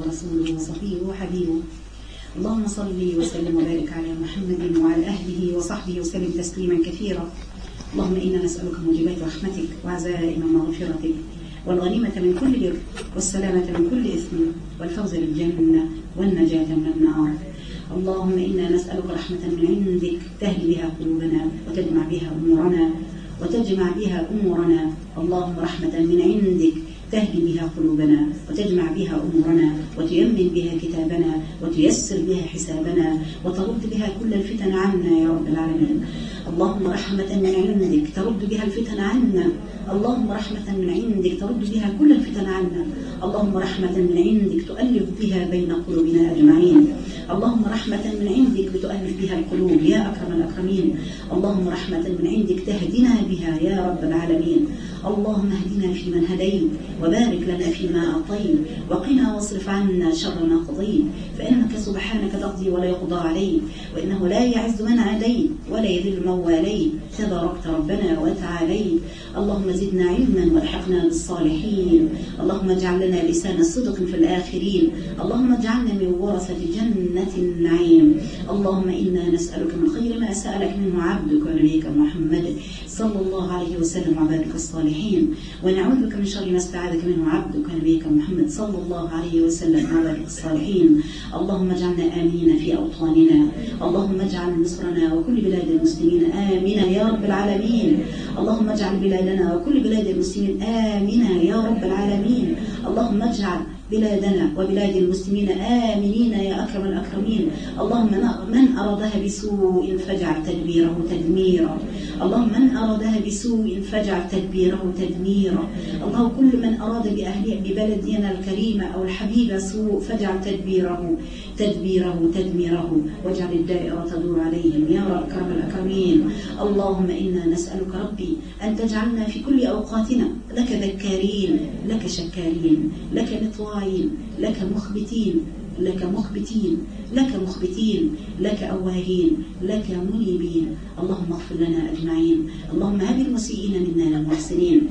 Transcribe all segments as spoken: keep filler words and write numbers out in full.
ورسوله وصفيه وحبيبه. اللهم صل وسلم وبارك على محمد وعلى أهله وصحبه وسلم تسليما كثيرا. اللهم إنا نسألك موجبات رحمتك وعزائم مغفرتك والغنيمة من كل بر والسلامة من كل إثم والفوز بالجنة والنجاة من النار. اللهم إنا نسألك رحمة من عندك تهدي بها قلوبنا وتجمع بها أمورنا وتجمع بها أمورنا. اللهم رحمة من عندك تهدي بها قلوبنا وتجمع بها أمورنا وتيمن بها كتابنا وتيسر بها حسابنا وترد بها كل الفتن عنا يا رب العالمين. اللهم رحمة من عندك ترد بها الفتن عنا. اللهم رحمة من عندك ترد بها كل الفتن عنا. اللهم رحمة من عندك تؤلف بها بين قلوبنا أجمعين. اللهم رحمة من عندك بتؤلف بها القلوب يا أكرم الأكرمين. اللهم رحمة من عندك تهدنا بها يا رب العالمين. اللهم اهدنا فيمن هديت وبارك لنا فيما أعطيت وقنا واصرف عنا شر ما قضيت فإنك سبحانك تقضي ولا يقضى عليك وإنه لا يعز من عاديت ولا يذل من واليت تباركت ربنا وتعاليت. اللهم زدنا علما والحقنا بالصالحين. اللهم اجعل لنا لسان صدق في الآخرين. اللهم اجعلنا من ورثة جنة النعيم. اللهم إنا نسألك من خير ما سألك منه عبدك ونبيك محمد صلى الله عليه وسلم وعبادك الصالحين ونعوذ بك من شر ما استعاذك منه عبدك ونبيك محمد صلى الله عليه وسلم وعبادك الصالحين. اللهم اجعلنا آمنين في أوطاننا. اللهم اجعل مصرنا وكل بلاد المسلمين آمنة يا رب العالمين. اللهم اجعل بلادنا وكل بلاد المسلمين آمنة يا رب العالمين. اللهم اجعل بلادنا وبلاد المسلمين آمنين يا أكرم الأكرمين. اللهم من أرادها بسوء فاجعل تدبيره تدميرا. اللهم من أرادها بسوء فاجعل تدبيره تدميرا. اللهم كل من أراد بأهل ببلدنا الكريمة أو الحبيبة سوء فاجعل تدبيره تدبيره تدميره واجعل الدائرة تدور عليهم يا أكرم الأكرمين. اللهم إنا نسألك ربي أن تجعلنا في كل أوقاتنا لك ذكارين لك شكارين لك مطواعين لك مخبتين لك مخبتين لك مخبتين لك أواهين لك منيبين. اللهم اغفر لنا أجمعين. اللهم هب المسيئين منا للمحسنين.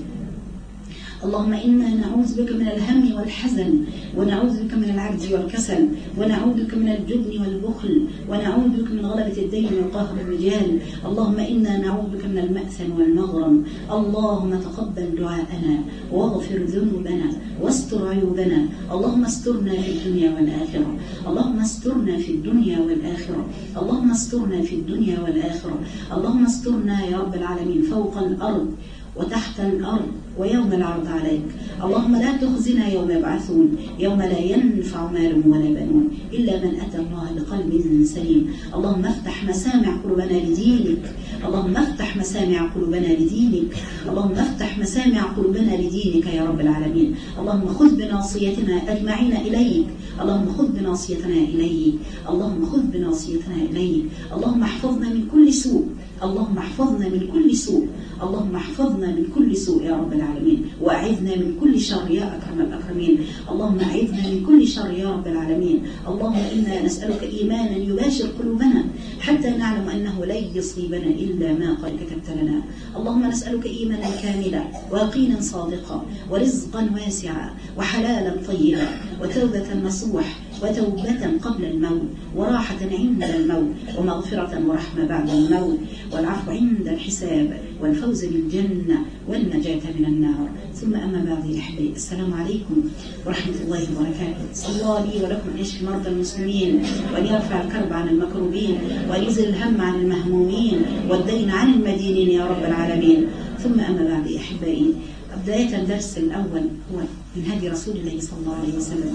اللهم إنا نعوذ بك من الهم والحزن ونعوذ بك من العجز والكسل ونعوذ بك من الجبن والبخل ونعوذ بك من غلبة الدين وقهر الرجال. اللهم إنا نعوذ بك من المأثم والمغرم. اللهم تقبل دعاءنا واغفر ذنوبنا واستر عيوبنا. اللهم استرنا في الدنيا والآخرة. اللهم استرنا في الدنيا والآخرة. اللهم استرنا في الدنيا والآخرة. اللهم استرنا يا رب العالمين فوق الأرض وتحت الأرض ويوم العرض عليك. اللهم لا تخزنا يوم يبعثون يوم لا ينفع مال ولا بنون إلا من أتى الله بقلب سليم. اللهم افتح مسامع قلوبنا لدينك. اللهم افتح مسامع قلوبنا لدينك. اللهم افتح مسامع قلوبنا لدينك يا رب العالمين. اللهم خذ بناصيتنا أجمعين إليك. اللهم خذ بناصيتنا إليك. اللهم خذ بناصيتنا إليك. اللهم احفظنا من كل سوء. اللهم احفظنا من كل سوء. اللهم احفظنا من كل سوء يا رب العالمين وأعذنا من كل شر يا أكرم الأكرمين. اللهم أعذنا من كل شر يا رب العالمين. اللهم إنا نسألك إيمانا يباشر قلوبنا حتى نعلم أنه لن يصيبنا إلا ما قد كتبت لنا. اللهم نسألك إيمانا كاملا ويقينا صادقا ورزقا واسعا وحلالا طيبا وتوبة نصوح وتوبة قبل الموت وراحة عند الموت ومغفرة ورحمة بعد الموت والعفو عند الحساب والفوز بالجنة والنجاة من النار. ثم أما بعد أحبائي السلام عليكم ورحمة الله وبركاته. صلى الله لي ولكم أن يشفي مرضى المسلمين وأن يرفع الكرب عن المكروبين وأن يزيل الهم عن المهمومين والدين عن المدينين يا رب العالمين. ثم أما بعد أحبائي بداية الدرس الأول هو من هدي رسول الله صلى الله عليه وسلم.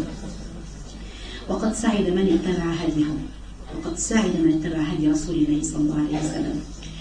وقد سعد من اتبع هديه وقد سعد من اتبع هدي رسول الله صلى الله عليه وسلم.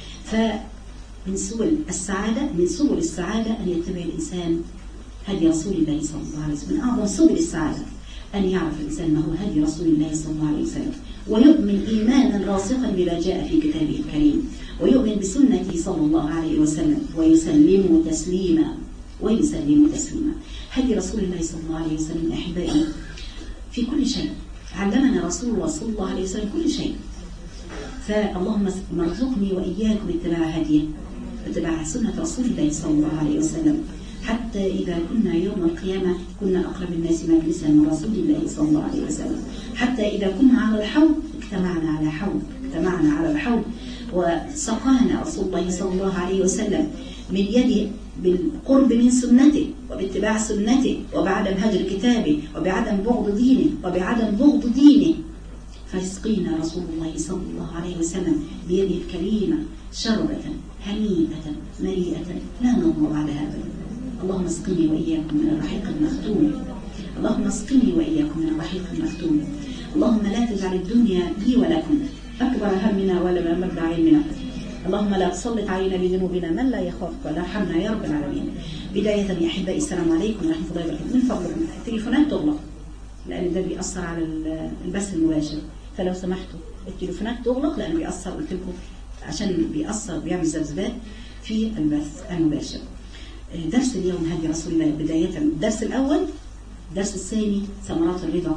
فمن سبل السعادة من سبل السعادة أن يتبع الإنسان هدي رسول الله صلى الله عليه وسلم. من أعظم سبل السعادة أن يعرف الإنسان ما هو هدي رسول الله صلى الله عليه وسلم ويؤمن إيمانا راسخا بما جاء في كتابه الكريم ويؤمن بسنته صلى الله عليه وسلم ويسلم تسليما ويسلم تسليما. هدي رسول الله صلى الله عليه وسلم أحبائي في كل شيء علمنا رسول الله صلى الله عليه وسلم كل شيء. فاللهم ارزقني وإياكم اتباع هديه اتباع سنة رسول الله صلى الله عليه وسلم. حتى إذا كنا يوم القيامة كنا أقرب الناس مجلسا من رسول الله صلى الله عليه وسلم. حتى إذا كنا على الحوض اجتمعنا على حوض اجتمعنا على الحوض وسقانا رسول الله صلى الله عليه وسلم من يده بالقرب من سنته وباتباع سنته وبعدم هجر كتابه وبعدم بغض دينه وبعدم بغض دينه، فيسقينا رسول الله صلى الله عليه وسلم بيده الكريمة شربة هنيئة مريئة لا نظمأ بعدها أبدا. اللهم اسقني وإياكم من الرحيق المختوم، اللهم اسقني وإياكم من الرحيق المختوم. اللهم لا تجعل الدنيا لي ولكم أكبر همنا ولا مبلغ علمنا. اللهم لا تسلط علينا بذنوبنا من لا يخافك ولا يرحمنا يا رب العالمين. بداية يا أحبائي السلام عليكم ورحمة الله وبركاته. من فضلكم التليفونات تغلق لأن ده بيأثر على البث المباشر، فلو سمحتوا التليفونات تغلق لأنه بيأثر، قلت لكم عشان بيأثر بيعمل ذبذبات في البث المباشر. درس اليوم هدي رسول الله. بداية الدرس الأول، الدرس الثاني ثمرات الرضا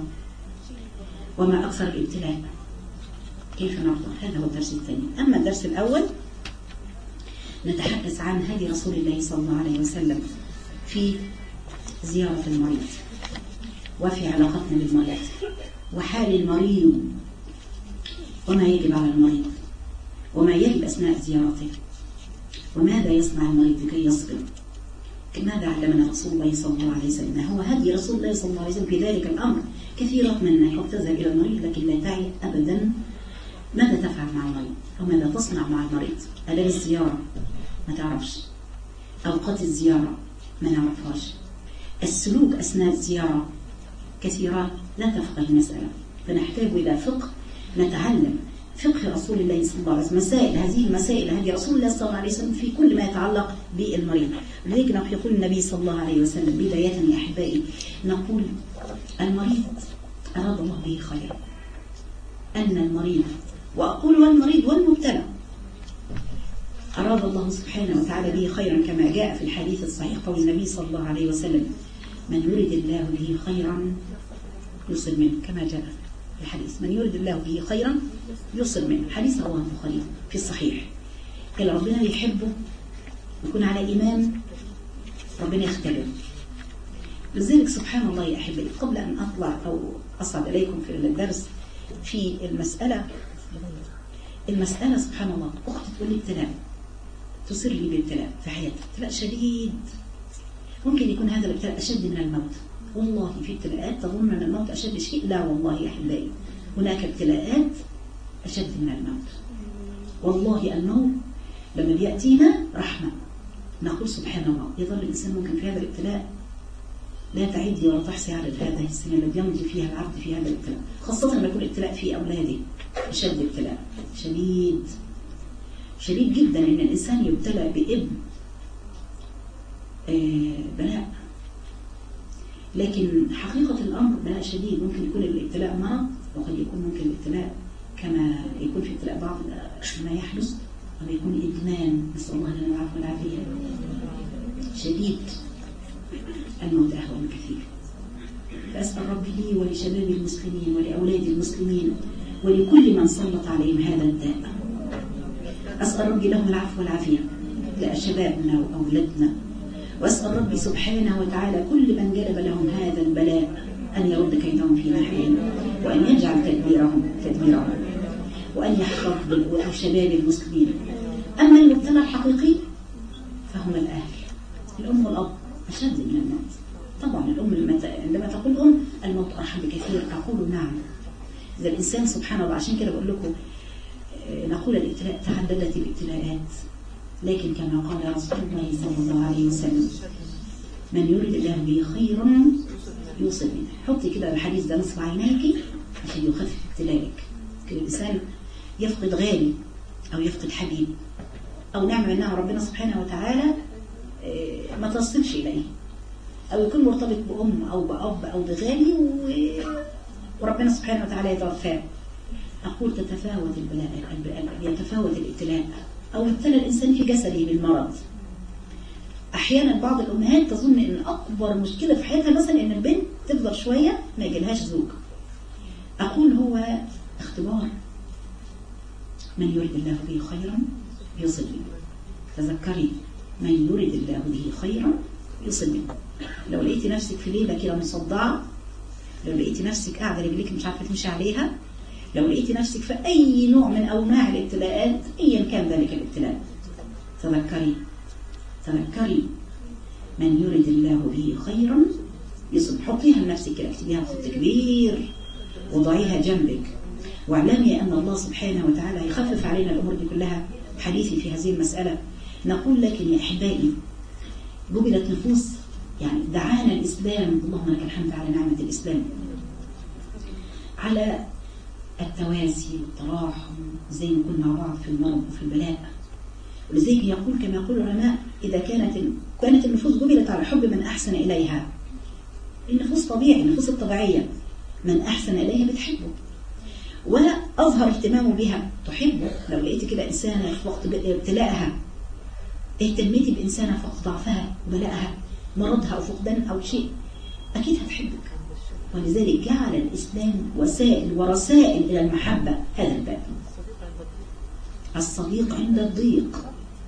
وما أكثر الابتلاء، كيف نرضى، هذا هو الدرس الثاني. أما الدرس الأول نتحدث عن هدي رسول الله صلى الله عليه وسلم في زيارة المريض وفي علاقتنا بالمريض وحال المريض وما يجب على المريض وما يجب أثناء زيارته وماذا يصنع المريض لكي يصبر. ماذا علمنا رسول الله صلى الله عليه وسلم؟ هو هدي رسول الله صلى الله عليه وسلم في ذلك الأمر. كثيرات منا يحب تذهب إلى المريض لكن لا تعي أبدا ماذا تفعل مع المريض أو ماذا تصنع مع المريض. آداب الزيارة ما تعرفش، أوقات الزيارة ما نعرفهاش، السلوك أثناء الزيارة كثيرات لا تفقه المسألة، فنحتاج إلى فقه، نتعلم فقه رسول الله صلى الله عليه وسلم. مسائل هذه المسائل هذه رسول الله صلى الله عليه وسلم في كل ما يتعلق بالمريض. لذلك يقول النبي صلى الله عليه وسلم بداية يا أحبائي نقول المريض أراد الله به خير، أن المريض وأقول والمريض والمبتلى أراد الله سبحانه وتعالى به خيرا كما جاء في الحديث الصحيح قول النبي صلى الله عليه وسلم من يريد الله به خيرا يصل منه، كما جاء في الحديث من يريد الله به خيرا يصل منه. حديث رواه البخاري في الصحيح. قال ربنا يحبه يكون على إيمان ربنا يختبره. لذلك سبحان الله يا أحبائي قبل أن أطلع أو أصعد إليكم في الدرس في المسألة المسألة سبحان الله أختي تقول لي ابتلاء، تصر لي بابتلاء في حياتي، ابتلاء شديد، ممكن يكون هذا الابتلاء أشد من الموت. والله في ابتلاءات تظن أن الموت أشد شيء، لا والله يا أحبائي هناك ابتلاءات أشد من الموت. والله الموت لما بيأتينا رحمة نقول سبحان الله. يظل الإنسان ممكن في هذا الابتلاء لا تعد ولا تحصي عدد هذه السنة التي يمضي فيها العبد في هذا الابتلاء، خاصة لما يكون الابتلاء في أولاده أشد ابتلاء شديد شديد جدا. إن الإنسان يبتلى بابن آه بلاء، لكن حقيقة الأمر بلاء شديد. ممكن يكون الابتلاء مرض وقد يكون ممكن الابتلاء كما يكون في ابتلاء بعض ما يحدث قد يكون إدمان، نسأل الله لنا العافية والعافية. شديد الموت أهون كثير. فأسأل ربي لي ولشباب المسلمين ولأولاد المسلمين ولكل من سلط عليهم هذا الداء، أسأل ربي لهم العفو والعافية لشبابنا وأولادنا، وأسأل ربي سبحانه وتعالى كل من جلب لهم هذا البلاء أن يرد كيدهم في نحرهم وأن يجعل تدبيرهم تدبيرهم وأن يحفظ شباب المسلمين. أما المبتلى الحقيقي فهم الأهل، الأم والأب أشد من الموت. طبعا الأم عندما تقول لهم الموت أرحم بكثير أقول نعم. إذا الإنسان سبحان الله، عشان كده بقول لكم نقول الابتلاء تعددت الابتلاءات، لكن كما قال رسول الله صلى الله عليه وسلم من يريد الله به خيرا يوصل منه. حطي كده الحديث ده نصب عينيك عشان يخفف ابتلائك. كده الإنسان يفقد غالي أو يفقد حبيب أو نعمة منها ربنا سبحانه وتعالى ما تصلش إليه، أو يكون مرتبط بأم أو بأب أو بغالي وربنا سبحانه وتعالى يتوفاه. أقول تتفاوت البلاء، يتفاوت الابتلاء أو ابتلى الإنسان في جسده بالمرض. أحيانا بعض الأمهات تظن أن أكبر مشكلة في حياتها مثلا أن البنت تفضل شوية ما يجيلهاش زوج. أقول هو اختبار. من يريد الله به خيرا يصل منه. تذكري من يريد الله به خيرا يصيبك. لو لقيتي نفسك في ليلة كده مصدعة، لو لقيتي نفسك قاعدة رجليك مش عارفة تمشي عليها، لو لقيتي نفسك في أي نوع من أنواع الابتلاءات أيا كان ذلك الابتلاء، تذكري تذكري من يرد الله به خيرا يصب. حطيها لنفسك كده، اكتبيها بخط كبير وضعيها جنبك، واعلمي أن الله سبحانه وتعالى يخفف علينا الأمور دي كلها. حديثي في هذه المسألة نقول لكن يا أحبائي جبلت نفوس، يعني دعانا الإسلام، اللهم لك الحمد على نعمة الإسلام، على التواسي والتراحم، زي ما كنا مع بعض في المرض وفي البلاء. ولذلك يقول كما يقول العلماء إذا كانت كانت النفوس جبلت على حب من أحسن إليها. النفوس طبيعي، النفوس الطبيعية من أحسن إليها بتحبه وأظهر اهتمامه بها تحبه. لو لقيت كده إنسانة في وقت ابتلاءها اهتميتي بإنسانة في وقت ضعفها وبلاءها، مرضها أو فقدان أو شيء، أكيد هتحبك. ولذلك جعل الإسلام وسائل ورسائل إلى المحبة. هذا الباب الصديق عند الضيق،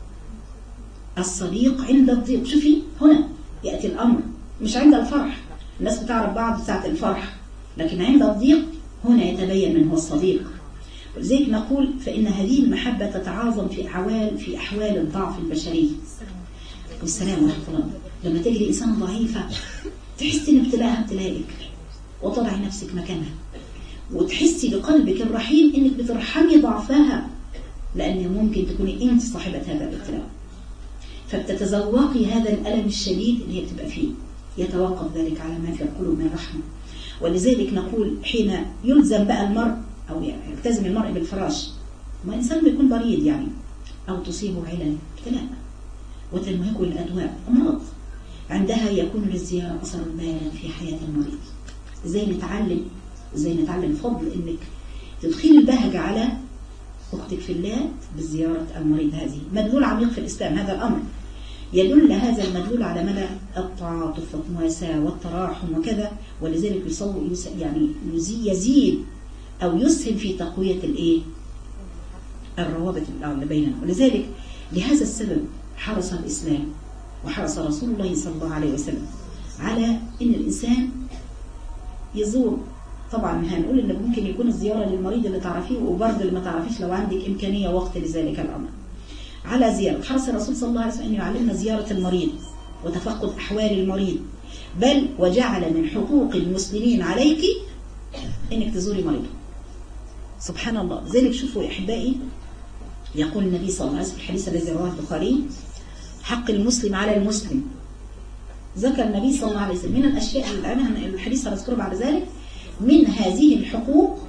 الصديق عند الضيق. شوفي هنا يأتي الأمر مش عند الفرح، الناس بتعرف بعض ساعة الفرح، لكن عند الضيق هنا يتبين من هو الصديق. ولذلك نقول فإن هذه المحبة تتعاظم في أحوال في أحوال الضعف البشري. والسلام ورحمة الله. لما تجري إنسان ضعيفة تحسي إن ابتلاءها ابتلاءك وتضعي نفسك مكانها، وتحسي بقلبك الرحيم إنك بترحمي ضعفها، لأن ممكن تكوني أنت صاحبة هذا الابتلاء، فبتتذوقي هذا الألم الشديد اللي هي بتبقى فيه. يتوقف ذلك على ما في القلوب من رحمة. ولذلك نقول حين يلزم بقى المرء أو يلتزم المرء بالفراش، ما إنسان بيكون مريض يعني، أو تصيبه علل ابتلاء وتنهكه الأدواء مرض، عندها يكون للزيارة أثر بالغ في حياة المريض. إزاي نتعلم إزاي نتعلم فضل إنك تدخل البهجة على أختك في الله بزيارة المريض. هذه مدلول عميق في الإسلام. هذا الأمر يدل هذا المدلول على مدى التعاطف والمواساة والتراحم وكذا. ولذلك يصو يعني يزيد أو يسهم في تقوية الإيه الروابط اللي بيننا. ولذلك لهذا السبب حرص الإسلام وحرص رسول الله صلى الله عليه وسلم على إن الإنسان يزور. طبعا هنقول إن ممكن يكون الزيارة للمريض اللي تعرفيه، وبرضه اللي ما تعرفيش لو عندك إمكانية وقت لذلك الأمر. على زيارة حرص الرسول صلى الله عليه وسلم أن يعلمنا زيارة المريض وتفقد أحوال المريض، بل وجعل من حقوق المسلمين عليك إنك تزوري مريضه. سبحان الله. ذلك شوفوا يا أحبائي، يقول النبي صلى الله عليه وسلم في الحديث الذي رواه البخاري: حق المسلم على المسلم. ذكر النبي صلى الله عليه وسلم من الأشياء اللي عنها الحديث هنذكره بعد ذلك، من هذه الحقوق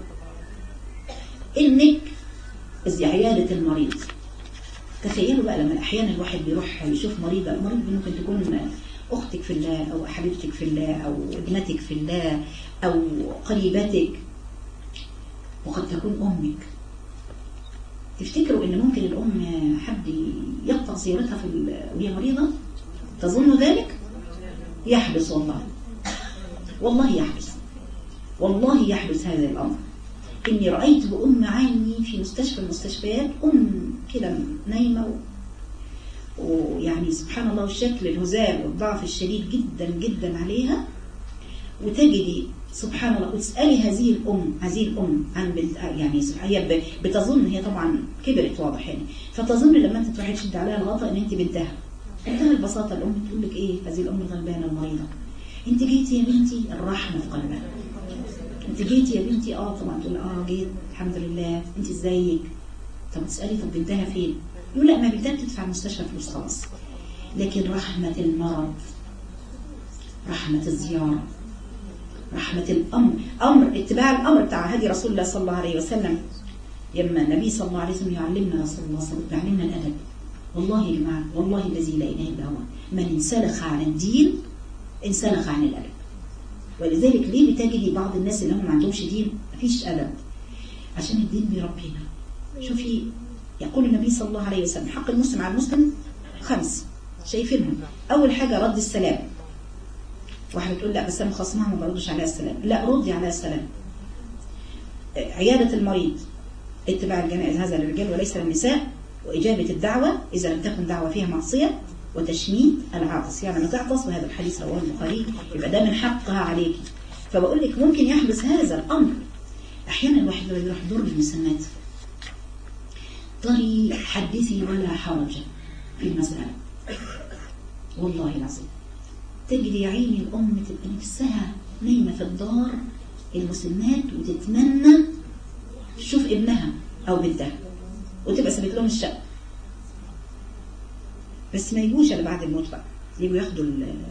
إنك عيادة المريض. تخيلوا بقى لما أحيانا الواحد بيروح يشوف مريضة، المريض ممكن تكون أختك في الله أو حبيبتك في الله أو ابنتك في الله أو قريبتك، وقد تكون أمك. تفتكروا إن ممكن الأم حد يقطع زيارتها في وهي مريضة؟ تظن ذلك؟ يحدث والله والله يحدث والله يحدث هذا الأمر. إني رأيت بأم عيني في مستشفى المستشفيات، أم كده نايمة، ويعني سبحان الله الشكل الهزال والضعف الشديد جدا جدا عليها، وتجدي سبحان الله وتسألي هذه الأم هذه الأم عن بنت، يعني هي بتظن، هي طبعا كبرت واضح يعني، فتظن لما انت تروحي تشد عليها الغطاء ان انت بنتها. بنتها البساطة الأم تقول لك ايه هذه الأم الغلبانة المريضة، انت جيتي يا بنتي، الرحمة في قلبها. انت جيتي يا بنتي؟ اه طبعا. تقول اه جيت الحمد لله، انت ازيك؟ طب تسألي طب بنتها فين؟ يقول لا ما بنتها بتدفع المستشفى فلوس خلاص. لكن رحمة المرض، رحمة الزيارة، رحمة الأمر، أمر اتباع الأمر بتاع هدي رسول الله صلى الله عليه وسلم. لما النبي صلى الله عليه وسلم يعلمنا صلى الله عليه وسلم يعلمنا الأدب. والله يا جماعة والله الذي لا إله إلا هو، من انسلخ عن الدين انسلخ عن الأدب. ولذلك ليه بتجدي بعض الناس اللي هم ما عندهمش دين مفيش أدب؟ عشان الدين بيربينا. شوفي يقول النبي صلى الله عليه وسلم: حق المسلم على المسلم خمس، شايفينهم؟ أول حاجة رد السلام. واحد تقول لا بس انا خصمها ما بردش عليها السلام، لا ردي عليها السلام. عيادة المريض، اتباع الجنائز هذا للرجال وليس للنساء، وإجابة الدعوة إذا لم تكن دعوة فيها معصية، وتشميت العاطس، يعني لما تعطس، وهذا الحديث رواه البخاري، يبقى ده من حقها عليك. فبقول لك ممكن يحدث هذا الأمر. أحيانا الواحد لما يروح دور المسنات طري حدثي ولا حرج في المسألة، والله العظيم تجد يا عيني الأم تبقى نفسها نايمة في الدار المسنات وتتمنى تشوف ابنها أو بنتها، وتبقى سابت لهم الشقة، بس ما يجوش إلا بعد الموت بقى، يجوا ياخدوا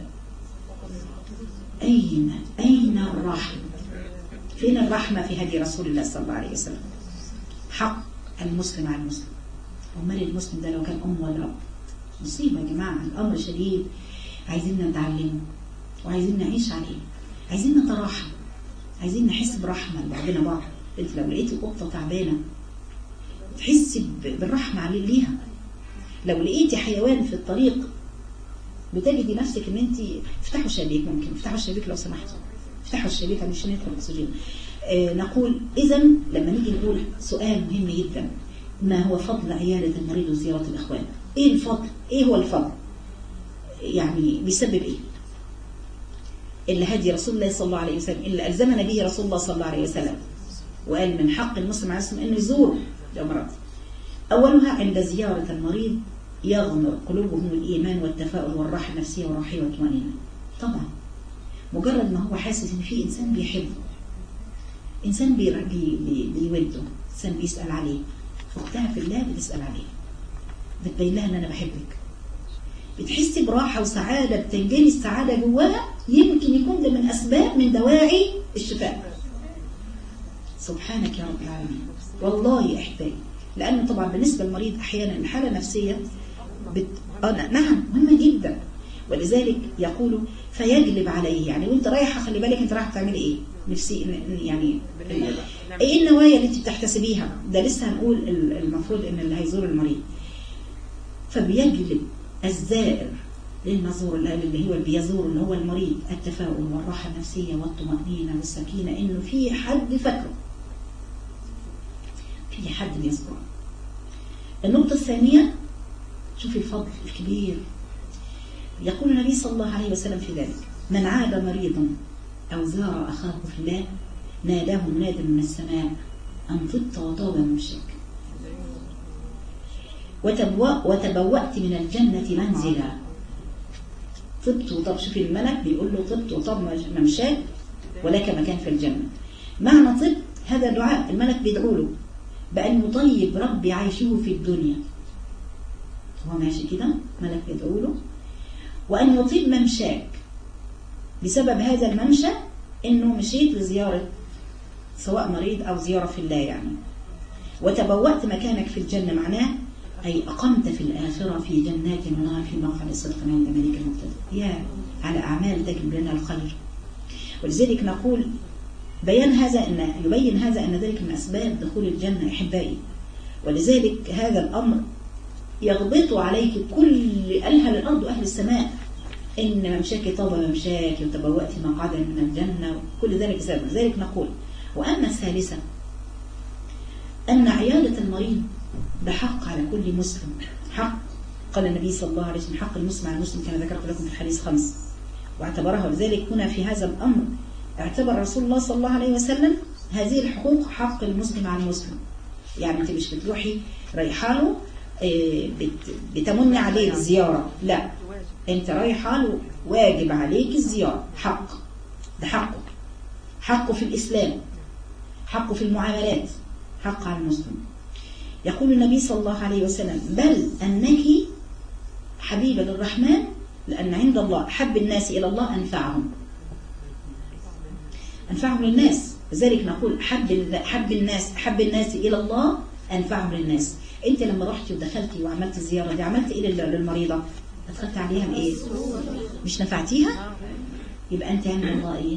أين أين الرحمة؟ فين الرحمة في هدي رسول الله صلى الله عليه وسلم؟ حق المسلم على المسلم. أمال المسلم ده لو كان أم ولا أب؟ مصيبة يا جماعة، الأمر شديد. عايزين نتعلمه وعايزين نعيش عليه، عايزين نتراحم، عايزين نحس برحمة لبعضنا بعض. انت لو لقيتي قطة تعبانة تحسي بالرحمة عليه ليها. لو لقيتي حيوان في الطريق بتجدي نفسك ان انت افتحوا الشبابيك، ممكن افتحوا الشبابيك لو سمحتوا، افتحوا الشبابيك عشان يدخل الاكسجين. آه نقول اذا لما نيجي نقول سؤال مهم جدا، ما هو فضل عيادة المريض وزيارة الاخوان؟ ايه الفضل؟ ايه هو الفضل؟ يعني بيسبب ايه؟ اللي هدي رسول الله صلى الله عليه وسلم، اللي ألزمنا به رسول الله صلى الله عليه وسلم، وقال من حق المسلم على المسلم انه يزور الأمراض. أولها عند زيارة المريض يغمر قلوبهم الإيمان والتفاؤل والراحة النفسية والروحية والطمأنينة. طبعا مجرد ما هو حاسس ان في إنسان بيحبه، إنسان بي بي بيوده، إنسان بيسأل عليه، أختها في الله بتسأل عليه، بتبين لها ان أنا بحبك، بتحسي براحة وسعادة، بتنجلي السعادة جواها، يمكن يكون ده من أسباب من دواعي الشفاء. سبحانك يا رب العالمين. والله احتاج، لأنه طبعا بالنسبة للمريض أحيانا الحالة النفسية بت... آه نعم مهمة جدا، ولذلك يقولوا فيجلب عليه، يعني وانت رايحة خلي بالك انت رايحة تعملي ايه نفسي، يعني ايه النوايا اللي انت بتحتسبيها، ده لسه هنقول المفروض ان اللي هيزور المريض. فبيجلب الزائر للمزور اللي هو اللي بيزور اللي هو المريض التفاؤل والراحة النفسية والطمأنينة والسكينة، انه في حد فاكره، في حد بيذكره. النقطة الثانية، شوفي الفضل الكبير. يقول النبي صلى الله عليه وسلم في ذلك: من عاد مريضا أو زار أخاه في الله ناداه مناد من السماء أن طبت وطاب ممشاك وتبوأت من الجنة منزلا. طبت وطاب، شوفي الملك بيقول له طبت وطاب ممشاك ولك مكان في الجنة. معنى طبت هذا دعاء الملك بيدعو له بأن يطيب ربي عيشه في الدنيا، هو ماشي كده ملك بيدعو له، وأن يطيب ممشاك بسبب هذا الممشى إنه مشيت لزيارة سواء مريض أو زيارة في الله يعني. وتبوأت مكانك في الجنة معناه أي أقمت في الآخرة في جنات ونهر في مقعد صدق عند ملك المقتدر. يا على أعمال تجلب لنا الخير. ولذلك نقول بيان هذا أن يبين هذا أن ذلك من أسباب دخول الجنة أحبائي. ولذلك هذا الأمر يغبط عليك كل أهل الأرض وأهل السماء إن ممشاك طاب ممشاك وتبوأت مقعدا من الجنة، كل ذلك سبب. ذلك نقول. وأما الثالثة أن عيادة المريض بحق على كل مسلم، حق. قال النبي صلى الله عليه وسلم: حق المسلم على المسلم كما ذكرت لكم في الحديث خمس، واعتبرها. ولذلك هنا في هذا الأمر اعتبر رسول الله صلى الله عليه وسلم هذه الحقوق حق المسلم على المسلم. يعني انت مش بتروحي رايحه له بتمن عليه الزيارة، لا، انت رايحه له واجب عليك الزيارة، حق، ده حقه، حقه في الإسلام، حقه في المعاملات، حق على المسلم. يقول النبي صلى الله عليه وسلم: بل أنك حبيبة للرحمن، لأن عند الله حب الناس إلى الله أنفعهم، أنفعهم للناس. لذلك نقول حب حب الناس حب الناس إلى الله أنفعهم للناس. أنت لما رحتي ودخلتي وعملت الزيارة دي عملت إيه للمريضة؟ أدخلت عليها بإيه؟ مش نفعتيها؟ يبقى أنت عند الله إيه؟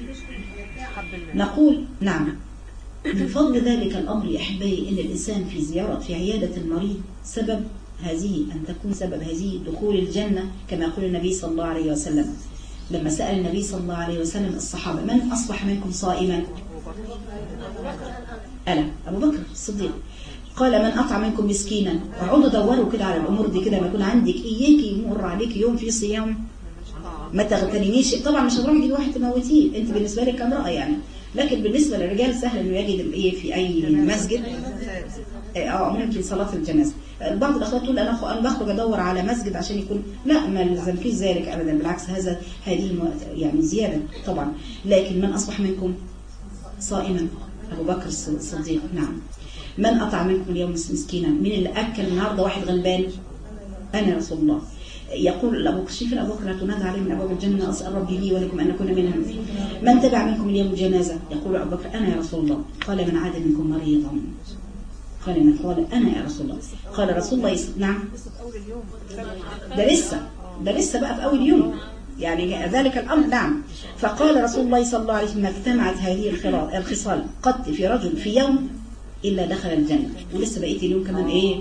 نقول نعم. من فضل ذلك الأمر يا أحبائي إن الإنسان في زيارة في عيادة المريض سبب هذه أن تكون سبب هذه دخول الجنة، كما يقول النبي صلى الله عليه وسلم لما سأل النبي صلى الله عليه وسلم الصحابة: من أصبح منكم صائما؟ ألا أبو بكر الصديق. قال من أطعم منكم مسكينا. اقعدوا دوروا كده على الأمور دي كده، ما يكون عندك إياك يمر عليك يوم في صيام ما تغتنميش. طبعا مش هتروحي تجيبي واحد تموتيه، انت بالنسبة لك امرأة يعني، لكن بالنسبة للرجال سهل انه يجد الايه في اي مسجد. اه ممكن صلاة الجنازة. بعض الاخوات تقول انا انا بخرج ادور على مسجد عشان يكون، لا ما لزمكيش ذلك ابدا، بالعكس هذا هذه يعني زيادة طبعا. لكن من اصبح منكم صائما، ابو بكر الصديق. نعم. من أطعم منكم اليوم مسكينا، من اللي أكل النهارده واحد غلبان؟ أنا رسول الله. يقول أبو كشيف أبو بكر تنادى عليه من أبواب الجنة أسأل ربي لي ولكم أن نكون منهم. من تبع منكم اليوم جنازة؟ يقول أبو بكر أنا يا رسول الله. قال من عاد منكم مريضا؟ قال من قال أنا يا رسول الله. قال رسول الله يس... نعم ده لسه ده لسه بقى في أول يوم يعني ذلك الأمر. نعم. فقال رسول الله صلى الله عليه وسلم ما اجتمعت هذه الخصال قد في رجل في يوم إلا دخل الجنة. ولسه بقيت اليوم كمان إيه؟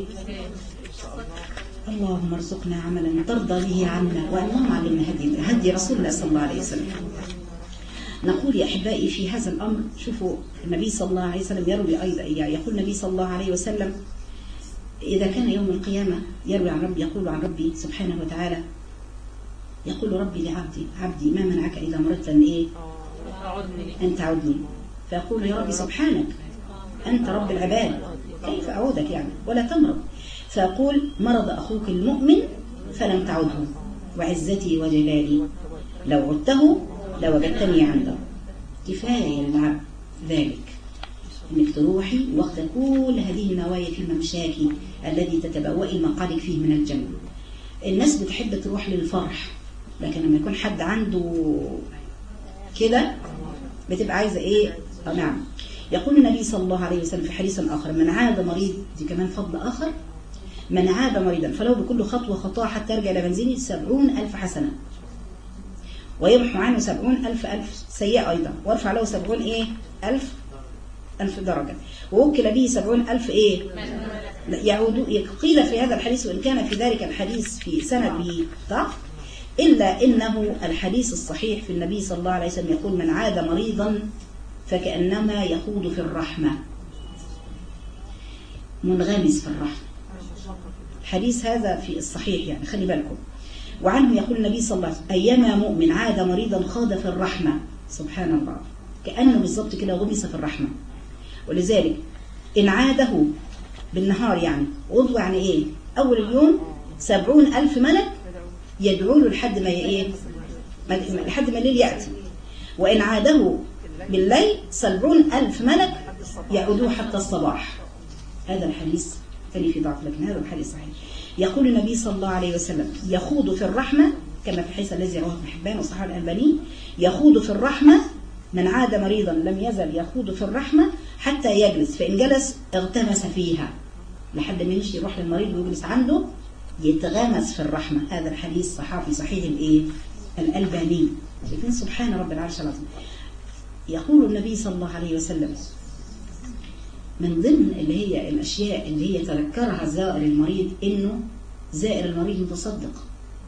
اللهم ارزقنا عملا ترضى به عنا، واللهم علمنا هدي هدي رسول الله صلى الله عليه وسلم. نقول يا أحبائي في هذا الأمر، شوفوا النبي صلى الله عليه وسلم يروي أيضا، يعني يقول النبي صلى الله عليه وسلم إذا كان يوم القيامة يروي عن ربي، يقول عن ربي سبحانه وتعالى، يقول ربي لعبدي عبدي ما منعك إذا مرضت أن إيه؟ أن تعودني. فيقول يا ربي سبحانك أنت رب العباد كيف أعودك يعني ولا تمرض؟ فأقول مرض أخوك المؤمن فلم تعده، وعزتي وجلالي لو عدته لوجدتني عنده. كفاية للعبد ذلك انك تروحي وقت كل هذه النوايا في ممشاكي الذي تتبوئي مقالك فيه من الجنة. الناس بتحب تروح للفرح، لكن لما يكون حد عنده كده بتبقى عايزة ايه؟ آه نعم. يقول النبي صلى الله عليه وسلم في حديث آخر من عاد مريض، دي كمان فضل آخر، من عاد مريضا فلو بكل خطوة خطاء حتى يرجع إلى منزله سبعون ألف حسنة، ويمحو عنه سبعون ألف ألف سيئة أيضا، وارفع له سبعون إيه ألف ألف درجة، ووكل به سبعون ألف إيه يعود. قيل في هذا الحديث وإن كان في ذلك الحديث في سنده ضعف، إلا إنه الحديث الصحيح في النبي صلى الله عليه وسلم يقول من عاد مريضا فكأنما يخوض في الرحمة، منغمس في الرحمة. الحديث هذا في الصحيح يعني خلي بالكم. وعنه يقول النبي صلى الله عليه وسلم أيما مؤمن عاد مريضا خاض في الرحمة، سبحان الله، كأنه بالضبط كده غمس في الرحمة. ولذلك إن عاده بالنهار يعني غضو يعني إيه؟ أول اليوم سبعون ألف ملك يدعو له لحد ما إيه؟ لحد ما الليل يأتي. وإن عاده بالليل سبعون ألف ملك يعودوه حتى الصباح. هذا الحديث فلي في ضعف لكن هذا الحديث صحيح. يقول النبي صلى الله عليه وسلم يخوض في الرحمة كما في الحديث الذي رواه ابن حبان وصححه الألباني، يخوض في الرحمة من عاد مريضا لم يزل يخوض في الرحمة حتى يجلس، فإن جلس اغتمس فيها، لحد ما يمشي يروح للمريض ويجلس عنده يتغامس في الرحمة. هذا الحديث صحافي صحيح الايه الألباني. لكن سبحان رب العرش العظيم. يقول النبي صلى الله عليه وسلم من ضمن اللي هي الأشياء اللي هي تذكرها زائر المريض إنه زائر المريض متصدق،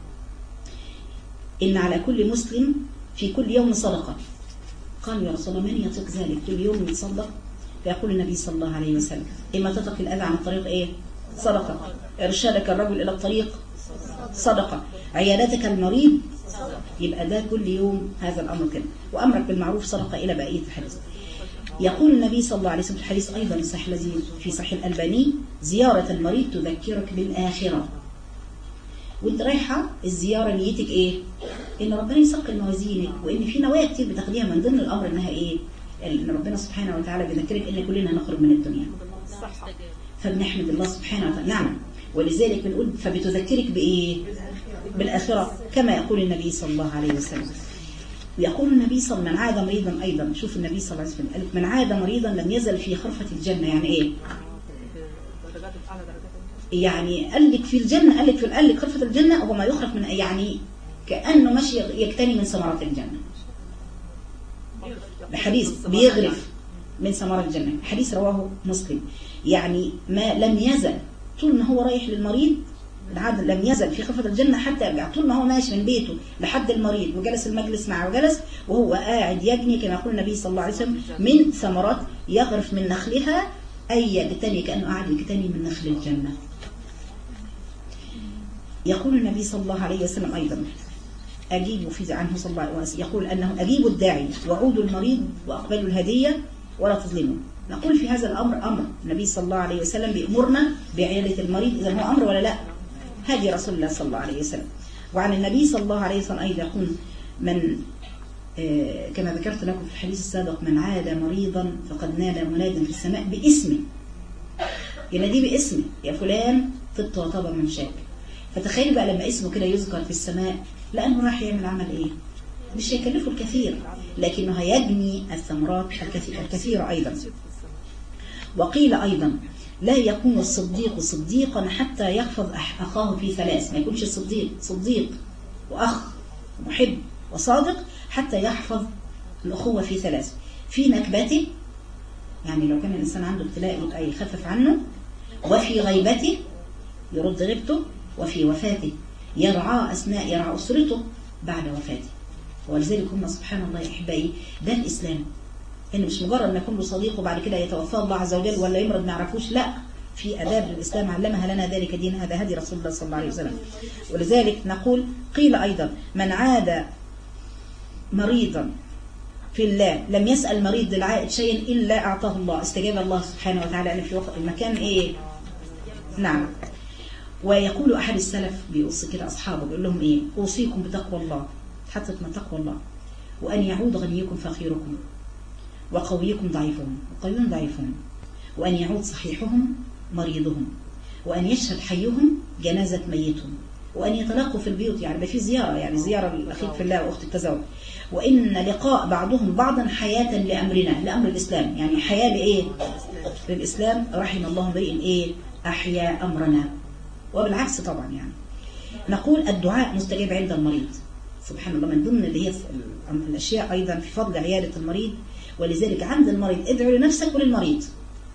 إن على كل مسلم في كل يوم صدقة. قال يا رسول الله من يطيق ذلك كل يوم يتصدق؟ فيقول النبي صلى الله عليه وسلم إما تتق الأذى عن الطريق إيه؟ صدقة، إرشادك الرجل إلى الطريق صدقة، عيادتك المريض، يبقى ده كل يوم هذا الأمر كده، وأمرك بالمعروف صدقة إلى بقية الحديث. يقول النبي صلى الله عليه وسلم في الحديث أيضا الصحيح الذي في صحيح الألباني زيارة المريض تذكرك بالآخرة. وانت رايحة الزيارة نيتك إيه؟ إن ربنا يثقل موازينك، وإن في نوايا كتير بتاخديها من ضمن الأمر إنها إيه؟ إن ربنا سبحانه وتعالى بيذكرك إن كلنا نخرج من الدنيا، فبنحمد الله سبحانه وتعالى. نعم. ولذلك بنقول فبتذكرك بإيه؟ بالآخرة كما يقول النبي صلى الله عليه وسلم. ويقول النبي صلى الله عليه وسلم من عاد مريضا أيضا، شوف النبي صلى الله عليه وسلم من عاد مريضا لم يزل في خرفة الجنة. يعني إيه؟ يعني قال لك في الجنة، قال لك في قال لك خرفة الجنة وما يخرف من، يعني كأنه ماشي يكتني من ثمرات الجنة. الحديث بيغرف من ثمرات الجنة، حديث رواه مسلم. يعني ما لم يزل طول ما هو رايح للمريض العدل لم يزل في خفة الجنة حتى يرجع، طول ما هو ماشي من بيته لحد المريض وجلس المجلس معه وجلس وهو قاعد يجني كما يقول النبي صلى الله عليه وسلم من ثمرات يغرف من نخلها أي يجتني كأنه قاعد يجتني من نخل الجنة. يقول النبي صلى الله عليه وسلم أيضا أجيبوا في عنه صلى الله عليه وسلم يقول أنه أجيبوا الداعي وعودوا المريض وأقبلوا الهدية ولا تظلموا. نقول في هذا الأمر أمر النبي صلى الله عليه وسلم بأمرنا بعيادة المريض، إذا هو أمر ولا لا؟ هدي رسول الله صلى الله عليه وسلم. وعن النبي صلى الله عليه وسلم أيضا يقول من آه كما ذكرت لكم في الحديث السابق من عاد مريضا فقد نادى مناد في السماء باسمه، ينادي باسمه يا فلان طبت وطاب من شاك. فتخيل بقى لما اسمه كده يذكر في السماء، لأنه راح يعمل عمل إيه؟ مش هيكلفه الكثير لكنه هيجني الثمرات الكثيرة أيضا. وقيل أيضا لا يكون الصديق صديقا حتى يحفظ أخاه في ثلاث، ما يكونش الصديق صديق وأخ محب وصادق حتى يحفظ الأخوة في ثلاث: في نكبته، يعني لو كان الإنسان عنده ابتلاء يبقى يخفف عنه، وفي غيبته يرد غيبته، وفي وفاته يرعى أثناء يرعى أسرته بعد وفاته. ولذلك هم سبحان الله أحبائي ده الإسلام، إن مش مجرد ما يكون له صديق وبعد كده يتوفى الله عز وجل ولا يمرض ما يعرفوش، لا، في آداب الإسلام علمها لنا ذلك دين، هذا هدي رسول الله صلى الله عليه وسلم. ولذلك نقول قيل أيضا من عاد مريضا في الله لم يسأل المريض للعائد شيئا إلا أعطاه الله، استجاب الله سبحانه وتعالى أن في وقت المكان إيه. نعم. ويقول أحد السلف بيوصي كده أصحابه بيقول لهم إيه: أوصيكم بتقوى الله، حتى من تقوى الله، وأن يعود غنيكم فقيركم وقويكم ضعيفهم وقويهم ضعيفهم، وأن يعود صحيحهم مريضهم، وأن يشهد حيهم جنازة ميتهم، وأن يتلاقوا في البيوت، يعني ما في زيارة، يعني زيارة الأخيك في الله وأخت التزوج، وإن لقاء بعضهم بعضا حياة لأمرنا لأمر الإسلام، يعني حياة لإيه؟ للإسلام. رحم الله امرئ إيه أحيا أمرنا. وبالعكس طبعا يعني نقول الدعاء مستجاب عند المريض سبحان الله، من ضمن اللي هي الأشياء أيضا في فضل عيادة المريض. ولذلك عند المريض ادعو لنفسك وللمريض.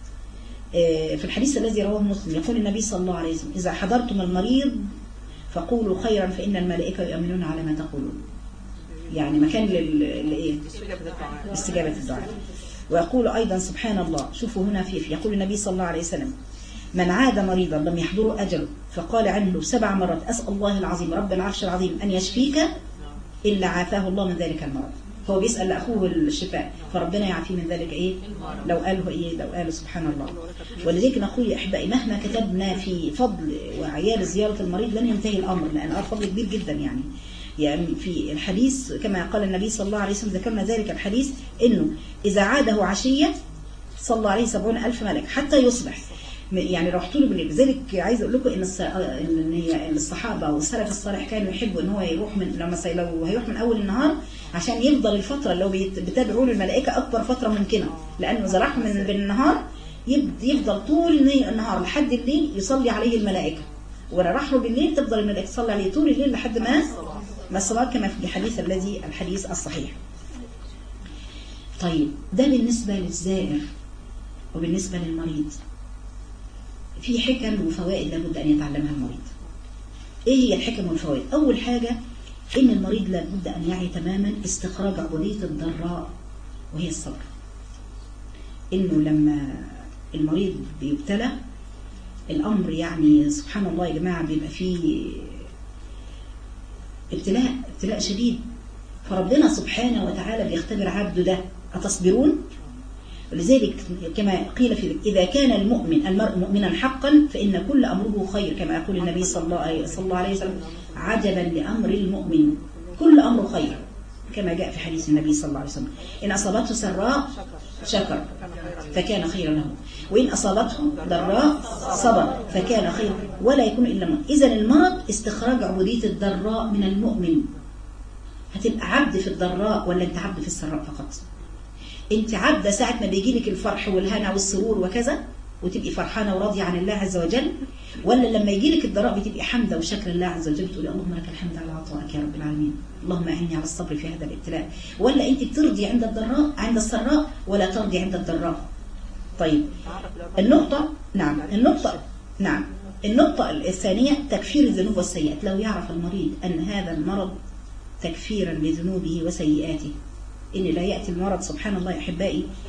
في الحديث الذي رواه مسلم يقول النبي صلى الله عليه وسلم: إذا حضرتم المريض فقولوا خيرا فإن الملائكة يؤمنون على ما تقولون، يعني مكان لاستجابة الدعاء. ويقول أيضا سبحان الله، شوفوا هنا في يقول النبي صلى الله عليه وسلم: من عاد مريضا لم يحضره أجله فقال عنه سبع مرات: أسأل الله العظيم رب العرش العظيم أن يشفيك إلا عافاه الله من ذلك المرض. هو بيسأل لأخوه الشفاء، فربنا يعافيه من ذلك إيه لو قاله إيه لو قاله سبحان الله. ولذلك نقول يا أحبائي مهما كتبنا في فضل وعيال زيارة المريض لن ينتهي الأمر، لأن الفضل كبير جدا. يعني يعني في الحديث كما قال النبي صلى الله عليه وسلم، ذكرنا ذلك الحديث، إنه إذا عاده عشية صلى عليه سبعون ألف ملك حتى يصبح، يعني رحت له بالليل. لذلك عايز اقول لكم ان ان الصحابه والسلف الصالح كانوا يحبوا ان هو يروح من لما لو هيروح من اول النهار عشان يفضل الفتره اللي هو بيتابعوا له الملائكه اكبر فتره ممكنه، لانه اذا راح من بالنهار يفضل طول النهار لحد الليل يصلي عليه الملائكه، ولا راح له بالليل تفضل الملائكه تصلي عليه طول الليل لحد ما ما الصلاه، كما في الحديث الذي الحديث الصحيح. طيب ده بالنسبه للزائر. وبالنسبه للمريض في حكم وفوائد لابد أن يتعلمها المريض. إيه هي الحكم والفوائد؟ أول حاجة إن المريض لابد أن يعي تماما استخراج عبودية الضراء وهي الصبر. إنه لما المريض بيبتلى الأمر يعني سبحان الله يا جماعة بيبقى فيه ابتلاء ابتلاء شديد، فربنا سبحانه وتعالى بيختبر عبده ده: أتصبرون؟ ولذلك كما قيل في إذا كان المؤمن المرء مؤمنا حقا فإن كل أمره خير، كما يقول النبي صلى الله عليه وسلم: عجبا لأمر المؤمن كل أمره خير، كما جاء في حديث النبي صلى الله عليه وسلم: إن أصابته سراء شكر فكان خيرا له، وإن أصابته ضراء صبر فكان خيرا، ولا يكون إلا المرض. إذن المرض استخراج عبودية الضراء من المؤمن. هتبقى عبد في الضراء ولا أنت عبد في السراء فقط؟ انت عبدة ساعة ما بيجي لك الفرح والهنا والسرور وكذا وتبقي فرحانة وراضية عن الله عز وجل، ولا لما يجي لك الضراء بتبقي حمدة وشكر الله عز وجل تقولي اللهم لك الحمد على عطائك يا رب العالمين، اللهم أعني على الصبر في هذا الابتلاء؟ ولا انت بترضي عند الضراء عند السراء ولا ترضي عند الضراء؟ طيب النقطة نعم النقطة نعم النقطة الثانية تكفير الذنوب والسيئات. لو يعرف المريض أن هذا المرض تكفيرا لذنوبه وسيئاته، إن لا يأتي المرض سبحان الله يا أحبائي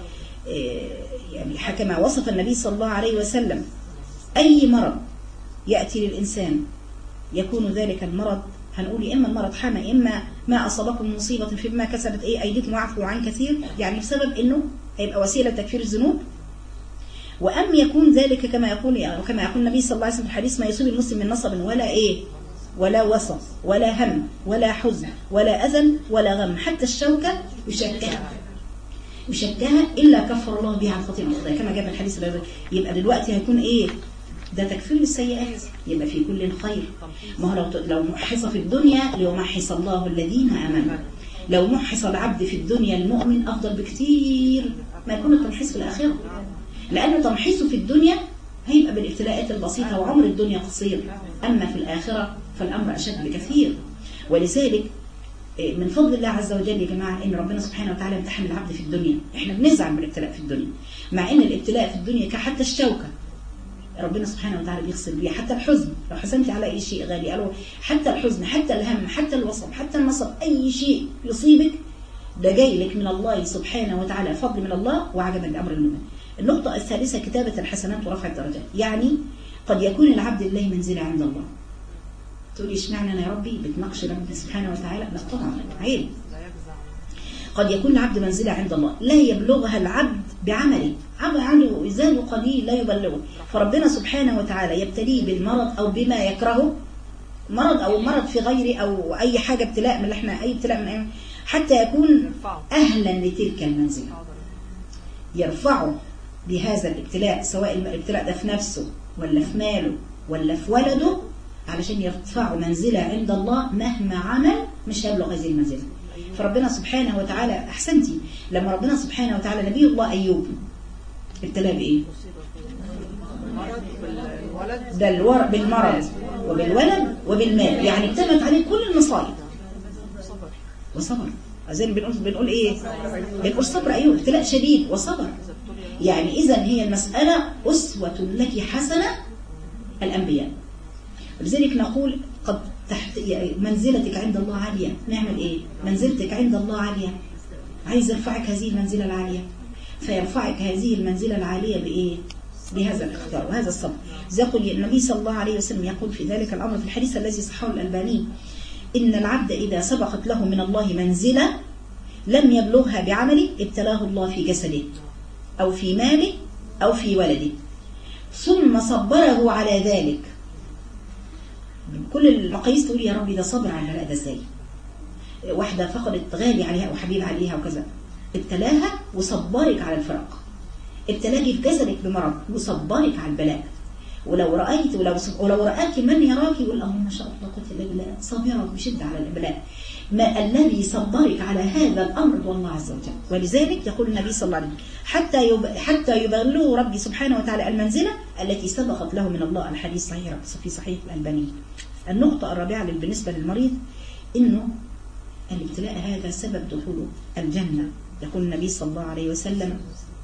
يعني كما وصف النبي صلى الله عليه وسلم أي مرض يأتي للإنسان يكون ذلك المرض، هنقول إما المرض حمى، إما ما أصابكم مصيبة فيما كسبت إيه أيديكم وعفوا عن كثير، يعني بسبب إنه هيبقى وسيلة تكفير الذنوب. وأم يكون ذلك كما يقول يعني كما يقول النبي صلى الله عليه وسلم في الحديث: ما يصيب المسلم من نصب ولا إيه ولا وسط ولا هم ولا حزن ولا أذى ولا غم حتى الشوكة يشكها يشكها إلا كفر الله بها عن خطيئة كما جاء في الحديث. يبقى دلوقتي هيكون إيه ده تكفير للسيئات، يبقى في كل خير. ما هو لو لو محص في الدنيا ليمحص الله الذين آمنوا، لو محص العبد في الدنيا المؤمن أفضل بكثير ما يكون التمحيص في الآخرة، لأنه تمحيصه في الدنيا هيبقى بالابتلاءات البسيطة وعمر الدنيا قصير، أما في الآخرة فالأمر أشد بكثير. ولذلك من فضل الله عز وجل يا جماعة إن ربنا سبحانه وتعالى امتحن العبد في الدنيا. إحنا بنزعل من الابتلاء في الدنيا، مع إن الابتلاء في الدنيا كحتى الشوكة ربنا سبحانه وتعالى بيغسل بيها، حتى الحزن لو حزنت على أي شيء غالي، قالوا حتى الحزن حتى الهم حتى الوصب حتى النصب، أي شيء يصيبك ده جاي لك من الله سبحانه وتعالى، فضل من الله وعجبا لأمر المؤمن. النقطة الثالثة كتابة الحسنات ورفع الدرجات. يعني قد يكون العبد لله منزلة عند الله. تقولي اشمعنى أنا يا ربي بتناقش ربنا سبحانه وتعالى؟ لا طبعا عيب. قد يكون العبد منزلة عند الله لا يبلغها العبد بعمله، عمل عنده زاد قليل لا يبلغه، فربنا سبحانه وتعالى يبتليه بالمرض أو بما يكرهه، مرض أو مرض في غيره أو أي حاجة ابتلاء من اللي احنا أي ابتلاء من أي، حتى يكون أهلا لتلك المنزلة، يرفعه بهذا الابتلاء، سواء الابتلاء ده في نفسه ولا في ماله ولا في ولده، علشان يرفعه منزلة عند الله مهما عمل مش هيبلغ هذه المنزلة. فربنا سبحانه وتعالى أحسنتي لما ربنا سبحانه وتعالى نبي الله أيوب ابتلاه بإيه؟ ده الور... بالمرض وبالولد وبالمال، يعني ابتلت عليه كل المصائب وصبر. زي ما بنقول بنقول ايه؟ بنقول صبر أيوب ابتلاء شديد وصبر. يعني إذا هي المسألة أسوة لك حسنة الأنبياء. ولذلك نقول قد تحت منزلتك عند الله عالية، نعمل ايه؟ منزلتك عند الله عالية، عايز يرفعك هذه المنزلة العالية، فيرفعك هذه المنزلة العالية بإيه؟ بهذا الاختيار وهذا الصبر. زي يقول النبي صلى الله عليه وسلم يقول في ذلك الأمر في الحديث الذي صححه الألباني: إن العبد إذا سبقت له من الله منزلة لم يبلغها بعمله ابتلاه الله في جسده أو في ماله أو في ولده ثم صبره على ذلك. كل المقاييس تقول يا ربي ده صبر على البلاء ده ازاي؟ واحدة فقدت غالي عليها وحبيب عليها وكذا، ابتلاها وصبرك على الفراق، ابتلاك في جسدك بمرض وصبرك على البلاء. ولو رأيت ولو ولو رأك من يراك يقول اللهم ما شاء الله قلت الا بالله صابرة بشدة على البلاء. ما الذي صبرك على هذا الأمر هو الله عز وجل. ولذلك يقول النبي صلى الله عليه وسلم حتى يب... حتى يبلغ ربي سبحانه وتعالى المنزلة التي سبقت له من الله. الحديث صحيح في صحيح الألباني. النقطة الرابعة بالنسبة للمريض إنه الابتلاء هذا سبب دخوله الجنة. يقول النبي صلى الله عليه وسلم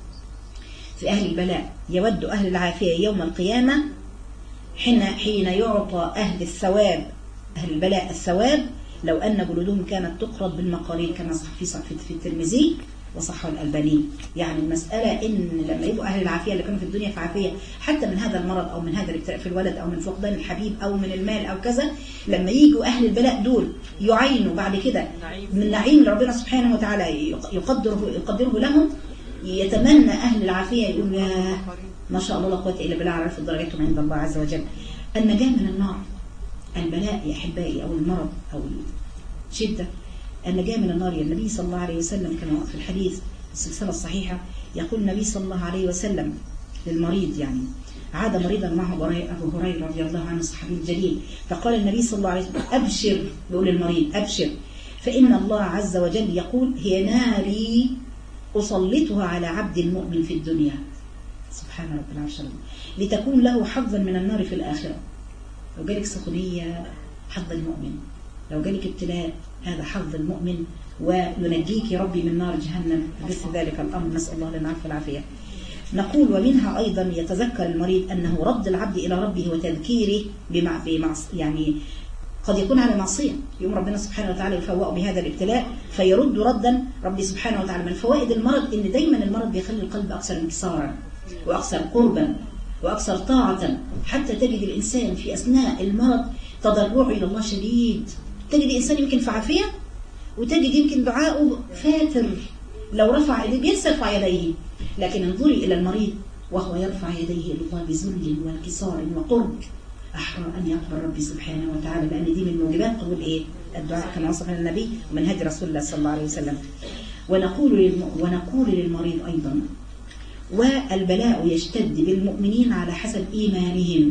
في أهل البلاء: يود أهل العافية يوم القيامة حين حين يعطى أهل الثواب أهل البلاء الثواب لو أن جلودهم كانت تقرض بالمقارير، كما صح في صح في الترمذي وصححه الألباني. يعني المسألة إن لما يبقوا أهل العافية اللي كانوا في الدنيا في عافية حتى من هذا المرض أو من هذا الابتلاء في الولد أو من فقدان الحبيب أو من المال أو كذا، لما يجوا أهل البلاء دول يعينوا بعد كده من نعيم اللي ربنا سبحانه وتعالى يقدره يقدره لهم، يتمنى أهل العافية يقول يا ما شاء الله لا قوة إلا بالله على رفع درجاتهم عند الله عز وجل. النجاة من النار، البلاء يا أحبائي أو المرض أو الشدة، النجاة من النار. النبي صلى الله عليه وسلم كما في الحديث السلسلة الصحيحة يقول النبي صلى الله عليه وسلم للمريض، يعني عاد مريضا معه أبو هريرة رضي الله عنه الصحابي الجليل، فقال النبي صلى الله عليه وسلم أبشر، بيقول المريض أبشر فإن الله عز وجل يقول هي ناري أسلطها على عبد المؤمن في الدنيا، سبحان رب العرش العظيم، لتكون له حظا من النار في الآخرة. لو جالك سخونية حظ المؤمن، لو جالك ابتلاء هذا حظ المؤمن، وينجيك ربي من نار جهنم مثل ذلك الأمر، نسأل الله لنا العافية والعافية. نقول ومنها أيضا يتذكر المريض أنه رد العبد إلى ربه وتذكيره بمع بمع يعني قد يكون على معصية، يوم ربنا سبحانه وتعالى يفوقه بهذا الابتلاء فيرد ردا ربي سبحانه وتعالى. من فوائد المرض إن دايما المرض بيخلي القلب أكثر انكسارا وأكثر قربا وأكثر طاعة، حتى تجد الإنسان في أثناء المرض تضرعه إلى الله شديد. تجد إنسان يمكن في عافية وتجد يمكن دعاؤه فاتر، لو رفع يديه بينسى يرفع يديه، لكن انظري إلى المريض وهو يرفع يديه إلى الله بذل وانكسار وقرب، أحرى أن يقبل ربي سبحانه وتعالى، لأن دي من موجبات قبول إيه؟ الدعاء كما وصفنا النبي ومن هدي رسول الله صلى الله عليه وسلم. ونقول للم... ونقول للمريض أيضا: والبلاء يشتد بالمؤمنين على حسب إيمانهم.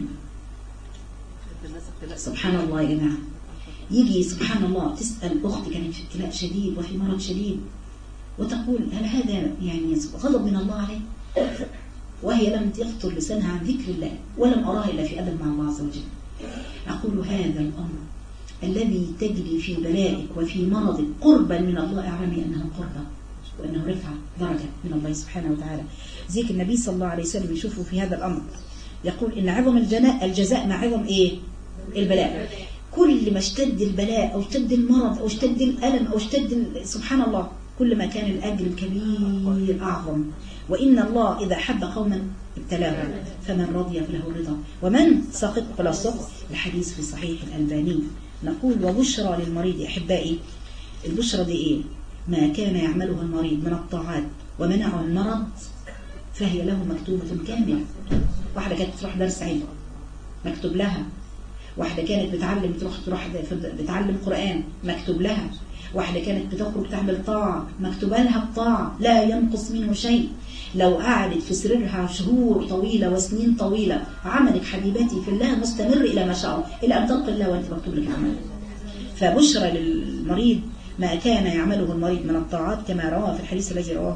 سبحان الله يا جماعة، يجي سبحان الله تسأل أختي كانت في ابتلاء شديد وفي مرض شديد وتقول: هل هذا يعني غضب من الله عليه؟ وهي لم يخطر لسانها عن ذكر الله ولم أراها إلا في أدب مع الله عز وجل. أقول: هذا الأمر الذي تجري في بلائك وفي مرضك قربا من الله، اعلمي أنه قربا وأنه رفعة درجة من الله سبحانه وتعالى. زيك النبي صلى الله عليه وسلم يشوفه في هذا الأمر يقول: إن عظم الجزاء الجزاء مع عظم إيه؟ البلاء. كل ما اشتد البلاء أو اشتد المرض أو اشتد الألم أو اشتد سبحان الله، كل ما كان الأجر الكبير أعظم. وإن الله إذا حب قوما ابتلاهم فمن رضي فله الرضا ومن سقط فلا سقط. الحديث في صحيح الألباني. نقول: وبشرى للمريض أحبائي. البشرى دي إيه؟ ما كان يعمله المريض من الطاعات ومنعه المرض فهي له مكتوبة كاملة. واحدة كانت تروح درس علم مكتوب لها، واحدة كانت بتعلم تروح تروح بتعلم قرآن مكتوب لها، واحدة كانت بتخرج تعمل طاعة مكتوب لها الطاعة لا ينقص منه شيء. لو قعدت في سريرها شهور طويلة وسنين طويلة عملك حبيبتي في الله مستمر إلى ما شاء الله، إلى أن تلقى الله وأنت مكتوب لك عمل. فبشرى للمريض ما كان يعمله المريض من الطاعات، كما رواه في الحديث الذي رواه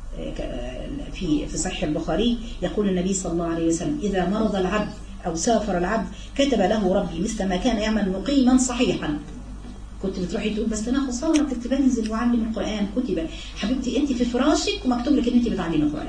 في في صحيح البخاري. يقول النبي صلى الله عليه وسلم: إذا مرض العبد أو سافر العبد كتب له ربي مثل ما كان يعمل مقيما صحيحا. كنت بتروحي تقول: بس أنا خسارة كنت بنزل وأعلم القرآن. كتب حبيبتي أنت في فراشك ومكتوب لك أن أنت بتعلمي القرآن.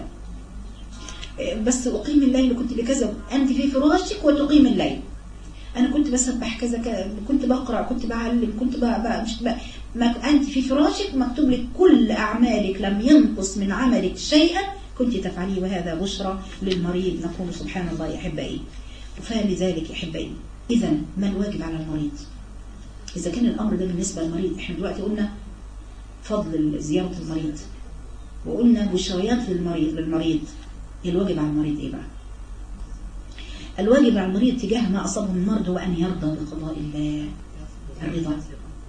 بس أقيم الليل كنت بكذا، أنت في فراشك وتقيم الليل. أنا كنت بسبح كذا كذا، كنت بقرأ، كنت بعلم، كنت بقى مش بقى ما أنت في فراشك مكتوب لك كل أعمالك لم ينقص من عملك شيئا كنت تفعليه. وهذا بشرى للمريض. نقول: سبحان الله يا أحبائي. فلذلك يا أحبائي، إذا ما الواجب على المريض؟ إذا كان الأمر ده بالنسبة للمريض، إحنا دلوقتي قلنا فضل زيارة المريض وقلنا بشريات للمريض للمريض الواجب على المريض إيه بقى؟ الواجب على المريض تجاه ما أصابه من مرض هو أن يرضى بقضاء الله، الرضا،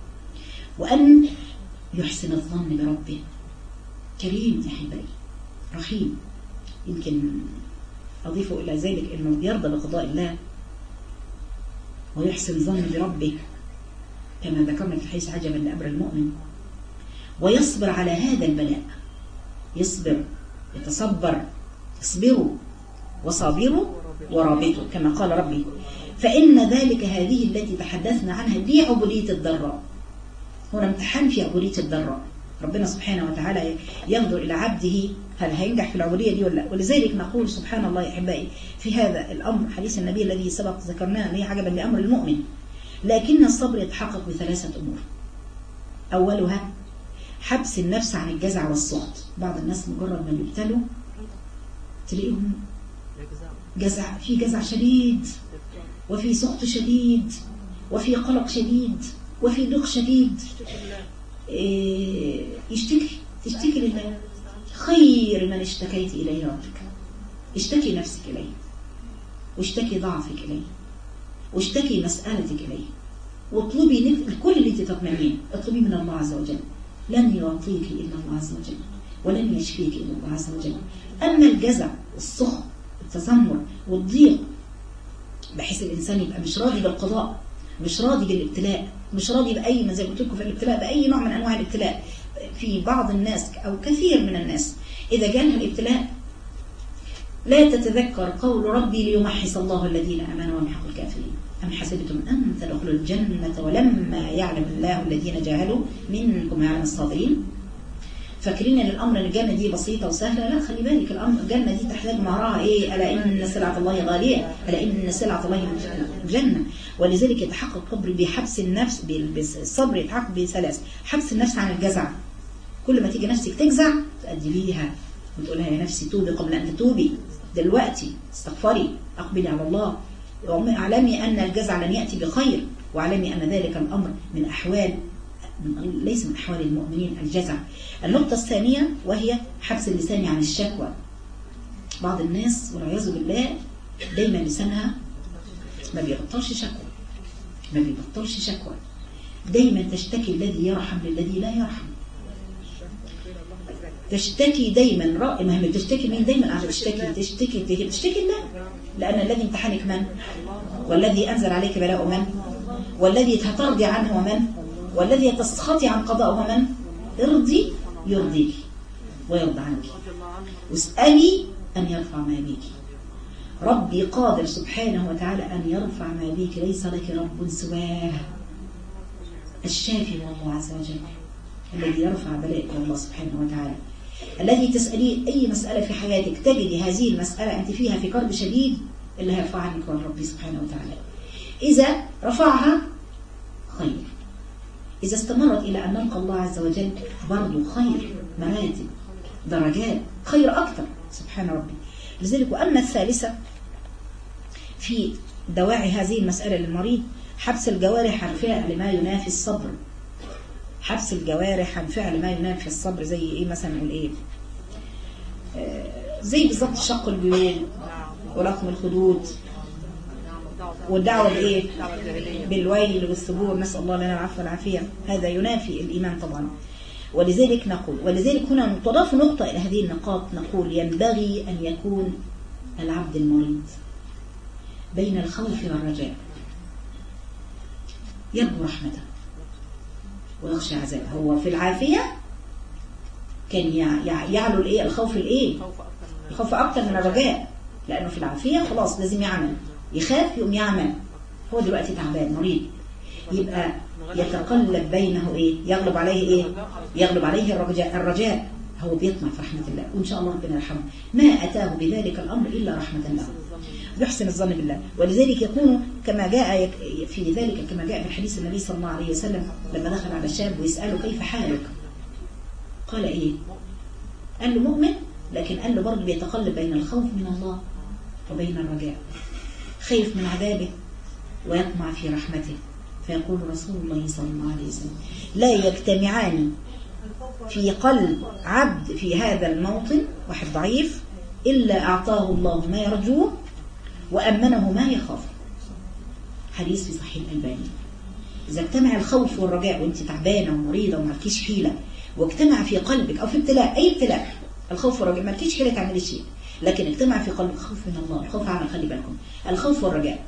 وأن يحسن الظن بربه. كريم يا أحبائي، رحيم. يمكن أضيف إلى ذلك أنه يرضى بقضاء الله ويحسن الظن بربه كما ذكرنا في الحديث: عجبا لأمر المؤمن. ويصبر على هذا البلاء، يصبر، يتصبر، اصبروا وصابروا ورابطوا كما قال ربي. فإن ذلك هذه التي تحدثنا عنها دي عبودية الضراء. هنا امتحان في عبودية الضراء. ربنا سبحانه وتعالى ينظر إلى عبده هل هينجح في العبودية دي ولا لا. ولذلك نقول: سبحان الله يا أحبائي، في هذا الأمر حديث النبي الذي سبق ذكرناه هي عجبا لأمر المؤمن. لكن الصبر يتحقق بثلاثة أمور. أولها حبس النفس عن الجزع والسخط. بعض الناس مجرد ما يبتلوا تلاقيهم جزع، في جزع شديد وفي سخط شديد وفي قلق شديد وفي ضيق شديد. إيه يشتكي تشتكي لله. خير من اشتكيت إليه ربك. اشتكي نفسك إليه، واشتكي ضعفك إليه، واشتكي مسألتك إليه، واطلبي كل اللي تتمنيه. اطلبي من الله عز وجل. لن يعطيك إلا الله عز وجل، ولن يشفيك إلا الله عز وجل. أما الجزع والسخط والتذمر والضيق بحيث الإنسان يبقى مش راضي بالقضاء، مش راضي بالابتلاء، مش راضي بأي ما زي ما قلت لكم في الابتلاء، بأي نوع من أنواع الابتلاء. في بعض الناس أو كثير من الناس إذا جاءها الابتلاء لا تتذكر قول ربي: ليمحص الله الذين آمنوا ويمحق الكافرين. أم حسبتم أن تدخلوا الجنة ولما يعلم الله الذين جاهدوا منكم ويعلم الصابرين. فاكرين ان الامر الجنه دي بسيطه وسهله؟ لا، خلي بالك، الامر الجنه دي تحتاج مهرها ايه؟ الا ان سلعه الله غاليه، الا ان سلعه الله الجنه. ولذلك يتحقق الصبر بحبس النفس، بالصبر يتحقق بثلاث: حبس النفس عن الجزع. كل ما تيجي نفسك تجزع تأدبيها وتقولها يا نفسي توبي قبل ان تتوبي، دلوقتي استغفري، اقبلي على الله، واعلمي ان الجزع لن ياتي بخير، واعلمي ان ذلك الامر من احوال ليس من أحوال المؤمنين الجزع. النقطة الثانية وهي حبس اللسان عن الشكوى. بعض الناس والعياذ بالله دايما لسانها ما بيبطلش شكوى، ما بيبطلش شكوى، دايما تشتكي الذي يرحم للذي لا يرحم، تشتكي دايما رأي. ما هي بتشتكي مين؟ دايما قاعدة تشتكي تشتكي تشتكي الله، لأن الذي امتحنك من؟ والذي أنزل عليك بلاء من؟ والذي هترضي عنه من؟ والذي تسخطي عن قضاءه من؟ ارضي يرضيك ويرضى عنك، واسألي أن يرفع ما بيك. ربي قادر سبحانه وتعالى أن يرفع ما بيك، ليس لك رب سواه. الشافي هو الله عز وجل الذي يرفع بلائك الله سبحانه وتعالى، الذي تسأليه أي مسألة في حياتك تجدي هذه المسألة أنت فيها في كرب شديد، اللي هيرفع عنك هو ربي سبحانه وتعالى. إذا رفعها خير، إذا استمرت إلى أن نلقى الله عز وجل برضو خير، مراتب، درجات، خير أكثر سبحان ربي. لذلك وأما الثالثة في دواعي هذه المسألة للمريض: حبس الجوارح عن فعل ما ينافي الصبر. حبس الجوارح عن فعل ما ينافي الصبر زي إيه مثلا؟ نقول إيه؟ آه زي بالضبط شق الجيوب ولطم الخدود والدعوة بإيه؟ بالويل والثبور، نسأل الله لنا العفو والعافية. هذا ينافي الإيمان طبعا. ولذلك نقول، ولذلك هنا تضاف نقطة إلى هذه النقاط، نقول ينبغي أن يكون العبد المريض بين الخوف والرجاء، يرجو رحمته ويخشى عذابه. هو في العافية كان يعلو الإيه؟ الخوف الإيه؟ الخوف أكتر من الرجاء، لأنه في العافية خلاص لازم يعمل، يخاف يقوم يعمل. هو دلوقتي تعبان مريض، يبقى يتقلب بينه ايه؟ يغلب عليه ايه؟ يغلب عليه الرجاء. الرجاء هو بيطمع في رحمة الله، وان شاء الله ربنا يرحمه، ما اتاه بذلك الامر الا رحمة الله، يحسن الظن بالله. ولذلك يكون كما جاء في ذلك، كما جاء في حديث النبي صلى الله عليه وسلم لما دخل على شاب ويسأله كيف حالك، قال ايه؟ قال له مؤمن، لكن قال له برضه بيتقلب بين الخوف من الله وبين الرجاء، خايف من عذابه ويطمع في رحمته. فيقول رسول الله صلى الله عليه وسلم: لا يجتمعان في قلب عبد في هذا الموطن، واحد ضعيف، إلا أعطاه الله ما يرجوه وأمنه ما يخاف. حديث في صحيح الألباني. إذا اجتمع الخوف والرجاء وانت تعبانة ومريضة ومالكيش حيلة، واجتمع في قلبك أو في ابتلاء، أي ابتلاء، الخوف والرجاء، مالكيش حيلة تعملي شيء، لكن اجتمع في قلبك خوف من الله، الخوف عنه، خلي بالكم، الخوف والرجاء،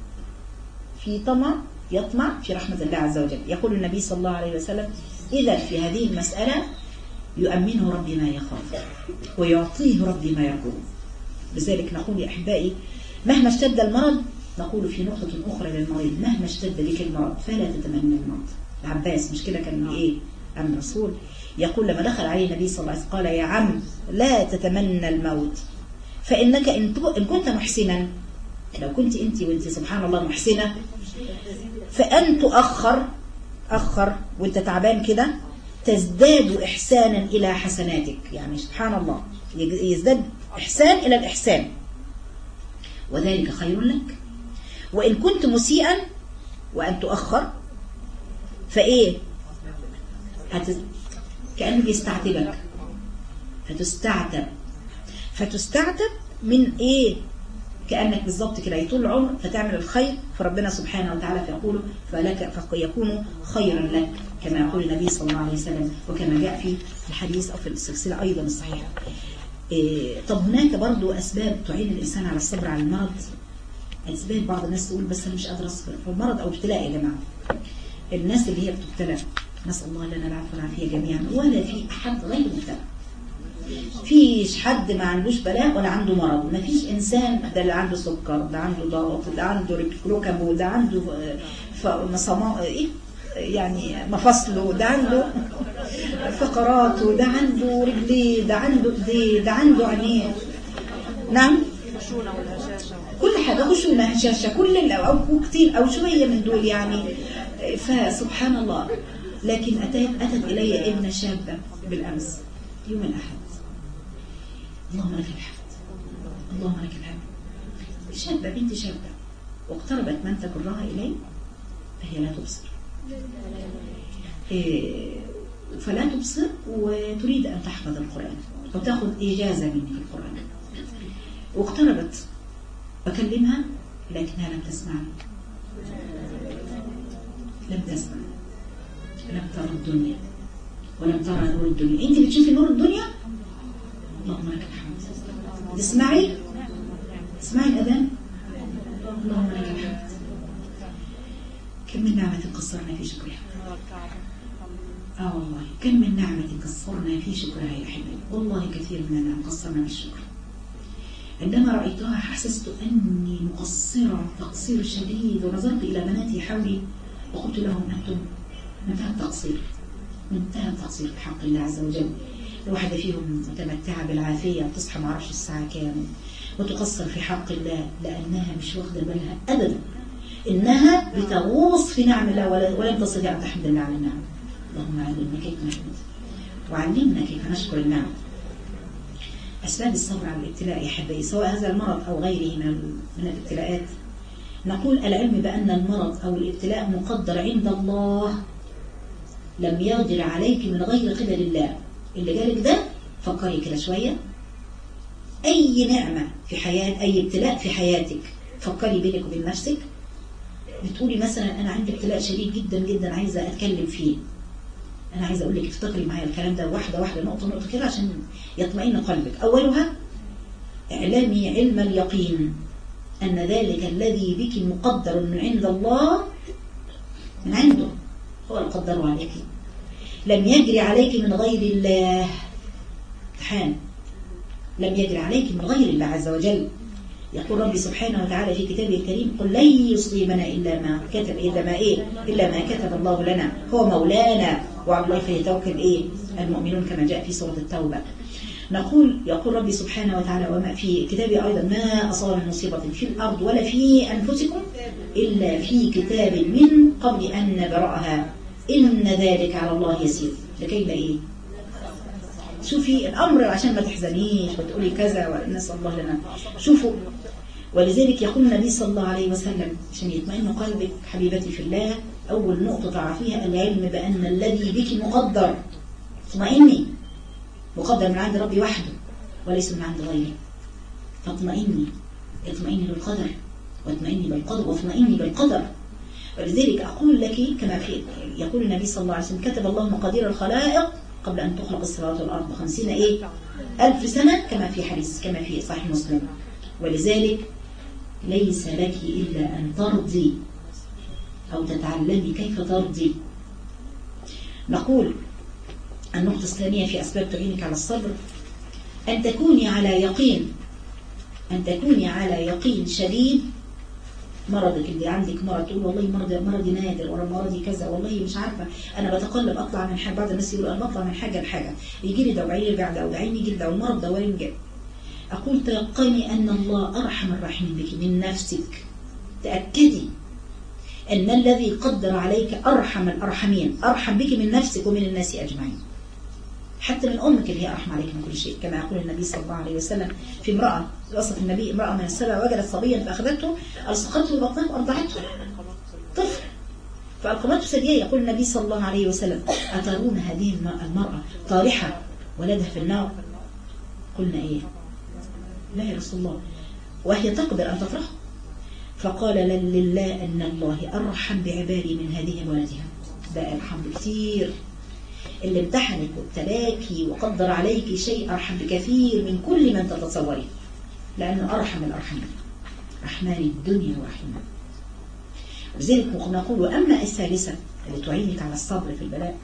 في طمع، يطمع في رحمة الله عز وجل. يقول النبي صلى الله عليه وسلم: إذا في هذه المسألة يؤمنه ربي ما يخاف ويعطيه ربي ما يرجوه. لذلك نقول يا أحبائي، مهما اشتد المرض، نقول في نقطة أخرى للمريض: مهما اشتد بك المرض فلا تتمنى الموت. العباس مش كده كان إيه؟ عم الرسول يقول لما دخل عليه النبي صلى الله عليه وسلم قال: يا عم لا تتمنى الموت، فإنك إن كنت محسنا، لو كنت أنت وأنت سبحان الله محسنة، فأن تؤخر أخر وأنت تعبان كده، تزداد إحسانا إلى حسناتك. يعني سبحان الله يزداد إحسان إلى الإحسان، وذلك خير لك. وإن كنت مسيئا وأن تؤخر فإيه؟ هتز... كأنه بيستعتبك، فتستعتب فتستعتب من إيه؟ كأنك بالضبط كده يطول العمر فتعمل الخير، فربنا سبحانه وتعالى فيقول فلك فيكون خيرا لك، كما يقول النبي صلى الله عليه وسلم، وكما جاء في الحديث أو في السلسلة أيضا الصحيحة. إيه طب هناك برضو أسباب تعين الإنسان على الصبر على المرض. أسباب بعض الناس تقول بس أنا مش قادر أصبر، فالمرض أو ابتلاء يا جماعة، الناس اللي هي بتبتلى، نسأل الله لنا العفو والعافية جميعا، ولا في أحد غير مبتلى، فيش حد ما عندوش بلاء ولا عنده مرض، ما فيش إنسان ده اللي عنده سكر، ده عنده ضغط، ده عنده ركبه، ده عنده فمصماء إيه يعني مفاصله، ده عنده فقراته، ده عنده رجليه، ده عنده ايديه، ده عنده عينيه. نعم، كل حاجة، خشونة، هشاشة، كل أو كتير أو شوية من دول يعني. فسبحان الله. لكن أتت, أتت إلي ابنة شابة بالأمس يوم الأحد، اللهم لك الحمد، اللهم لك الحمد، شابة، بنت شابة، واقتربت من تكرها إلي فهي لا تبصر، فلا تبصر وتريد أن تحفظ القرآن وتأخذ إجازة مني في القرآن. واقتربت بكلمها لكنها لم تسمعني، لم تسمع، لم ترى الدنيا ولم ترى نور الدنيا. انت بتشوفي نور الدنيا، اللهم لك الحمد. تسمعي تسمعي الأذان، اللهم لك الحمد. كم من نعمة قصرنا في شكرها. اه والله كم من نعمة قصرنا في شكرها يا حبيبي، والله كثير من النعم قصرنا في الشكر. عندما رأيتها حسست أني مقصرة تقصير شديد، ونظرت إلى بناتي حولي وقلت لهم أنتم منتهى التقصير، منتهى التقصير في حق الله عز وجل. الواحدة فيهم متمتعة بالعافية، بتصحى ما عرفش الساعة كام، وتقصر في حق الله لأنها مش واخدة بالها أبدا إنها بتغوص في نعم الله ولم تستطيع أن تحمد الله على النعم. اللهم علمنا كيف نحمد وعلمنا كيف نشكر النعم. أسباب الصبر على الابتلاء يا حبايبي، سواء هذا المرض أو غيره من من الابتلاءات، نقول العلم بأن المرض أو الابتلاء مقدر عند الله، لم يقدر عليك من غير قدر الله. اللي جالك ده فكري كده شوية، أي نعمة في حياة، أي ابتلاء في حياتك، فكري بينك وبين نفسك. بتقولي مثلا أنا عندي ابتلاء شديد جدا جدا عايزة أتكلم فيه، أنا عايزة أقول لك افتكري معايا الكلام ده واحدة واحدة، نقطة نقطة كده عشان يطمئن قلبك. أولها اعلمي علم اليقين أن ذلك الذي بك مقدر من عند الله، من عنده هو اللي قدره عليك، لم يجري عليك من غير الله. امتحان، لم يجري عليك من غير الله عز وجل. يقول ربي سبحانه وتعالى في كتابه الكريم قل لن يصيبنا إلا ما كتب إلا ما إيه إلا ما كتب الله لنا هو مولانا وعلى الله فيتوكل إيه المؤمنون، كما جاء في سورة التوبة. نقول يقول ربي سبحانه وتعالى وما في كتابه أيضا ما أصاب من مصيبة في الأرض ولا في أنفسكم إلا في كتاب من قبل أن نبرأها إن ذلك على الله يسير. لكي لا إيه، شوفي الأمر عشان ما تحزنيش وتقولي كذا ونسأل الله لنا. شوفوا، ولذلك يقول النبي صلى الله عليه وسلم عشان يطمئن قلبك حبيبتي في الله، أول نقطة تعرفيها العلم بأن الذي بك مقدر، اطمئني، مقدر من عند ربي وحده وليس من عند غيره. فاطمئني، اطمئني بالقدر واطمئني بالقدر واطمئني بالقدر. ولذلك أقول لك كما في يقول النبي صلى الله عليه وسلم كتب الله مقادير الخلائق قبل أن تخلق السماوات والأرض خمسين إيه ألف سنة، كما في حديث كما في صحيح مسلم. ولذلك ليس لك إلا أن ترضي أو تتعلمي كيف ترضي. نقول النقطة الثانية في أسباب تعينك على الصبر أن تكوني على يقين، أن تكوني على يقين شديد. مرضك اللي عندك مرض تقول والله مرضي مرضي نادر ولا مرضي كذا، والله مش عارفة أنا بتقلب أطلع من حاجة، بعض الناس يقولوا أنا بطلع من حاجة لحاجة، يجي لي دوعين يرجع دوعين، يجي لي دو المرض دوعين يرجع. أقول تيقني أن الله أرحم الراحمين بك من نفسك، تأكدي أن الذي قدر عليك أرحم الأرحمين، أرحم بك من نفسك ومن الناس أجمعين، حتى من أمك اللي هي أرحم عليك من كل شيء. كما يقول النبي صلى الله عليه وسلم في امرأة، وصف النبي امرأة من السبع وجدت صبيا فأخذته ألصقته ببطنها وأرضعته طفل فألقمته ثدييه. يقول النبي صلى الله عليه وسلم أترون هذه المرأة طارحة ولدها في النار؟ قلنا إيه؟ لا يا رسول الله، وهي تقدر أن تفرح؟ فقال لله أن الله أرحم بعبادي من هذه ولدها، ده أرحم بكثير. اللي امتحنك وابتلاكي وقدر عليك شيء أرحم بكثير من كل من تتصوري، لأنه أرحم الأرحمين، رحمن الدنيا ورحمن. وذلك نقول أما الثالثة اللي تعينك على الصبر في البلاء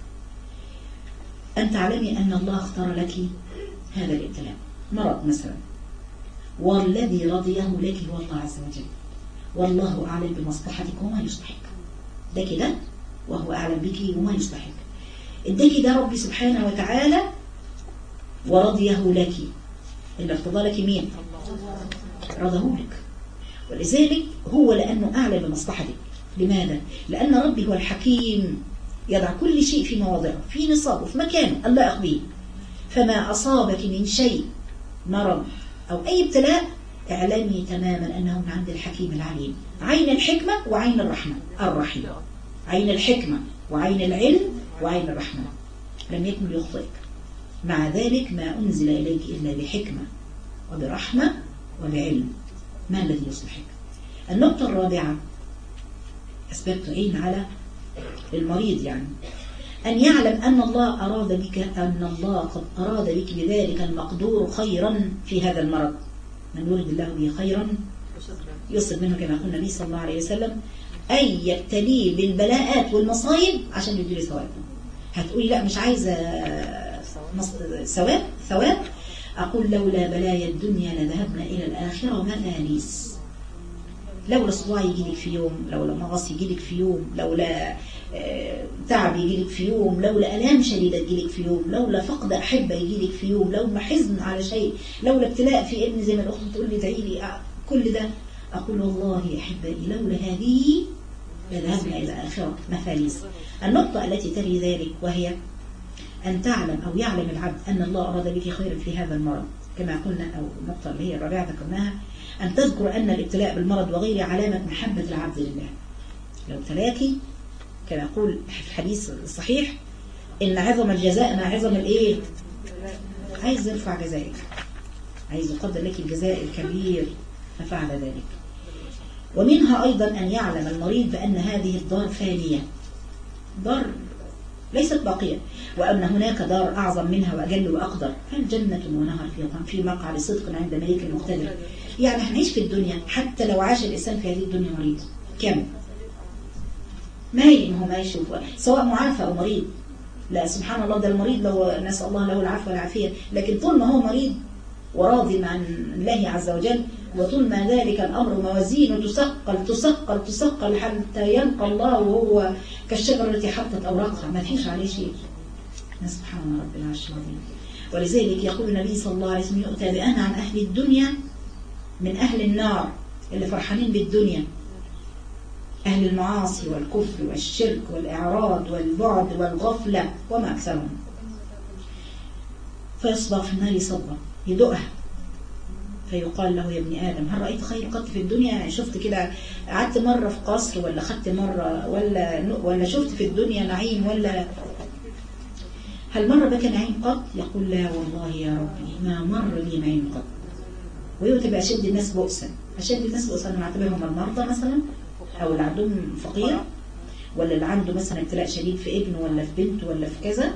أن تعلمي أن الله اختار لك هذا الابتلاء، مرض مثلا، والذي رضيه لك هو الله عز وجل، والله أعلم بمصلحتك وما يصلحك. ده كده وهو أعلم بك وما يصلحك. اداكي ده ربي سبحانه وتعالى ورضيه لك. اللي ارتضى لك مين؟ رضاه لك. ولذلك هو لأنه أعلم بمصلحتك. لماذا؟ لأن ربي هو الحكيم يضع كل شيء في مواضعه، في نصابه، في مكانه اللائق به. فما أصابك من شيء مرض أو أي ابتلاء اعلمي تماما أنه من عند الحكيم العليم. عين الحكمة وعين الرحمة الرحيم. عين الحكمة وعين العلم وعين الرحمة. لم يكن ليخطئك. مع ذلك ما أنزل إليك إلا بحكمة وبرحمة وبعلم. ما الذي يصلحك؟ النقطة الرابعة أسباب تعين على المريض، يعني أن يعلم أن الله أراد بك أن الله قد أراد بك بذلك المقدور خيرا في هذا المرض. من يريد الله به خيرا يصب منه، كما قال النبي صلى الله عليه وسلم، أي يبتليه بالبلاءات والمصايب عشان يديله ثواب. هتقولي لا مش عايزة ثواب ثواب أقول لولا بلايا الدنيا لذهبنا إلى الآخرة مآنيس. لولا صداع يجيلك في يوم، لولا مغص يجيلك في يوم، لولا تعب يجيلك في يوم، لولا ألام شديدة يجيلك في يوم، لولا فقد أحبة يجيلك في يوم، لولا حزن على شيء، لولا ابتلاء في ابن زي ما الأخت تقول لي ادعي لي، كل ده أقول والله يا أحبائي لولا هذه لذهبنا إلى آخرة مفاليس. النقطة التي تلي ذلك وهي أن تعلم أو يعلم العبد أن الله أراد بك خيرا في هذا المرض، كما قلنا، أو النقطة اللي هي الرابعة ذكرناها، أن تذكر أن الابتلاء بالمرض وغيره علامة محبة العبد لله. لو ابتلاكي كما يقول في الحديث الصحيح إن عظم الجزاء مع عظم الإيه؟ عايز يرفع جزائك، عايز يقدر لك الجزاء الكبير ففعل ذلك. ومنها أيضا أن يعلم المريض بأن هذه الدار فانية، دار ليست باقية، وأن هناك دار أعظم منها وأجل وأقدر. الجنة ونهر في في مقعد صدق عند مليك مقتدر. يعني هنعيش في الدنيا حتى لو عاش الإنسان في هذه الدنيا مريض كم مايل، هو ما يشوف سواء معافى أو مريض. لا سبحان الله، ده المريض لو نسأل الله له العفو والعافية، لكن طول ما هو مريض وراضي عن الله عز وجل، وطول ما ذلك الأمر موازينه تثقل تثقل تثقل حتى يلقى الله وهو كالشجرة التي حطت أوراقها ما فيش عليه شيء. سبحان رب العرش العظيم. ولذلك يقول النبي صلى الله عليه وسلم يؤتى بأنا عن أهل الدنيا من أهل النار اللي فرحانين بالدنيا، أهل المعاصي والكفر والشرك والإعراض والبعد والغفلة وما أكثرهم، فيصبح في النار صبا يدقها، فيقال له يا ابن آدم هل رأيت خير قط في الدنيا؟ شفت كده قعدت مرة في قصر، ولا خدت مرة، ولا ولا شفت في الدنيا نعيم، ولا هل مر بك نعيم قط؟ يقول لا والله يا ربي ما مر بي نعيم قط. ويؤتى بأشد الناس بؤسا. أشد الناس بؤسا نعتبرهم المرضى مثلا، أو اللي عندهم فقير، ولا اللي عنده مثلا ابتلاء شديد في ابنه ولا في بنته ولا في كذا،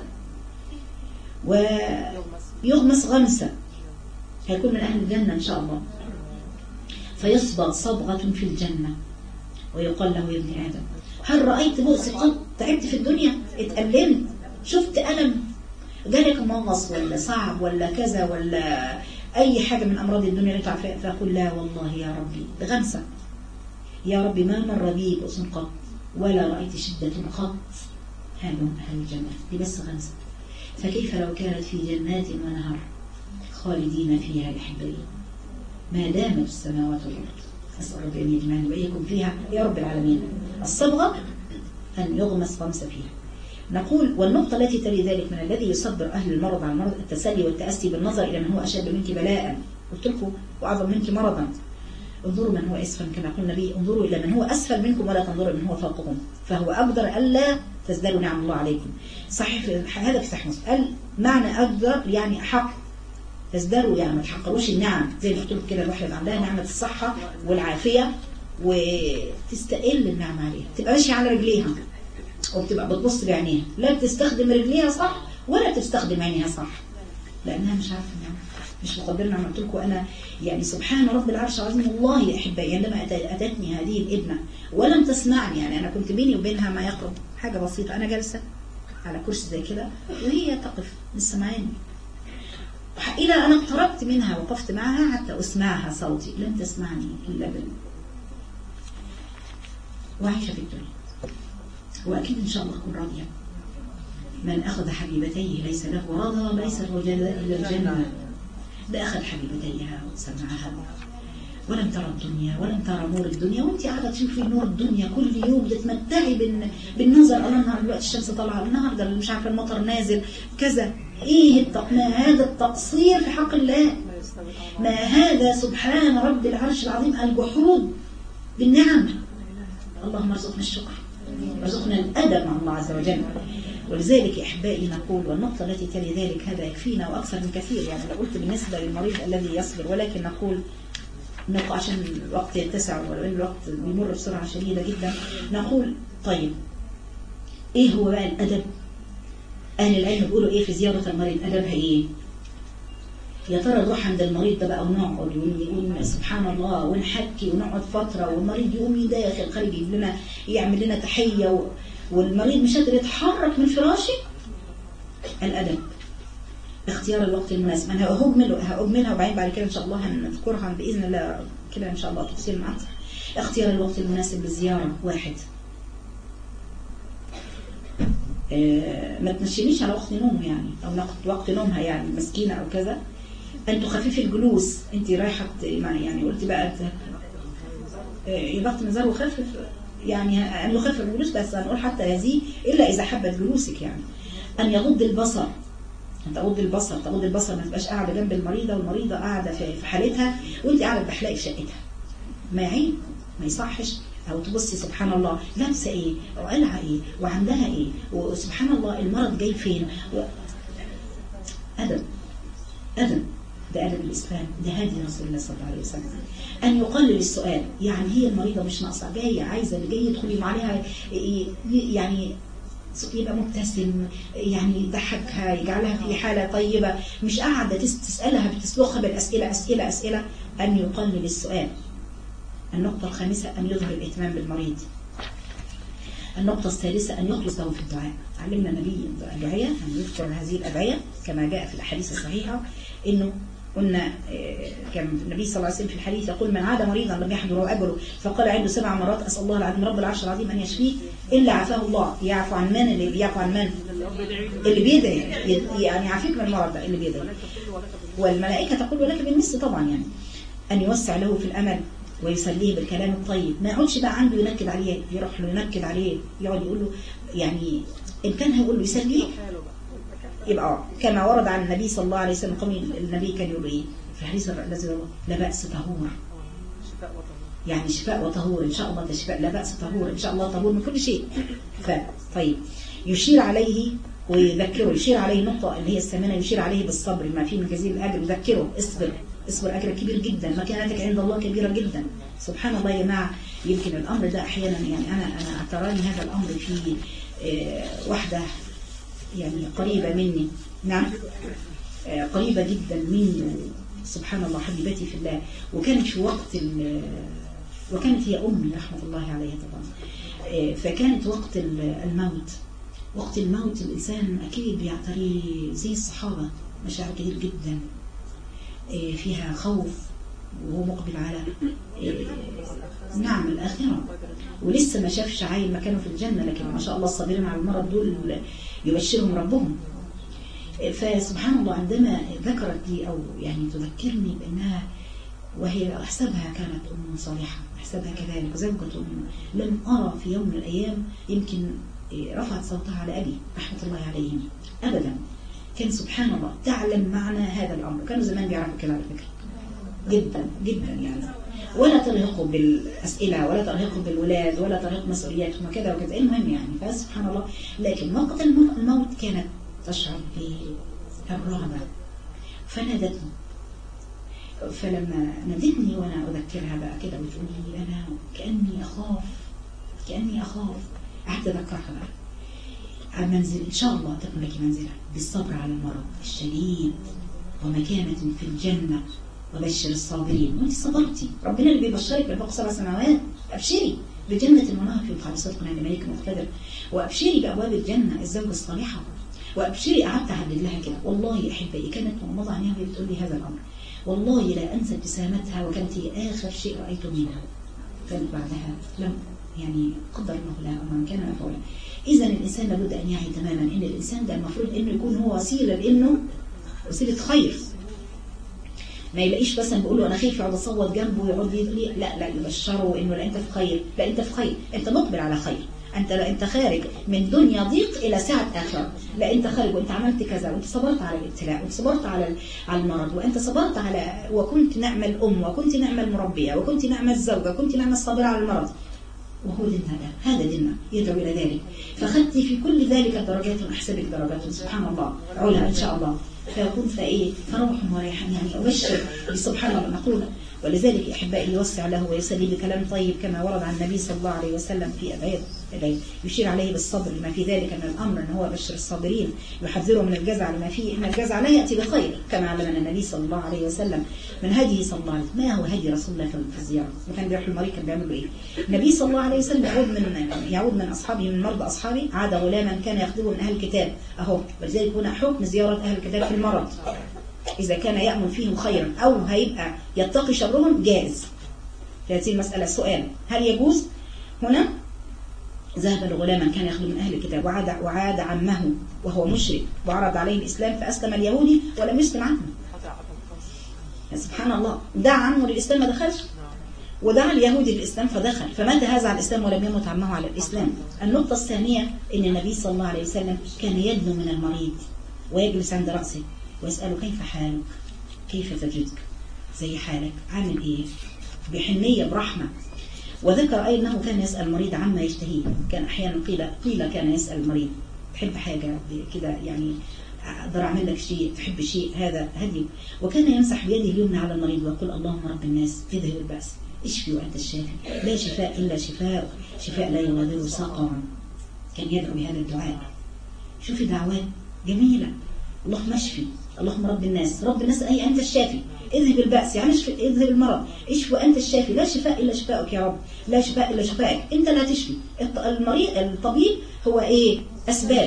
ويغمس غمسة، هيكون من أهل الجنة إن شاء الله. فيصبغ صبغة في الجنة ويقال له يا ابن آدم هل رأيت بؤس قط؟ تعبت في الدنيا، اتألمت، شفت ألم، جالك مغص ولا صعب ولا كذا ولا أي حاجة من أمراض الدنيا اللي تعرفها؟ فأقول لا والله يا ربي بغمسة، يا ربي ما مر بي بؤس قط ولا رأيت شدة قط. هذا أهل الجنة، دي بس غمسة. فكيف لو كانت في جنات ونهر خالدين فيها أحبائي ما دامت السماوات والأرض. أسأل ربي أن يجمعني وإياكم فيها يا رب العالمين. الصبغة أن يغمس غمسة فيها. نقول والنقطة التي تلي ذلك من الذي يصبر أهل المرض على المرض التسلي والتأسي بالنظر إلى من هو أشد منك بلاء، قلت لكم وأعظم منك مرضا. انظروا من هو أسفل، كما قال النبي انظروا إلى من هو أسفل منكم ولا تنظروا من هو فوقكم، فهو أقدر ألا تزدادوا نعم الله عليكم. صحيح هذا في صحيح مسلم قال معنى أقدر يعني أحق تزدادوا، يعني ما تحقروش النعم زي ما قلت كده. الواحد عندها نعمة الصحة والعافية وتستقل النعمة عليها، تبقى ماشية على رجليها وبتبقى بتبص بعينيها، لا بتستخدم رجليها صح ولا تستخدم عينيها صح، لأنها مش عارفة النعمة، مش مقدرنا. عم قلت لكم أنا يعني سبحان رب العرش العظيم والله يا أحبائي عندما أتتني هذه الابنة ولم تسمعني، يعني أنا كنت بيني وبينها ما يقرب حاجة بسيطة، أنا جالسة على كرسي زي كده وهي تقف مش سمعاني، إلى أنا اقتربت منها وقفت معها حتى أسمعها صوتي، لم تسمعني إلا بال وعيشة في الدنيا. وأكيد إن شاء الله أكون راضية. من أخذ حبيبتيه ليس له رضا ليس له إلا الجنة. ده أخذ حبيبتيها وسمعها ولم ترى الدنيا ولم ترى نور الدنيا، وانت قاعدة تشوفي نور الدنيا كل يوم تتمتعي بالنظر. الله النهار دلوقتي الشمس طالعة، النهارده مش عارفة المطر نازل كذا. ايه التق... ما هذا التقصير في حق الله، ما هذا سبحان رب العرش العظيم الجحود بالنعم. اللهم ارزقنا الشكر، ارزقنا الأدب مع الله عز وجل. ولذلك إحبائي نقول، والنقطة التي تلي ذلك هذا يكفينا وأكثر من كثير، يعني لو قلت بالنسبة للمريض الذي يصبر، ولكن نقول نقول عشان الوقت يتسع والوقت بيمر بسرعة شديدة جدا. نقول طيب ايه هو بقى الأدب؟ أهل العلم بيقولوا ايه في زيارة المريض؟ أدبها ايه؟ يا ترى نروح عند المريض ده بقى ونقعد ونقول سبحان الله ونحكي ونقعد فترة، والمريض يقوم يداخل الخارج يجيب لنا يعمل لنا تحية و... والمريض مش قادر يتحرك من فراشه؟ الأدب اختيار الوقت المناسب. أنا هأجمل هأجملها وبعدين بعد كده إن شاء الله هنذكرها بإذن الله كده إن شاء الله تفصيل معك. اختيار الوقت المناسب للزيارة. واحد، اه ما تنشينيش على وقت نومه يعني، أو نقط وقت نومها يعني مسكينة أو كذا. أن تخففي الجلوس. أنت رايحة يعني قلت بقى يبقى مزار وخفف يعني أن يخفف الجلوس، بس هنقول حتى هذه إلا إذا حبت جلوسك يعني. أن يغض البصر، تغض البصر تغض البصر ما تبقاش قاعدة جنب المريضة والمريضة قاعدة في حالتها وانت قاعدة بحلقي في شقتها. ما يعيب، ما يصحش. او تبصي سبحان الله لابسه ايه وقلعه ايه وعندها ايه وسبحان الله المرض جاي فين و... أدب أدب ده أدب الإسلام، ده هادي رسول الله صلى الله عليه وسلم. أن يقلل السؤال، يعني هي المريضة مش ناقصة، جاية عايزة اللي جاي يدخل عليها يعني يبقى مبتسم، يعني يضحكها يجعلها في حالة طيبة، مش قاعدة تسألها بتسلخها بالأسئلة أسئلة أسئلة. أن يقلل السؤال. النقطة الخامسة أن يظهر الاهتمام بالمريض. النقطة الثالثة أن يخلص له في الدعاء. علمنا النبي الأدعية، أن يذكر هذه الأدعية كما جاء في الأحاديث الصحيحة. إنه قلنا كان النبي صلى الله عليه وسلم في الحديث يقول من عاد مريضا لم يحضره أجله فقال عنده سبع مرات أسأل الله العظيم رب العرش العظيم أن يشفيه إلا عافاه الله. يعفو عن من؟ اللي بيعفو عن من؟ اللي بيدعي، يعني يعافيك من المرض ده اللي بيدعي. والملائكة تقول ولك بالمثل طبعا يعني. أن يوسع له في الأمل ويسليه بالكلام الطيب، ما يقعدش بقى عنده ينكد عليه، يروح له ينكد عليه يقعد يقول له يعني إن كان هيقول له يسليه يبقى كما ورد عن النبي صلى الله عليه وسلم. قوم النبي كان يقول ايه في الحديث الذي لا بأس طهور، يعني شفاء وطهور ان شاء الله، ده شفاء لا بأس طهور ان شاء الله، طهور من كل شيء. ف طيب يشير عليه ويذكره، يشير عليه نقطة اللي هي الثامنة، يشير عليه بالصبر ما فيه من جزيل الأجر، يذكره اصبر اصبر أجر كبير جدا، مكانتك عند الله كبيرة جدا. سبحان الله يا جماعة. يمكن الأمر ده أحيانا يعني أنا أنا أتراني هذا الأمر في اه واحدة يعني قريبة مني، نعم اه قريبة جدا مني سبحان الله حبيبتي في الله، وكانت في وقت وكانت هي أمي رحمة الله عليها طبعا. اه فكانت وقت الموت، وقت الموت الإنسان أكيد بيعتري زي الصحابة مشاعر كتير جدا اه فيها خوف وهو مقبل على اه نعم الآخرة، ولسه ما شافش عين مكانه في الجنة، لكن ما شاء الله الصابرين على المرض دول يبشرهم ربهم. فسبحان الله عندما ذكرت لي أو يعني تذكرني بأنها وهي أحسبها كانت أم صالحة، أحسبها كذلك زوجة لم أرى في يوم من الأيام يمكن رفعت صوتها على أبي رحمة الله عليهم أبدا. كان سبحان الله تعلم معنى هذا الأمر، كانوا زمان بيعرفوا كده على فكرة جدا جدا يعني، ولا ترهقوا بالأسئلة ولا ترهقوا بالولاد ولا ترهقوا مسؤولياتهم وكذا وكذا. المهم يعني فسبحان الله. لكن وقت الموت كانت تشعر بالرهبة فنادتني، فلما نادتني وأنا أذكرها بقى كده وتقول لي أنا كأني أخاف كأني أخاف قعدت أذكرها بقى منزل إن شاء الله تكون لك منزلة بالصبر على المرض الشديد ومكانة في الجنة وبشر الصابرين. وانت صبرتي ربنا اللي بيبشرك بالفوق سبع سماوات، أبشري بجنة المناهى في خالصتكم عند ملك مقتدر، وأبشري بأبواب الجنة الزوجة الصالحة، وأبشري. قعدت أعدد لها كده والله أحبائي كانت مغمضة عنها وهي بتقول لي هذا الأمر، والله لا أنسى ابتسامتها وكانت هي آخر شيء رأيته منها. كانت بعدها لم يعني قدر الله له أمرا كان مفعولا. إذا الإنسان لابد أن يعي تماما إن الإنسان ده المفروض إنه يكون هو وسيلة لإنه وسيلة خير. ما يلاقيش مثلا بيقول له أنا خايف يقعد أصوت جنبه ويقعد لي، لا لا يبشره إنه لا أنت في خير، لا أنت في خير، أنت مقبل على خير، أنت لا أنت خارج من دنيا ضيق إلى سعة آخرة، لا أنت خارج وأنت عملت كذا وأنت صبرت على الابتلاء وأنت صبرت على على المرض وأنت صبرت على وكنت نعمة الأم وكنت نعمة المربية وكنت نعمة الزوجة وكنت نعمة الصابرة على المرض. وهو ديننا ده، هذا ديننا يدعو إلى ذلك. فخدت في كل ذلك درجات أحسبك درجات سبحان الله علا إن شاء الله. فيكون فإيه فروح وريحان يعني أبشر سبحان الله نقول. ولذلك أحبائي يوسع له ويسلي بكلام طيب كما ورد عن النبي صلى الله عليه وسلم في أبعاد يشير عليه بالصبر لما في ذلك من الأمر أن هو بشر الصابرين، يحذره من الجزع لما فيه إن الجزع لا يأتي بخير كما علمنا النبي صلى الله عليه وسلم من هديه صلى الله عليه وسلم. ما هو هدي رسول الله في الزيارة؟ وكان بيروح المريض كان بيعمل إيه؟ النبي صلى الله عليه وسلم يعود من يعود من أصحابه من مرضى أصحابه، عاد غلاما كان يخدمه من أهل الكتاب أهو. ولذلك هنا حكم زيارة أهل الكتاب في المرض إذا كان يأمل فيهم خيرا أو هيبقى يتقي شرهم جائز. هذه المسألة سؤال هل يجوز؟ هنا ذهب لغلاما كان يخدم من أهل الكتاب وعاد, وعاد عمه وهو مشرك وعرض عليه الإسلام فأسلم اليهودي ولم يسلم عنه. سبحان الله، دعا عنه للإسلام ما دخلش ودعا اليهودي للإسلام فدخل، فمات هذا على الإسلام ولم يمت عمه على الإسلام. النقطة الثانية أن النبي صلى الله عليه وسلم كان يدنو من المريض ويجلس عند رأسه ويسأله كيف حالك؟ كيف تجدك؟ زي حالك؟ عامل إيه؟ بحنية برحمة. وذكر أيضا أنه كان يسأل المريض عما يشتهيه. كان أحيانا قيل قيل كان يسأل المريض تحب حاجة كده يعني أقدر أعمل لك شيء تحب شيء هذا هدي. وكان يمسح بيده اليمنى على المريض ويقول اللهم رب الناس اذهب البأس اشفي وأنت الشافي لا شفاء إلا شفاء شفاء لا يغادر سقما. كان يدعو بهذا الدعاء. شوفي دعوات جميلة. اللهم اشفي، اللهم رب الناس، رب الناس أي أنت الشافي، اذهب البأس يعني اشفي اذهب المرض، اشفي وأنت الشافي لا شفاء إلا شفاءك يا رب، لا شفاء إلا شفاءك، أنت لا تشفي. المريض الطبيب هو إيه؟ أسباب.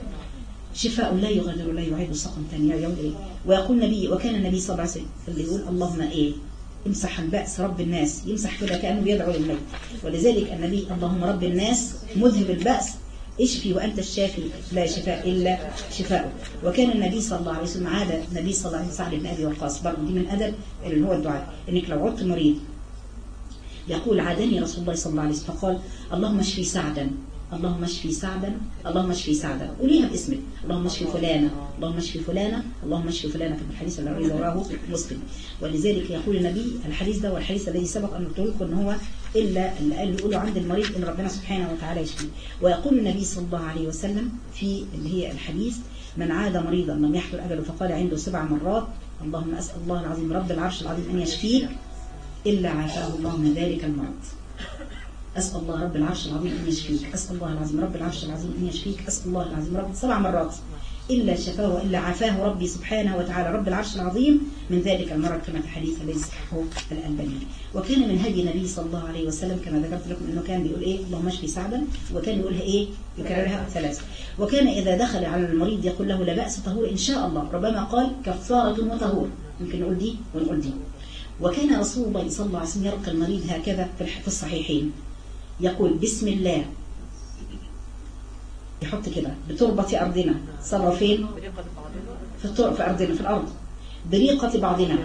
شفاء لا يغادر لا يعيد سقم ثاني يعود إيه؟ ويقول النبي وكان النبي صلى الله عليه وسلم اللي يقول اللهم إيه؟ امسح البأس رب الناس، يمسح كده كأنه بيدعو للميت. ولذلك النبي اللهم رب الناس مذهب البأس اشفي وأنت الشافي لا شفاء إلا شفاءه. وكان النبي صلى الله عليه وسلم عاد النبي صلى الله عليه وسلم سعد بن أبي وقاص برضه دي من أدب اللي هو الدعاء إنك لو عدت مريض يقول عادني رسول الله صلى الله عليه وسلم فقال اللهم اشفي سعدا اللهم اشفي سعدا اللهم اشفي سعدا قوليها باسمك اللهم اشفي فلانة اللهم اشفي فلانة اللهم اشفي فلانة في الحديث الذي رواه مسلم. ولذلك يقول النبي الحديث ده والحديث الذي سبق أن قلت لكم ان هو إلا اللي قال يقولوا عند المريض إن ربنا سبحانه وتعالى يشفيه. ويقول النبي صلى الله عليه وسلم في اللي هي الحديث من عاد مريضا لم يحضر أجله فقال عنده سبع مرات اللهم أسأل الله العظيم رب العرش العظيم أن يشفيك إلا عافاه الله من ذلك المرض. أسأل الله رب العرش العظيم أن يشفيك، أسأل الله العظيم رب العرش العظيم أن يشفيك، أسأل الله العظيم رب سبع مرات إلا شفاه إلا عافاه ربي سبحانه وتعالى رب العرش العظيم من ذلك المرض كما في حديث الذي صححه الألباني. وكان من هدي النبي صلى الله عليه وسلم كما ذكرت لكم أنه كان بيقول إيه اللهم اشفي سعدا وكان يقولها إيه يكررها ثلاث. وكان إذا دخل على المريض يقول له لا بأس طهور إن شاء الله ربما قال كفارة وطهور ممكن نقول دي ونقول دي. وكان رسول الله صلى الله عليه وسلم يرقى المريض هكذا في الصحيحين يقول بسم الله يحط كده بتربة أرضنا صلوا فين في, في أرضنا في الأرض بريقة بعضنا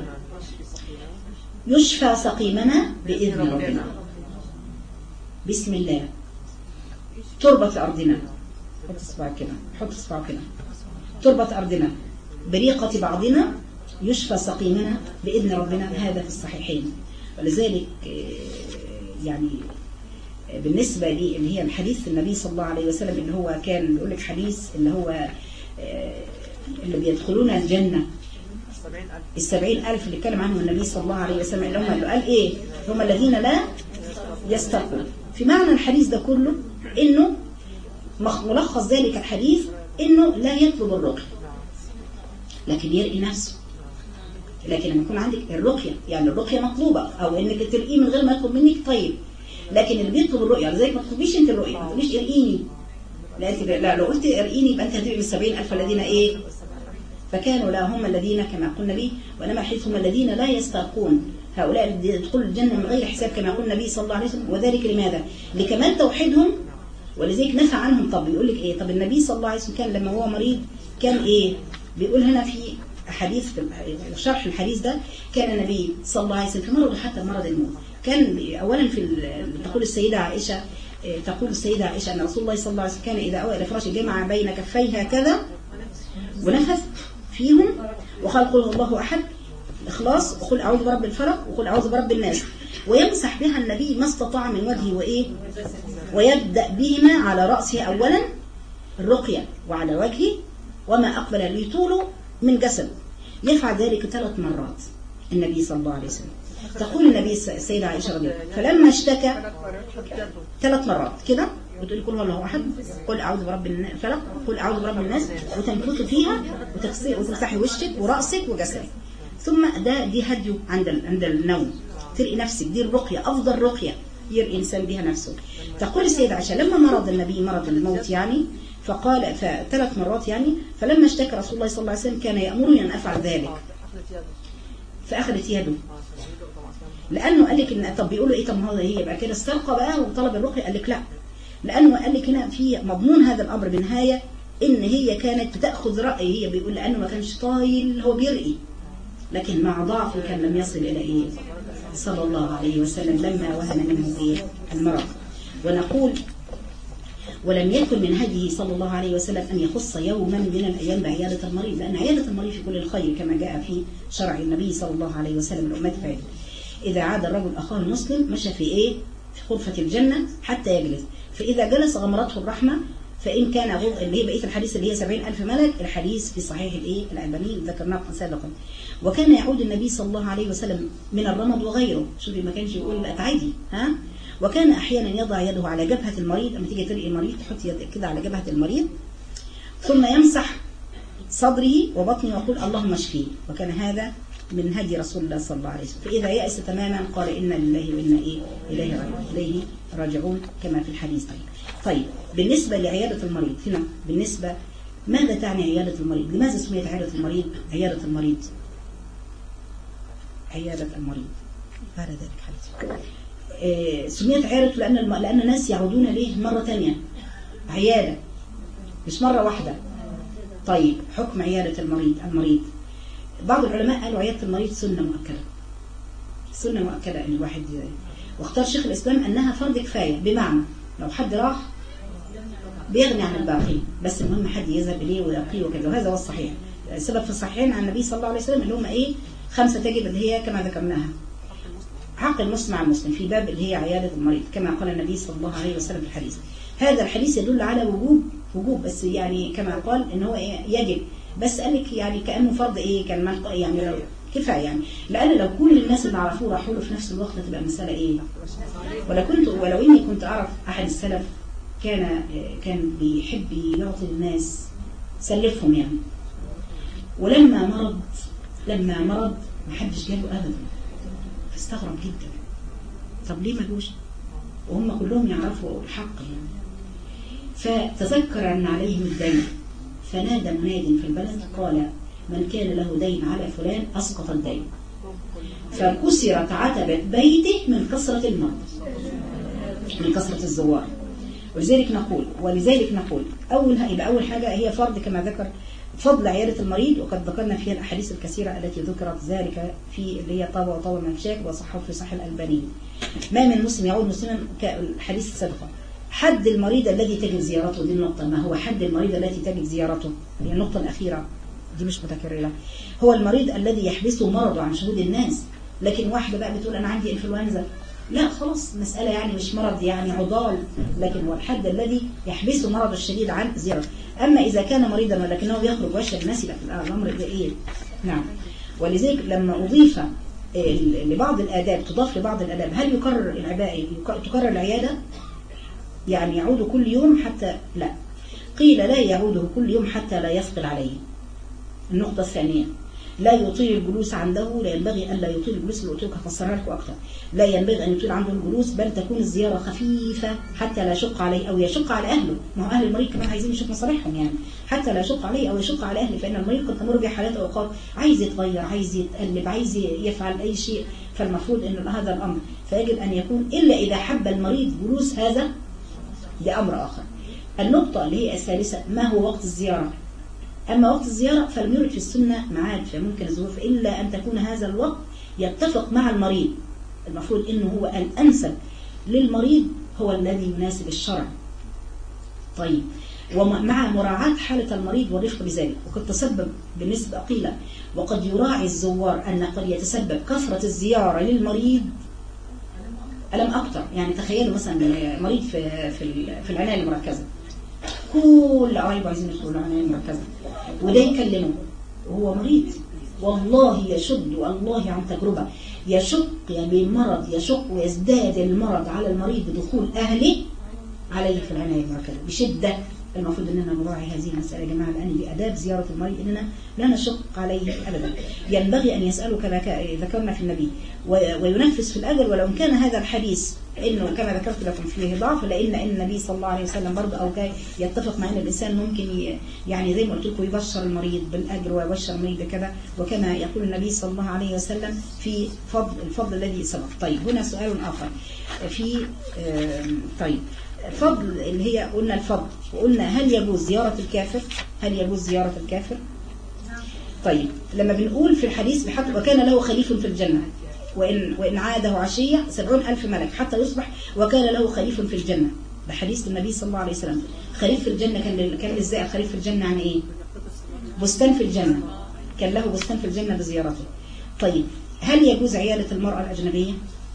يشفى سقيمنا بإذن ربنا. بسم الله تربة أرضنا حط اصبع كده حط اصبع كده تربة أرضنا بريقة بعضنا يشفى سقيمنا بإذن ربنا. هذا في الصحيحين. ولذلك يعني بالنسبة لي اللي هي الحديث النبي صلى الله عليه وسلم اللي هو كان بيقول لك حديث اللي هو اللي بيدخلون الجنة السبعين ألف اللي اتكلم عنهم النبي صلى الله عليه وسلم اللي هم اللي قال إيه هم الذين لا يستقوا. في معنى الحديث ده كله إنه ملخص ذلك الحديث إنه لا يطلب الرقية لكن يرقي نفسه. لكن لما يكون عندك الرقية يعني الرقية مطلوبة أو إنك ترقيه من غير ما يطلب منك طيب. لكن اللي بيطلب الرؤية زي ما تطلبيش انت الرؤية ما تقوليش ارقيني لا انت لا لو قلت ارقيني يبقى انت هتبقي بالسبعين ألف الذين ايه فكانوا لا هم الذين كما قلنا به، وإنما حيث هم الذين لا يسترقون، هؤلاء يدخلوا الجنة من غير حساب كما قلنا النبي صلى الله عليه وسلم. وذلك لماذا؟ لكمال توحيدهم، ولذلك نفى عنهم. طب بيقول لك ايه؟ طب النبي صلى الله عليه وسلم كان لما هو مريض كان ايه؟ بيقول هنا في حديث في شرح الحديث ده، كان النبي صلى الله عليه وسلم في مرض حتى مرض الموت. كان اولا في تقول السيدة عائشة تقول السيدة عائشة أن رسول الله صلى الله عليه وسلم كان إذا أوى إلى فراشه جمع بين كفيه هكذا ونفث فيهم وقال قل هو الله أحد إخلاص، وقل أعوذ برب الفلق، وقل أعوذ برب الناس، ويمسح بها النبي ما استطاع من وجهه وإيه، ويبدأ بهما على رأسه أولا الرقية وعلى وجهه وما أقبل ليطوله من جسد. يفعل ذلك ثلاث مرات النبي صلى الله عليه وسلم. تقول النبي السيدة عائشة رضي الله عنها فلما اشتكى ثلاث مرات كده بتقول كل هو الله أحد، قل أعوذ برب الفلق، قل أعوذ برب الناس، وتنفث فيها وتمسحي وشك ورأسك وجسدك. ثم ده دي هديه عند عند النوم، ترقي نفسك، دي الرقية أفضل رقية يرقي إنسان بها نفسه. تقول السيدة عائشة لما مرض النبي مرض الموت يعني فقال فثلاث مرات يعني فلما اشتكى رسول الله صلى الله عليه وسلم كان يأمرني أن أفعل ذلك فأخذت يده، لأنه قال لك إن طب بيقولوا إيه طب ما هو هي يبقى كده استرقى بقى وطلب الرقية، قال لك لا، لأنه قال لك هنا في مضمون هذا الأمر بنهاية إن هي كانت بتأخذ رأي، هي بيقول لأنه ما كانش طايل هو بيرقي، لكن مع ضعفه كان لم يصل إلى إيه صلى الله عليه وسلم لما وهن منه إيه المرض. ونقول ولم يكن من هديه صلى الله عليه وسلم أن يخص يوما من الأيام بعيادة المريض، لأن عيادة المريض في كل الخير كما جاء في شرع النبي صلى الله عليه وسلم الأمة فعل. إذا عاد الرجل أخاه المسلم مشى في إيه في غرفة الجنة حتى يجلس، فإذا جلس غمرته الرحمة، فإن كان غض اللي هي بقية الحديث اللي هي سبعين ألف ملك، الحديث في صحيح الإيه الألباني ذكرناه سابقا. وكان يعود النبي صلى الله عليه وسلم من الرمض وغيره، شوفي ما كانش يقول أتعدي ها، وكان أحيانا يضع يده على جبهة المريض، لما تيجي تلقي المريض تحط يدك كده على جبهة المريض ثم يمسح صدره وبطنه ويقول اللهم اشفيه. وكان هذا من هدي رسول الله صلى الله عليه وسلم. فإذا يأس تماما قال إنا لله وإنا إيه إليه إليه راجعون كما في الحديث. طيب طيب بالنسبة لعيادة المريض هنا، بالنسبة ماذا تعني عيادة المريض؟ لماذا سميت عيادة المريض عيادة المريض عيادة المريض بعد ذلك حديث إيه سميت عيادة لأن الم... لأن الناس يعودون ليه مرة ثانية عيادة مش مرة واحدة. طيب حكم عيادة المريض المريض بعض العلماء قالوا عيادة المريض سنة مؤكدة، سنة مؤكدة ان الواحد، واختار شيخ الإسلام أنها فرض كفاية، بمعنى لو حد راح بيغني عن الباقي، بس المهم حد يذهب إليه ويقيه وكذا، وهذا هو الصحيح. السبب في الصحيحين عن النبي صلى الله عليه وسلم اللي هم إيه خمسة تجب اللي هي كما ذكرناها حق المسلم على المسلم في باب اللي هي عيادة المريض كما قال النبي صلى الله عليه وسلم في الحديث. هذا الحديث يدل على وجوب وجوب بس يعني كما قال ان هو إيه يجب، بس قال لك يعني كأنه فرض ايه كان يعني لو كفايه يعني، لان لو كل الناس اللي عرفوه راحوا له في نفس الوقت تبقى المساله ايه. ولا كنت ولو اني كنت اعرف احد السلف كان كان بيحب يعطي الناس سلفهم يعني، ولما مرض لما مرض ما حدش جاله ابدا، فاستغرب جدا طب ليه ما جوش وهم كلهم يعرفوا الحق يعني. فتذكر ان عليهم الدين فنادى مناد في البلد قال من كان له دين على فلان أسقط الدين، فكسرت عتبة بيته من كثرة المرض من كثرة الزوار. ولذلك نقول ولذلك نقول أول يبقى أول حاجة هي فرض كما ذكر فضل عيادة المريض، وقد ذكرنا فيها الأحاديث الكثيرة التي ذكرت ذلك في اللي هي طابة وطابة منشاك وصحه في صحيح الألباني. ما من مسلم يعود مسلما كالحديث السابقة. حد المريض الذي تجب زيارته، دي النقطة، ما هو حد المريض التي تجب زيارته؟ هي النقطة الأخيرة دي مش متكررة. هو المريض الذي يحبسه مرضه عن شهود الناس. لكن واحدة بقى بتقول أنا عندي إنفلونزا، لا خلاص مسألة يعني مش مرض يعني عضال، لكن هو الحد الذي يحبسه مرض الشديد عن زيارته. أما إذا كان مريضا ولكنه يخرج ويشرب الناس يبقى الأمر ده إيه؟ نعم. ولذلك لما أضيف لبعض الآداب تضاف لبعض الآداب، هل يكرر العباء تكرر العيادة؟ يعني يعود كل يوم حتى لا، قيل لا يعوده كل يوم حتى لا يثقل عليه. النقطة الثانية لا يطيل الجلوس عنده، لا ينبغي ألا يطيل الجلوس، اللي قلت لك هفسرها لكم أكتر. لا ينبغي أن يطيل عنده الجلوس، بل تكون الزيارة خفيفة حتى لا يشق عليه أو يشق على أهله. ما هو أهل المريض كمان عايزين يشوف مصالحهم يعني، حتى لا يشق عليه أو يشق على أهله، فإن المريض قد تمر به حالات أوقات عايز يتغير، عايز يتقلب، عايز يفعل أي شيء، فالمفروض أن هذا الأمر فيجب أن يكون إلا إذا حب المريض جلوس، هذا لأمر آخر. النقطة اللي هي الثالثة، ما هو وقت الزيارة؟ أما وقت الزيارة فلم يرد في السنة ميعاد، فممكن الظروف إلا أن تكون هذا الوقت يتفق مع المريض. المفروض إنه هو الأنسب للمريض، هو الذي يناسب الشرع. طيب، ومع مراعاة حالة المريض والرفق بذلك. وقد تسبب بالنسبة قيلة، وقد يراعي الزوار أن قد يتسبب كثرة الزيارة للمريض ألم أكتر. يعني تخيلوا مثلا مريض في في العناية المركزة، كل قرايبه عايزين يدخلوا العناية المركزة، وده يكلمه وهو مريض، والله يشد والله عن تجربة يشق يعني المرض، يشق ويزداد المرض على المريض بدخول أهله عليه في العناية المركزة بشدة. المفروض أننا نراعي هذه المسألة يا جماعة، لأن بأداب زيارة المريض أننا لا نشق عليه أبدا. ينبغي أن يسأله كما ذكرنا في النبي وينفس في الأجل، ولو كان هذا الحديث إنه كما ذكرت لكم فيه ضعف، لأن إن النبي صلى الله عليه وسلم برضه أو كان يتفق مع أن الإنسان ممكن يعني زي ما قلت لكم يبشر المريض بالأجر ويبشر المريض بكذا، وكما يقول النبي صلى الله عليه وسلم في فضل الفضل الذي سبق. طيب، هنا سؤال آخر في طيب فضل اللي هي قلنا الفضل، وقلنا هل يجوز زيارة الكافر؟ هل يجوز زيارة الكافر؟ طيب، لما بنقول في الحديث بحق وكان له خليف في الجنة، وإن, وإن عاده عشية سبعون ألف ملك حتى يصبح وكان له خليف في الجنة. ده حديث النبي صلى الله عليه وسلم. خليف في الجنة كان كان ازاي الخليف في الجنة؟ يعني ايه؟ بستان في الجنة، كان له بستان في الجنة بزيارته. طيب، هل يجوز عيادة المرأة الأجنبية؟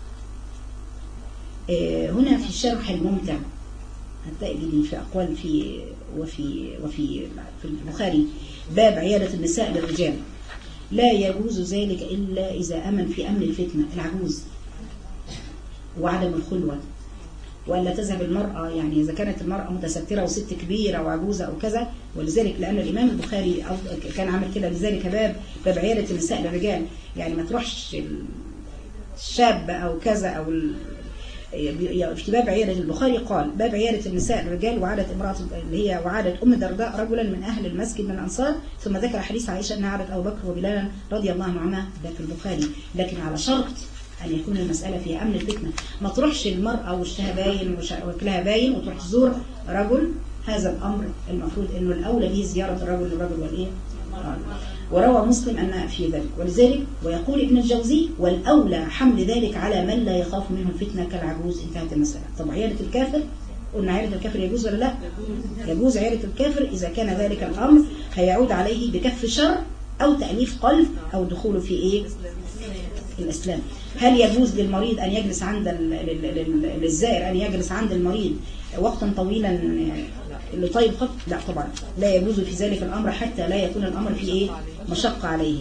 آه هنا في الشرح الممتع هتلاقي في أقوال في وفي وفي في البخاري باب عيادة النساء للرجال. لا يجوز ذلك إلا إذا أمن في أمن الفتنة، العجوز وعدم الخلوة، وألا تذهب المرأة يعني إذا كانت المرأة متسترة وست كبيرة وعجوزة أو كذا. ولذلك لأن الإمام البخاري كان عامل كده، لذلك باب باب عيادة النساء للرجال، يعني ما تروحش الشاب أو كذا أو في باب عيادة البخاري قال باب عيادة النساء الرجال وعادت امرأة اللي هي وعادت أم درداء رجلا من أهل المسجد من الأنصار، ثم ذكر حديث عائشة أنها عادت أبو بكر وبلالا رضي الله عنهما، ده في البخاري. لكن على شرط أن يكون المسألة فيها أمن الفتنة، ما تروحش المرأة وشها باين وكلها باين وتروح تزور رجل. هذا الأمر المفروض أنه الأولى به زيارة الرجل للرجل والإيه. وروى مسلم أن في ذلك، ولذلك ويقول ابن الجوزي والأولى حمل ذلك على من لا يخاف منه الفتنة كالعجوز. انتهت المسألة. طب عيادة الكافر، قلنا عيادة الكافر يجوز ولا لا؟ يجوز عيادة الكافر إذا كان ذلك الأمر هيعود عليه بكف شر أو تأليف قلب أو دخوله في إيه؟ الإسلام. هل يجوز للمريض أن يجلس عند للزائر أن يجلس عند المريض وقتا طويلا لطيب خط؟ لا طبعا لا يجوز في ذلك الأمر حتى لا يكون الأمر في إيه؟ مشقة عليه.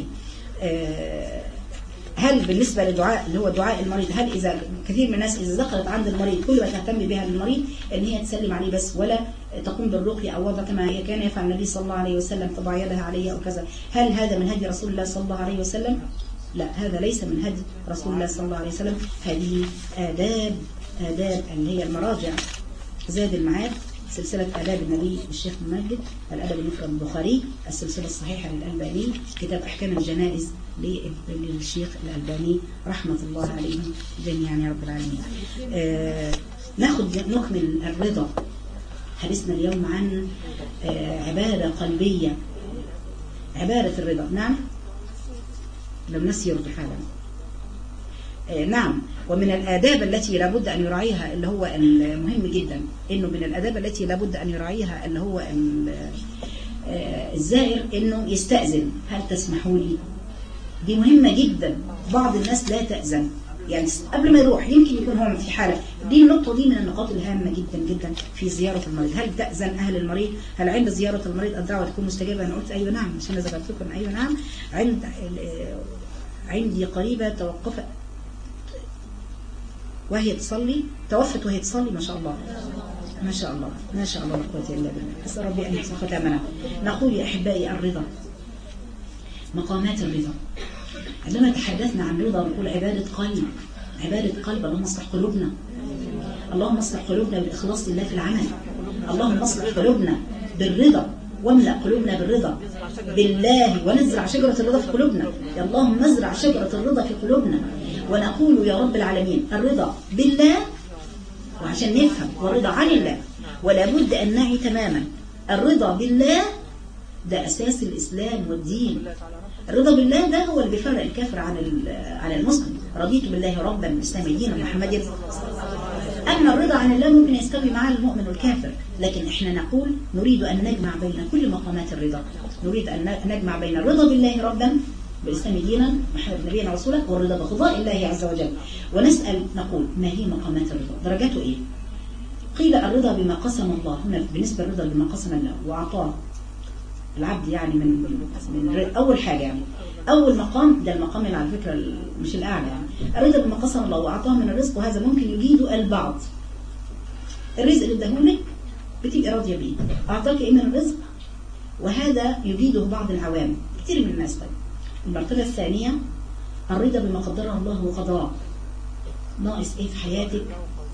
هل بالنسبة للدعاء اللي هو دعاء المريض، هل إذا كثير من الناس إذا دخلت عند المريض كل ما تهتم بها للمريض أن هي تسلم عليه بس، ولا تقوم بالرقية أو وضع كما كان يفعل النبي صلى الله عليه وسلم تضع يدها عليه أو كذا؟ هل هذا من هدي رسول الله صلى الله عليه وسلم؟ لا، هذا ليس من هدي رسول الله صلى الله عليه وسلم. هذه آداب آداب اللي هي المراجع زاد المعاد، سلسلة آداب النبي للشيخ ممجد، الأدب المفرد البخاري، السلسلة الصحيحة للألباني، كتاب أحكام الجنائز للشيخ الألباني رحمة الله عليهم جميعا يا رب العالمين. آه ناخد نكمل الرضا. حديثنا اليوم عن آه عبادة قلبية، عبادة الرضا. نعم، لو الناس يرضوا حالا. آه نعم، ومن الآداب التي لابد أن يراعيها اللي هو المهم جدا، إنه من الآداب التي لابد أن يراعيها اللي هو آه الزائر إنه يستأذن. هل تسمحوا لي؟ دي مهمة جدا. بعض الناس لا تأذن، يعني قبل ما يروح يمكن يكون هو في حالة. دي النقطة دي من النقاط الهامة جدا جدا في زيارة المريض. هل تأذن أهل المريض؟ هل عند زيارة المريض الدعوة تكون مستجابة؟ أنا قلت أيوة نعم، عشان ذكرت لكم أيوة نعم. عند عندي قريبة توقفت وهي تصلي، توفت وهي تصلي، ما شاء الله ما شاء الله ما شاء الله لا قوة إلا بالله. أسأل ربي أن يحسن ختامنا. نقول يا أحبائي الرضا مقامات الرضا. عندما تحدثنا عن رضا نقول عبادة قلب، عبادة قلب. اللهم اصلح قلوبنا، اللهم اصلح قلوبنا بالإخلاص لله في العمل، اللهم اصلح قلوبنا بالرضا، واملأ قلوبنا بالرضا بالله، ونزرع شجرة الرضا في قلوبنا. يا اللهم ازرع شجرة الرضا في قلوبنا، ونقول يا رب العالمين الرضا بالله، وعشان نفهم والرضا عن الله، ولا بد أن نعي تماما الرضا بالله ده أساس الإسلام والدين. الرضا بالله ده هو اللي بيفرق الكافر عن عن المسلم. رضيت بالله ربا الإسلام دينا محمد. أما الرضا عن الله ممكن يستوي مع المؤمن والكافر، لكن إحنا نقول نريد أن نجمع بين كل مقامات الرضا. نريد أن نجمع بين الرضا بالله ربا بالإسلام دينا محمد نبينا ورسوله، والرضا بقضاء الله عز وجل. ونسأل نقول ما هي مقامات الرضا؟ درجاته إيه؟ قيل الرضا بما قسم الله. هنا بالنسبة للرضا بما قسم الله وأعطاه العبد، يعني من, من أول حاجة، يعني أول مقام ده المقام اللي على فكرة مش الأعلى، يعني الرضا بما قسم الله وأعطاه من الرزق، وهذا ممكن يجيده البعض. الرزق اللي اداهولك بتبقى راضية بيه، أعطاك إيه من الرزق، وهذا يجيده بعض العوام كتير من الناس. طيب المرتبة الثانية الرضا بما قدره الله وقضاه. ناقص إيه في حياتك؟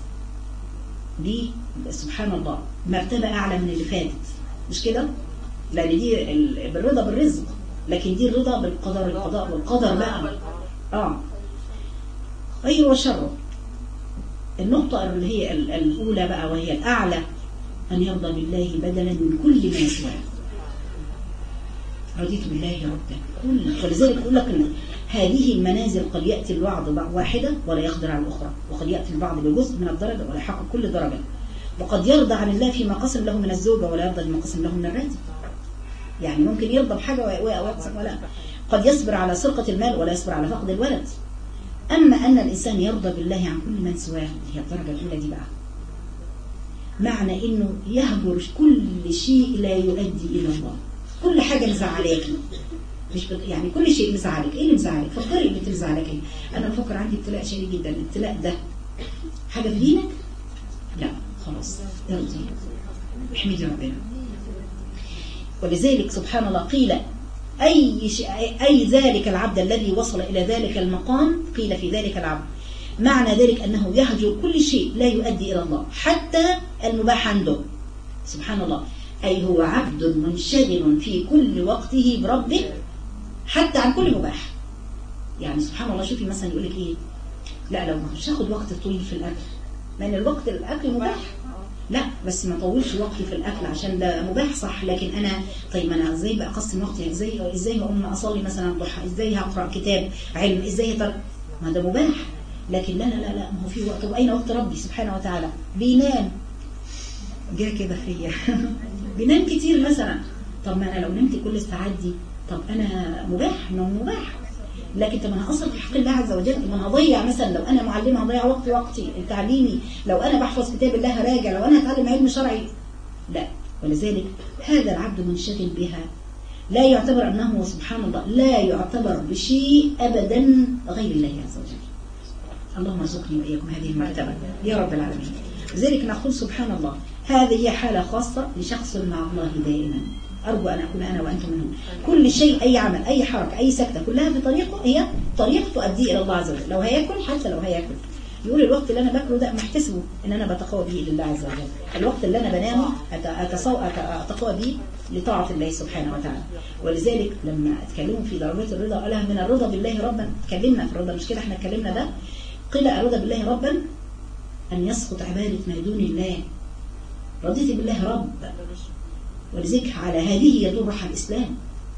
دي سبحان الله مرتبة أعلى من اللي فاتت، مش كده؟ لأن دي بالرضا بالرزق، لكن دي الرضا بالقدر، القضاء والقدر بقى. آه خير وشر. النقطة اللي هي الأولى بقى وهي الأعلى، أن يرضى بالله بدلا من كل ما سواه. رضيت بالله ربا كل. ولذلك يقول لك إن هذه المنازل قد يأتي البعض واحدة ولا يقدر على الأخرى، وقد يأتي البعض بجزء من الدرجة ولا يحقق كل درجة، وقد يرضى عن الله فيما قسم له من الزوجة ولا يرضى بما قسم له من الراتب. يعني ممكن يرضى بحاجة ويقسم، ولا قد يصبر على سرقة المال ولا يصبر على فقد الولد. أما أن الإنسان يرضى بالله عن كل من سواه، هي الدرجة الأولى دي بقى، معنى إنه يهجر كل شيء لا يؤدي إلى الله. كل حاجة مزعلاك، مش يعني كل شيء مزعلك. إيه اللي مزعلك؟ فكري اللي مزعلك إيه. أنا بفكر عندي ابتلاء شديد جدا، الابتلاء ده حاجة في دينك؟ لا خلاص ارضي احمدي ربنا. ولذلك سبحان الله قيل أي, أي ذلك العبد الذي وصل إلى ذلك المقام، قيل في ذلك العبد معنى ذلك أنه يهجر كل شيء لا يؤدي إلى الله، حتى المباح عنده. سبحان الله، أي هو عبد منشغل في كل وقته بربه حتى عن كل مباح. يعني سبحان الله، شوفي مثلا يقول لك إيه، لا لو مش هاخد وقت طويل في الأكل، لأن الوقت الأكل مباح، لا بس ما طولش وقتي في الأكل عشان ده مباح صح، لكن أنا طيب أنا إزاي بقى أقسم وقتي؟ إزاي إزاي أقوم أصلي مثلا ضحى؟ إزاي هقرأ كتاب علم؟ إزاي تر... ما ده مباح. لكن لا لا لا لا، ما هو في وقت. وأين وقت ربي سبحانه وتعالى؟ بينام. جاء كده فيا بينام كتير مثلا. طب ما أنا لو نمت كل الساعات دي، طب أنا مباح؟ ما هو مباح. لكن طب انا اصلا في حق الله عز وجل، طب انا هضيع مثلا لو انا معلمه هضيع وقت وقتي تعليمي، لو انا بحفظ كتاب الله هراجع، لو انا هتعلم علم شرعي لا. ولذلك هذا العبد منشغل بها، لا يعتبر انه سبحان الله لا يعتبر بشيء ابدا غير الله عز وجل. اللهم ارزقني واياكم هذه المرتبه يا رب العالمين. لذلك نقول سبحان الله هذه هي حاله خاصه لشخص مع الله دائما. أرجو أن أكون أنا وأنتم منهم. كل شيء، أي عمل، أي حركة، أي سكتة، كلها في طريقه، هي طريقة تؤدي إلى الله عز وجل. لو هياكل، حتى لو هياكل يقول الوقت اللي أنا باكله ده محتسبه إن أنا بتقوى به لله عز وجل. الوقت اللي أنا بنامه أتقوى به لطاعة الله سبحانه وتعالى. ولذلك لما اتكلموا في درجات الرضا قالها من الرضا بالله ربا. اتكلمنا في الرضا، مش كده احنا اتكلمنا ده. قيل الرضا بالله ربا أن يسقط عبادة ما دون الله. رضيت بالله رب، ولذلك على هذه يدور روح الإسلام.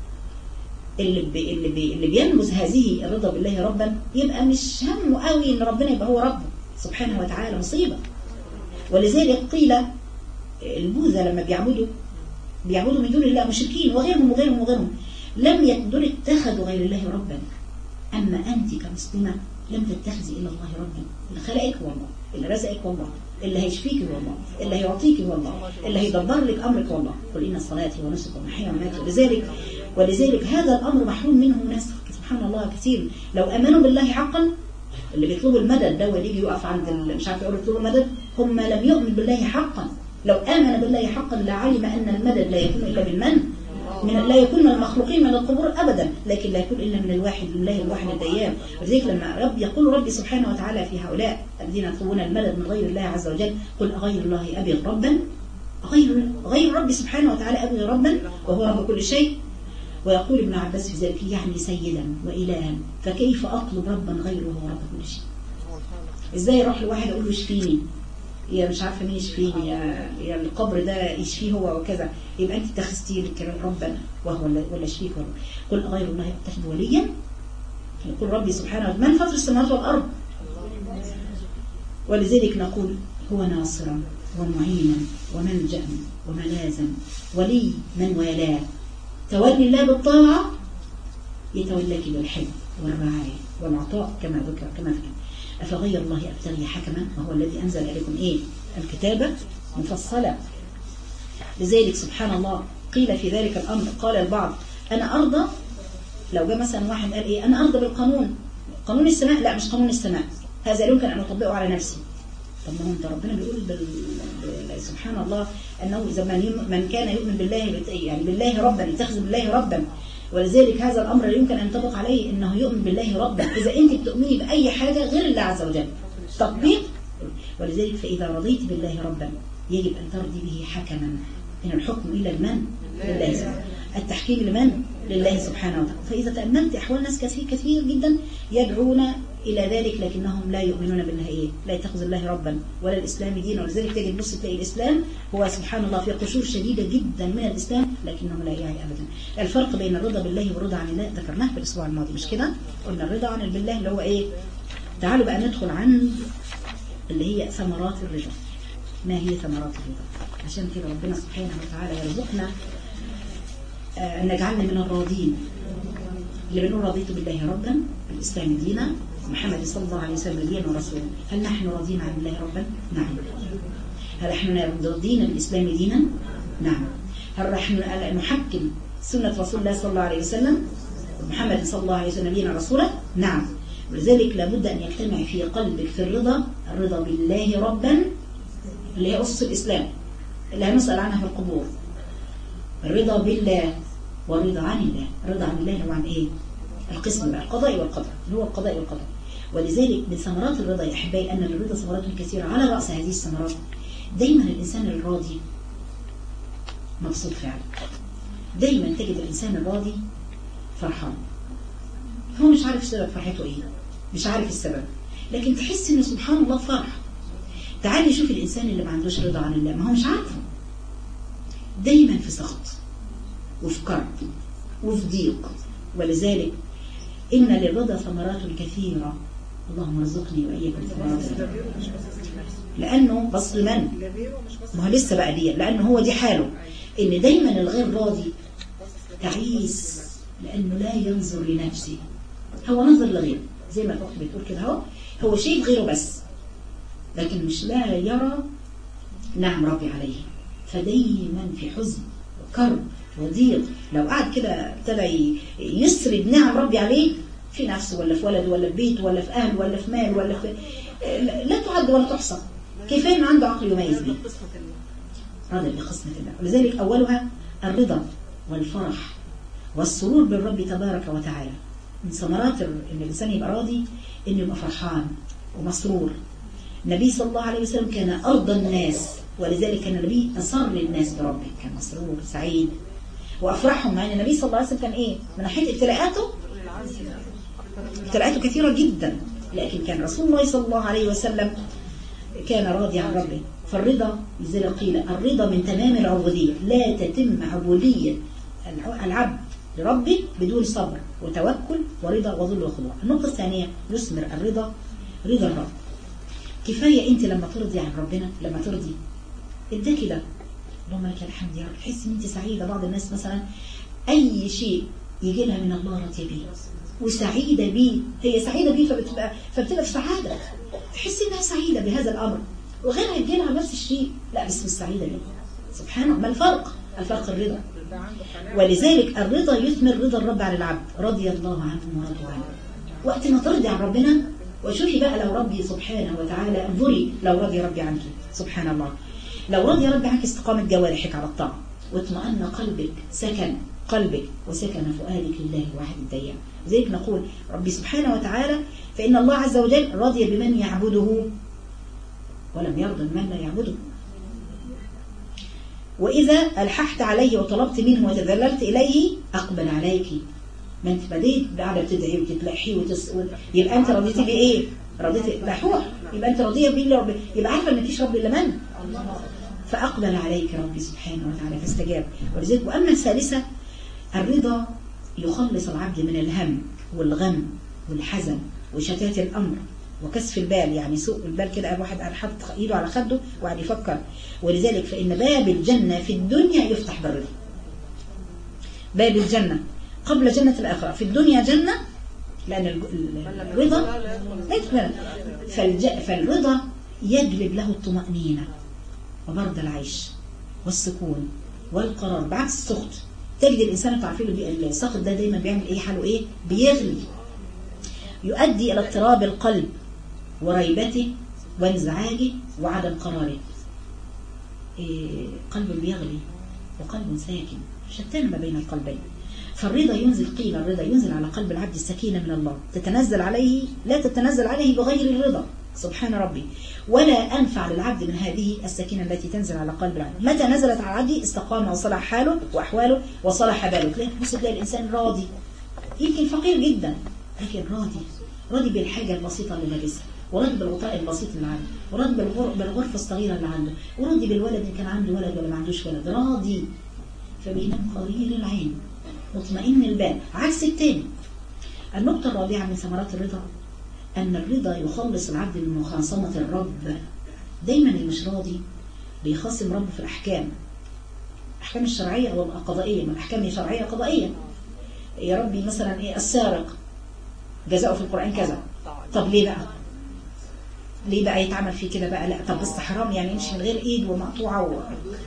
اللي بي اللي, بي اللي بينمز هذه الرضا بالله ربا يبقى مش همه قوي ان ربنا يبقى هو ربه سبحانه وتعالى، مصيبة. ولذلك قيل البوذا لما بيعبدوا بيعبدوا من دون الله مشركين وغيرهم وغيرهم وغيرهم، لم يقدروا اتخذوا غير الله ربا. أما أنت كمسلمة لم تتخذي إلا الله ربا. اللي خلقك هو الله، اللي رزقك هو الله، اللي هيشفيك هو الله، اللي هيعطيك هو الله، اللي هيدبر لك أمرك هو الله. قل إن صلاتي ونسكي ومحياي ومماتي. ولذلك ولذلك هذا الأمر محروم منه ناس سبحان الله كثير. لو آمنوا بالله حقا، اللي بيطلبوا المدد ده واللي يجي يقف عند مش عارف يقول يطلبوا المدد، هم لم يؤمن بالله حقا. لو آمن بالله حقا لعلم أن المدد لا يكون إلا بالمن. من لا يكون من المخلوقين من القبور أبدا، لكن لا يكون إلا من الواحد لله الواحد الديان. ولذلك لما رب يقول ربي سبحانه وتعالى في هؤلاء الذين يطلبون المدد من غير الله عز وجل، قل أغير الله أبغي ربا، غير غير ربي سبحانه وتعالى أبغي ربا وهو رب كل شيء. ويقول ابن عباس في ذلك يعني سيدا وإلها، فكيف أطلب ربا غيره وهو رب كل شيء؟ إزاي أروح لواحد أقول له اشفيني، يا مش عارفة مين يشفيني، يا, يا القبر ده يشفيه هو وكذا، يبقى أنت اتخذتي لك ربنا وهو ولا يشفيك ولا. قل غير الله أتخذ وليا، يقول ربي سبحانه وتعالى من فطر السماوات والأرض. ولذلك نقول هو ناصرا ومعينا وملجأ وملازا، ولي من والاه. تولي الله بالطاعة يتولاك بالحب والرعاية والعطاء كما ذكر كما ذكر. أفغير الله أبتغي حكما وهو الذي أنزل إليكم إيه الكتابة مفصلة. لذلك سبحان الله قيل في ذلك الأمر، قال البعض أنا أرضى، لو جاء مثلا واحد قال إيه أنا أرضى بالقانون، قانون السماء، لا مش قانون السماء، هذا يمكن أن أطبقه على نفسي. طب ما هو أنت ربنا بيقول بال... سبحان الله أنه إذا من كان يؤمن بالله يعني بالله ربا يتخذ بالله ربا. ولذلك هذا الأمر يمكن أن ينطبق عليه أنه يؤمن بالله ربا إذا أنت بتؤمني بأي حاجة غير الله عز وجل تطبيق. ولذلك فإذا رضيت بالله ربا يجب أن ترضي به حكما، إن الحكم إلا لمن؟ لله سبحانه، التحكيم لمن؟ لله سبحانه وتعالى. فإذا تأملت أحوال ناس كثير كثير جدا يدعون إلى ذلك لكنهم لا يؤمنون بالله إيه؟ لا يتخذ الله ربا ولا الإسلام دينا. ولذلك تجد بص تلاقي الإسلام هو سبحان الله في قشور شديدة جدا من الإسلام لكنه لا يعي أبدا. الفرق بين الرضا بالله والرضا عن الله ذكرناه في الأسبوع الماضي مش كده؟ قلنا الرضا عن بالله اللي هو إيه؟ تعالوا بقى ندخل عن اللي هي ثمرات الرضا. ما هي ثمرات الرضا؟ عشان كده ربنا سبحانه وتعالى يرزقنا أن نجعلنا من الراضين اللي بنقول رضيت بالله ربا بالإسلام دينا محمد صلى الله عليه وسلم نبيا ورسولا. هل نحن راضين عن الله ربا؟ نعم. هل نحن راضين بالإسلام دينا؟ نعم. هل نحن نحكم سنة رسول الله صلى الله عليه وسلم محمد صلى الله عليه وسلم نبيا ورسولا؟ نعم. ولذلك لابد أن يجتمع في قلبك في الرضا، الرضا بالله ربا اللي هي أسس الإسلام اللي هنسأل عنها في القبور، الرضا بالله والرضا عن الله. الرضا عن الله هو عن إيه؟ القسم بقى القضاء والقدر اللي هو القضاء والقدر. ولذلك من ثمرات الرضا يا أحبائي أن الرضا ثمرات كثيرة. على رأس هذه الثمرات دايما الإنسان الراضي مبسوط فعلا. دايما تجد الإنسان الراضي فرحان، هو مش عارف سبب فرحته إيه، مش عارف السبب، لكن تحس إنه سبحان الله فرح. تعالي شوف الإنسان اللي ما عندوش رضا عن الله، ما هو مش عارفه، دايما في سخط وفي كرب وفي ضيق. ولذلك إن للرضا ثمرات كثيرة. اللهم ارزقني وإياكم ثمرات. لأنه بص من؟ ما هو لسه بقى دي، لأنه هو دي حاله، إن دايما الغير راضي تعيس لأنه لا ينظر لنفسه، هو نظر لغيره زي ما الأخت بتقول كده، هو هو شيء غيره بس، لكن مش لا يرى نعم ربي عليه، فدايما في حزن وكرب وضيق. لو قعد كده ابتدى يسرد نعم ربي عليه في نفسه ولا في ولده ولا في بيته ولا في أهل ولا في مال ولا في لا تعد ولا تحصى، كيف إنه عنده عقل يميز به. رضا بقسمة الله. ولذلك أولها الرضا والفرح والسرور بالرب تبارك وتعالى. من ثمرات إن الإنسان يبقى راضي إنه يبقى فرحان ومسرور. النبي صلى الله عليه وسلم كان أرضى الناس، ولذلك كان النبي أسر الناس بربه، كان مسرور سعيد وأفرحهم. مع أن النبي صلى الله عليه وسلم كان إيه من ناحية ابتلاءاته ابتلاءاته كثيرة جدا، لكن كان رسول الله صلى الله عليه وسلم كان راضي عن ربه. فالرضا لذلك قيل الرضا من تمام العبودية، لا تتم عبودية العبد لربه بدون صبر وتوكل ورضا وذل وخضوع. النقطة الثانية يثمر الرضا رضا الرب. كفاية انت لما ترضي عن ربنا، لما ترضي ادى كده اللهم لك الحمد يا رب، تحس ان انت سعيدة. بعض الناس مثلا اي شيء يجي لها من الله راضيه بيه وسعيدة بيه، هي سعيدة بيه فبتبقى فبتبقى في سعادة، تحس انها سعيدة بهذا الامر، وغيرها يجي لها نفس الشيء لا بس مش سعيدة بيه. سبحانه. ما الفرق؟ الفرق الرضا. ولذلك الرضا يثمر رضا الرب على العبد، رضي الله عنه ورضوا عنه. وقت ما ترضي عن ربنا، وشوفي بقى لو ربي سبحانه وتعالى، انظري لو رضي ربي عنك سبحان الله، لو رضي ربي عنك استقامت جوارحك على الطاعة واطمأن قلبك، سكن قلبك وسكن فؤادك لله الواحد الديان. لذلك نقول ربي سبحانه وتعالى فإن الله عز وجل رضي بمن يعبده ولم يرضى بمن لا يعبده. وإذا ألححت عليه وطلبت منه وتذللت إليه أقبل عليك. ما أنت بديت قاعدة بتدعي وتتلحي وتس... يبقى أنت رضيتي بإيه؟ رضيتي لحوح، يبقى أنت رضيه بالله رب... يبقى عارفة أن مفيش رب إلا من؟ فأقبل عليك ربي سبحانه وتعالى فاستجاب. ولذلك وأما الثالثة الرضا يخلص العبد من الهم والغم والحزن وشتات الأمر وكسف البال، يعني سوء البال كده واحد قاعد حاطط ايده على خده وقاعد يفكر. ولذلك فإن باب الجنة في الدنيا يفتح بالرضا. باب الجنة قبل جنة الآخرة، في الدنيا جنة لأن الرضا فالرضا يجلب له الطمأنينة وبرد العيش والسكون والقرار بعكس السخط. تجد الإنسان تعرفين السخط ده دايما بيعمل إيه؟ حاله إيه؟ بيغلي، يؤدي إلى اضطراب القلب وريبته وانزعاجه وعدم قراره. إيه قلب بيغلي وقلب ساكن، شتان ما بين القلبين. فالرضا ينزل، قيل الرضا ينزل على قلب العبد السكينة من الله تتنزل عليه، لا تتنزل عليه بغير الرضا سبحان ربي. ولا أنفع للعبد من هذه السكينة التي تنزل على قلب العبد. متى نزلت على العبد استقام وصلح حاله وأحواله وصلح باله. تلاقي بص تلاقي الإنسان راضي، يمكن فقير جدا لكن راضي، راضي بالحاجة البسيطة اللي لابسها، وراضي بالغطاء البسيط اللي عنده، وراضي بالغرفة الصغيرة اللي عنده، وراضي بالولد إن كان عنده ولد ولا ما عندوش ولد، راضي. فبينام قرير العين مطمئن البال عكس التاني. النقطة الرابعة من ثمرات الرضا أن الرضا يخلص العبد من مخاصمة الرب. دايما اللي مش راضي بيخاصم ربه في الأحكام، الأحكام الشرعية أو القضائية، من الأحكام الشرعية قضائية. يا ربي مثلا إيه السارق جزاؤه في القرآن كذا، طب ليه بقى؟ ليه بقى يتعمل فيه كده بقى؟ لا طب بس حرام يعني يمشي من غير إيد ومقطوعة و...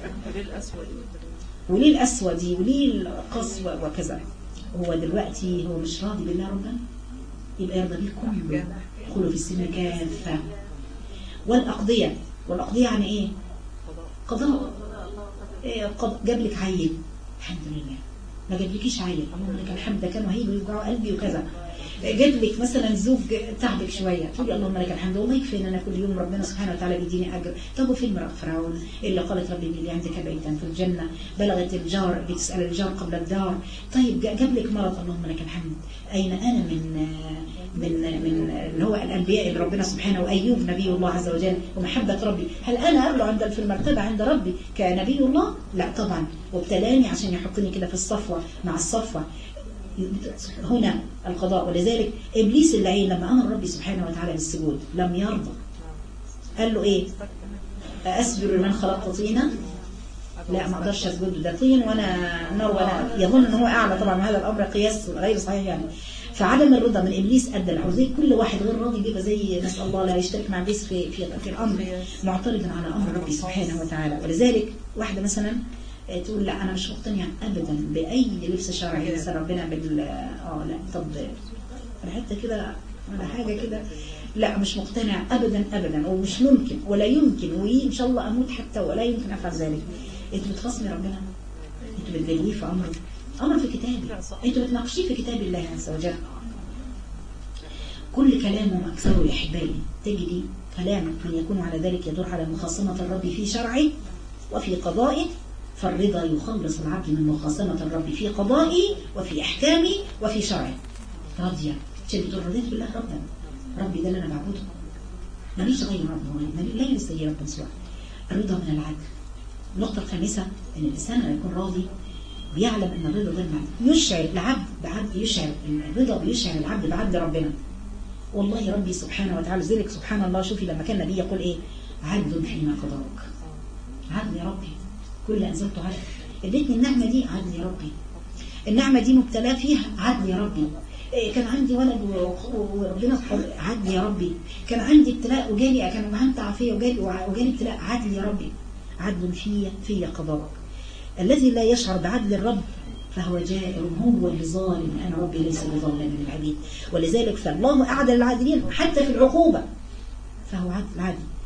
وليه الأسود دي وليه القصوى وكذا. هو دلوقتي هو مش راضي بالله ربنا، يبقى يرضى بيكم يدخلوا في السنة كافة. والأقضية، والأقضية يعني إيه؟ قضاء. إيه قضاء؟ جاب لك عيل الحمد لله، ما جابلكيش عيل اللهم لك الحمد، ده كانوا هيجوا يوجعوا قلبي وكذا. جاب لك مثلا زوج تعبك شويه، تقولي اللهم لك الحمد والله يكفي ان انا كل يوم ربنا سبحانه وتعالى بيديني اجر. طب وفي امراه فرعون اللي قالت ربي اللي عندك بيتا في الجنه، بلغت الجار بتسال الجار قبل الدار. طيب جاب لك مرض اللهم لك الحمد. اين انا من من من اللي هو الانبياء اللي ربنا سبحانه، وايوب نبي الله عز وجل ومحبه ربي، هل انا ارجع عند في المرتبه عند ربي كنبي الله؟ لا طبعا. وابتلاني عشان يحطني كده في الصفوه مع الصفوه. هنا القضاء. ولذلك إبليس اللعين لما أمر ربي سبحانه وتعالى بالسجود لم يرضى، قال له إيه؟ أسجد لمن خلقت طينا؟ لا ما أقدرش أسجد، ده طين وأنا نار وأنا، يظن أنه هو أعلى. طبعا هذا الأمر قياس غير صحيح يعني. فعدم الرضا من إبليس أدى الحزن. كل واحد غير راضي بيبقى زي نسأل الله لا يشترك مع إبليس في في في الأمر، معترضا على أمر ربي سبحانه وتعالى. ولذلك واحدة مثلا تقول لا أنا مش مقتنع أبدا بأي لبس شرعي مثلا ربنا بال آه لا طب حتى كده ولا حاجة كده، لا مش مقتنع أبدا أبدا ومش ممكن ولا يمكن، وإن شاء الله أموت حتى ولا يمكن أفعل ذلك. أنتوا بتخصمي ربنا، أنتوا بتدليه في أمره، أمر في كتابي، أنتوا بتناقشيه في كتاب الله عز وجل. كل كلامه أكثره يا أحبائي تجدي كلام من يكون على ذلك يدور على مخاصمة الرب في شرعه وفي قضائه. فالرضا يخلص العبد من مخاصمة الرب في قضائه وفي أحكامه وفي شرعه. راضية تقول رضيت بالله ربا، ربي ده اللي أنا بعبده، ماليش غير رب، لا يستجيب رب سواء. الرضا من العدل. النقطة الخامسة أن الإنسان لما يكون راضي بيعلم أن الرضا ده المعنى يشعر العبد بعبد، يشعر الرضا بيشعر العبد بعبد ربنا. والله ربي سبحانه وتعالى ذلك سبحان الله. شوفي لما كان النبي يقول إيه؟ عدل فيما قضاك، عدل يا ربي كل أنزلته عدل. اديتني النعمة دي عدل يا ربي، النعمة دي مبتلاه فيها عدل يا ربي. كان عندي ولد وربنا عدل يا ربي، كان عندي ابتلاء وجالي، كان عندي عافية وجالي وجالي ابتلاء عدل يا ربي. عدل في في قضاء. الذي لا يشعر بعدل الرب فهو جائر، هو اللي ظالم. أنا ربي ليس بظالم للعبيد. ولذلك فالله أعدل العادلين حتى في العقوبة، فهو عدل عادل.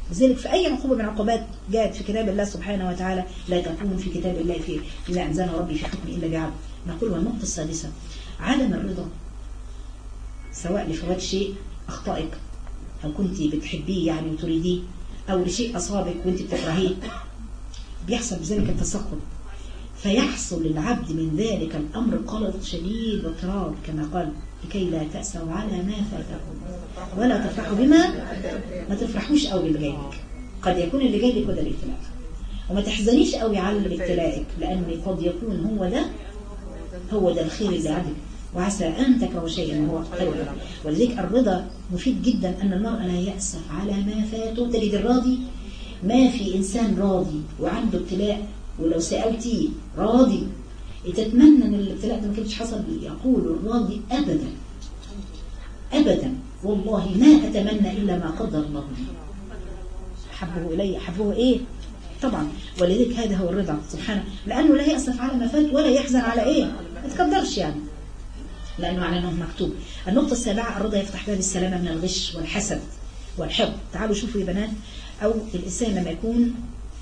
لذلك في أي عقوبة من العقوبات جاءت في كتاب الله سبحانه وتعالى لا تكون في كتاب الله في لا أنزل ربي في حكم إلا بعدل. نقول والنقطة السادسة عدم الرضا سواء لفوات شيء أخطائك أو كنت بتحبيه يعني وتريديه، أو لشيء أصابك وانت بتكرهيه، بيحصل بذلك التسخط، فيحصل للعبد من ذلك الأمر قلق شديد واضطراب كما قال لكي لا تأسوا على ما فاتكم ولا تفرحوا بما ما تفرحوش قوي باللي جاي لك. قد يكون اللي جاي لك وده الابتلاء، وما تحزنيش قوي على ابتلائك، لأن قد يكون هو ده هو ده الخير اللي عندك، وعسى أن تكرهوا شيئا وهو خير لكم. ولذلك الرضا مفيد جدا، أن المرء لا يأسف على ما فاته. تجد الراضي، ما في إنسان راضي وعنده ابتلاء ولو سألتيه راضي تتمنى ان الابتلاء ده ما كانش حصل، يقول الراضي ابدا ابدا والله ما اتمنى الا ما قدر الله لي. حبه الي حبه ايه طبعا. ولذلك هذا هو الرضا سبحانه، لانه لا يأسف على ما فات ولا يحزن على ايه ما تقدرش يعني، لانه على انه مكتوب. النقطه السابعه الرضا يفتح باب السلامه من الغش والحسد والحقد. تعالوا شوفوا يا بنات، او الانسان لما يكون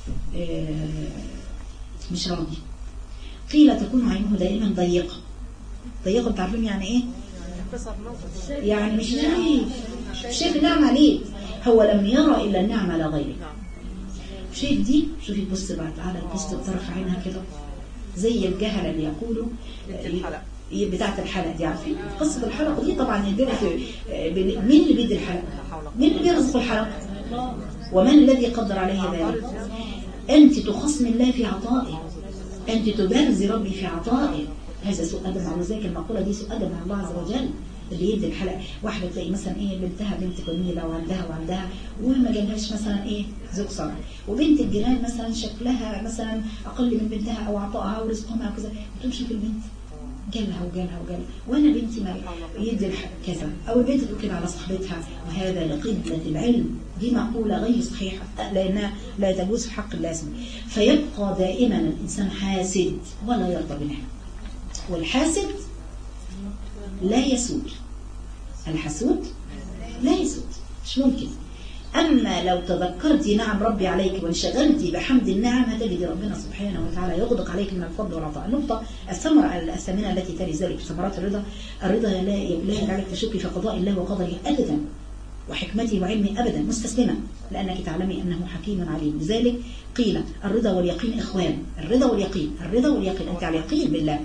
مش راضي، قيل تكون عينه دائما ضيقة. ضيقة تعرفون يعني ايه؟ يعني مش شايف شايف النعمة عليه، هو لم يرى إلا النعمة على غيره. شايف دي؟ شوفي بص بعد على القسط بطرف عينها كده زي الجهلة اللي يقولوا بتاعة الحلقة دي. عارفين قصة الحلقة دي؟ طبعا مين اللي بيدي الحلقة؟ مين اللي بيرزق الحلقة؟ ومن الذي قدر عليها ذلك؟ أنت تخصم الله في عطائه، أنت تبارزي ربي في عطائه. هذا سوء أدب مع ذلك المقولة دي سوء أدب مع الله عز وجل. اللي يدي الحلقة واحدة تلاقي مثلا ايه بنتها بنت جميلة وعندها وعندها وما جالهاش مثلا ايه زوج صالح، وبنت الجيران مثلا شكلها مثلا أقل من بنتها أو عطائها ورزقها وكذا، وتمشي في البنت جالها وجالها وجالها وانا بنتي ما يدي كذا، او البنت تقول كده على صاحبتها، وهذا لقلة العلم. دي مقولة غير صحيحة لانها لا تجوز في حق اللازم. فيبقى دائما الانسان حاسد ولا يرضى بنعمة، والحاسد لا يسود، الحسود لا يسود مش ممكن. أما لو تذكرتي نعم ربي عليك وانشغلتي بحمد النعم هتجد ربنا سبحانه وتعالى يغدق عليك من الفضل والعطاء. النقطة الثمرة الثامنة التي تلي ذلك في ثمرات الرضا، الرضا لا يجعلك تشكي في قضاء الله وقدره أبدا وحكمته وعلمه أبدا، مستسلمة لأنك تعلمي أنه حكيم عليم. لذلك قيل الرضا واليقين إخوان. الرضا واليقين، الرضا واليقين، أنت على يقين بالله.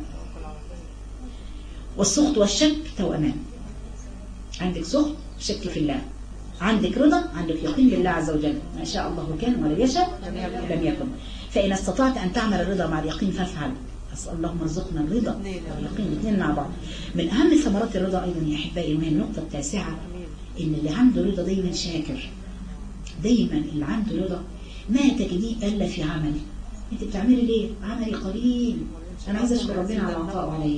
والسخط والشك توامان، عندك سخط شك في الله، عندك رضا، عندك يقين بالله عز وجل. ما شاء الله كان ولا يشاء لم يكن. فإن استطعت أن تعمل الرضا مع اليقين فافعل. أسأل اللهم ارزقنا الرضا واليقين الاثنين مع بعض. من أهم ثمرات الرضا أيضا يا أحبائي، وهي النقطة التاسعة، إن اللي عنده رضا دايما شاكر. دايما اللي عنده رضا ما تجديه إلا في عمل. أنت بتعملي ليه؟ عملي قليل، أنا عايزة أشكر ربنا على عطاءه عليا.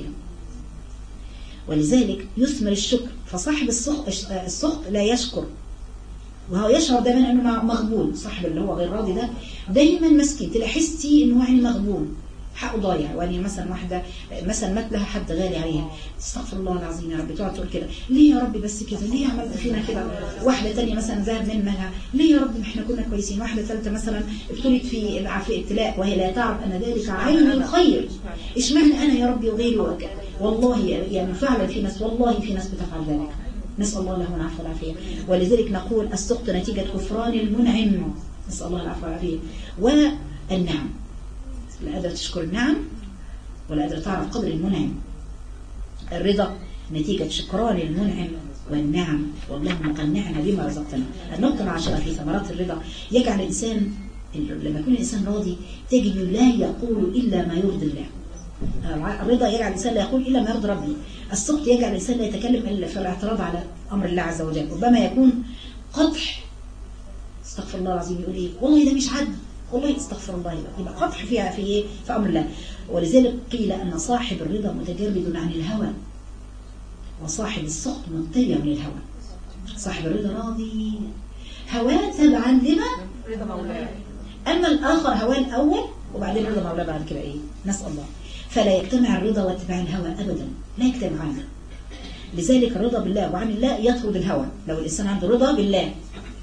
ولذلك يثمر الشكر. فصاحب السخط لا يشكر، وهو يشعر دائما انه مغبون. صاحب اللي هو غير راضي ده دايما مسكين، تلاقي حستي انه يعني مغبون، حقه ضايع. يعني مثلا واحده مثلا مات لها حد غالي عليها، استغفر الله العظيم يا رب، تقعد تقول كده ليه يا رب بس كده، ليه عملت فينا كده. واحده ثانيه مثلا ذهب من مالها، ليه يا رب ما احنا كنا كويسين. واحده ثالثه مثلا ابتلت في العافيه ابتلاء وهي لا تعرف ان ذلك عين الخير. اشمعنى انا يا ربي وغيري؟ والله يعني فعلا في ناس، والله في ناس بتفعل ذلك، نسأل الله له العفو والعافية. ولذلك نقول السخط نتيجة كفران المنعم، نسأل الله العفو والعافية. والنعم، لا قادرة تشكر النعم ولا قادرة تعرف قدر المنعم. الرضا نتيجة شكران المنعم والنعم، واللهم قنعنا بما رزقتنا. النقطة العاشرة في ثمرات الرضا، يجعل الإنسان لما يكون الإنسان راضي تجد لا يقول إلا ما يرضي الله. الرضا يجعل الإنسان لا يقول إلا ما يرضي ربي. السخط يجعل الإنسان لا يتكلم إلا في الاعتراض على أمر الله عز وجل. ربما يكون قطح، استغفر الله العظيم، يقول إيه والله ده مش عدل، والله استغفر الله، يبقى قطح فيها في إيه في أمر الله. ولذلك قيل أن صاحب الرضا متجرد عن الهوى، وصاحب السخط متبع للهوى. صاحب الرضا راضي، هواه تبعا لما رضا مولاه، أما الآخر هواه الأول وبعدين رضا مولاه بعد كده إيه، نسأل الله. فلا يجتمع الرضا واتباع الهوى أبدا، لا يجتمع عنه. لذلك الرضا بالله وعن الله يطرد الهوى. لو الإنسان عنده رضا بالله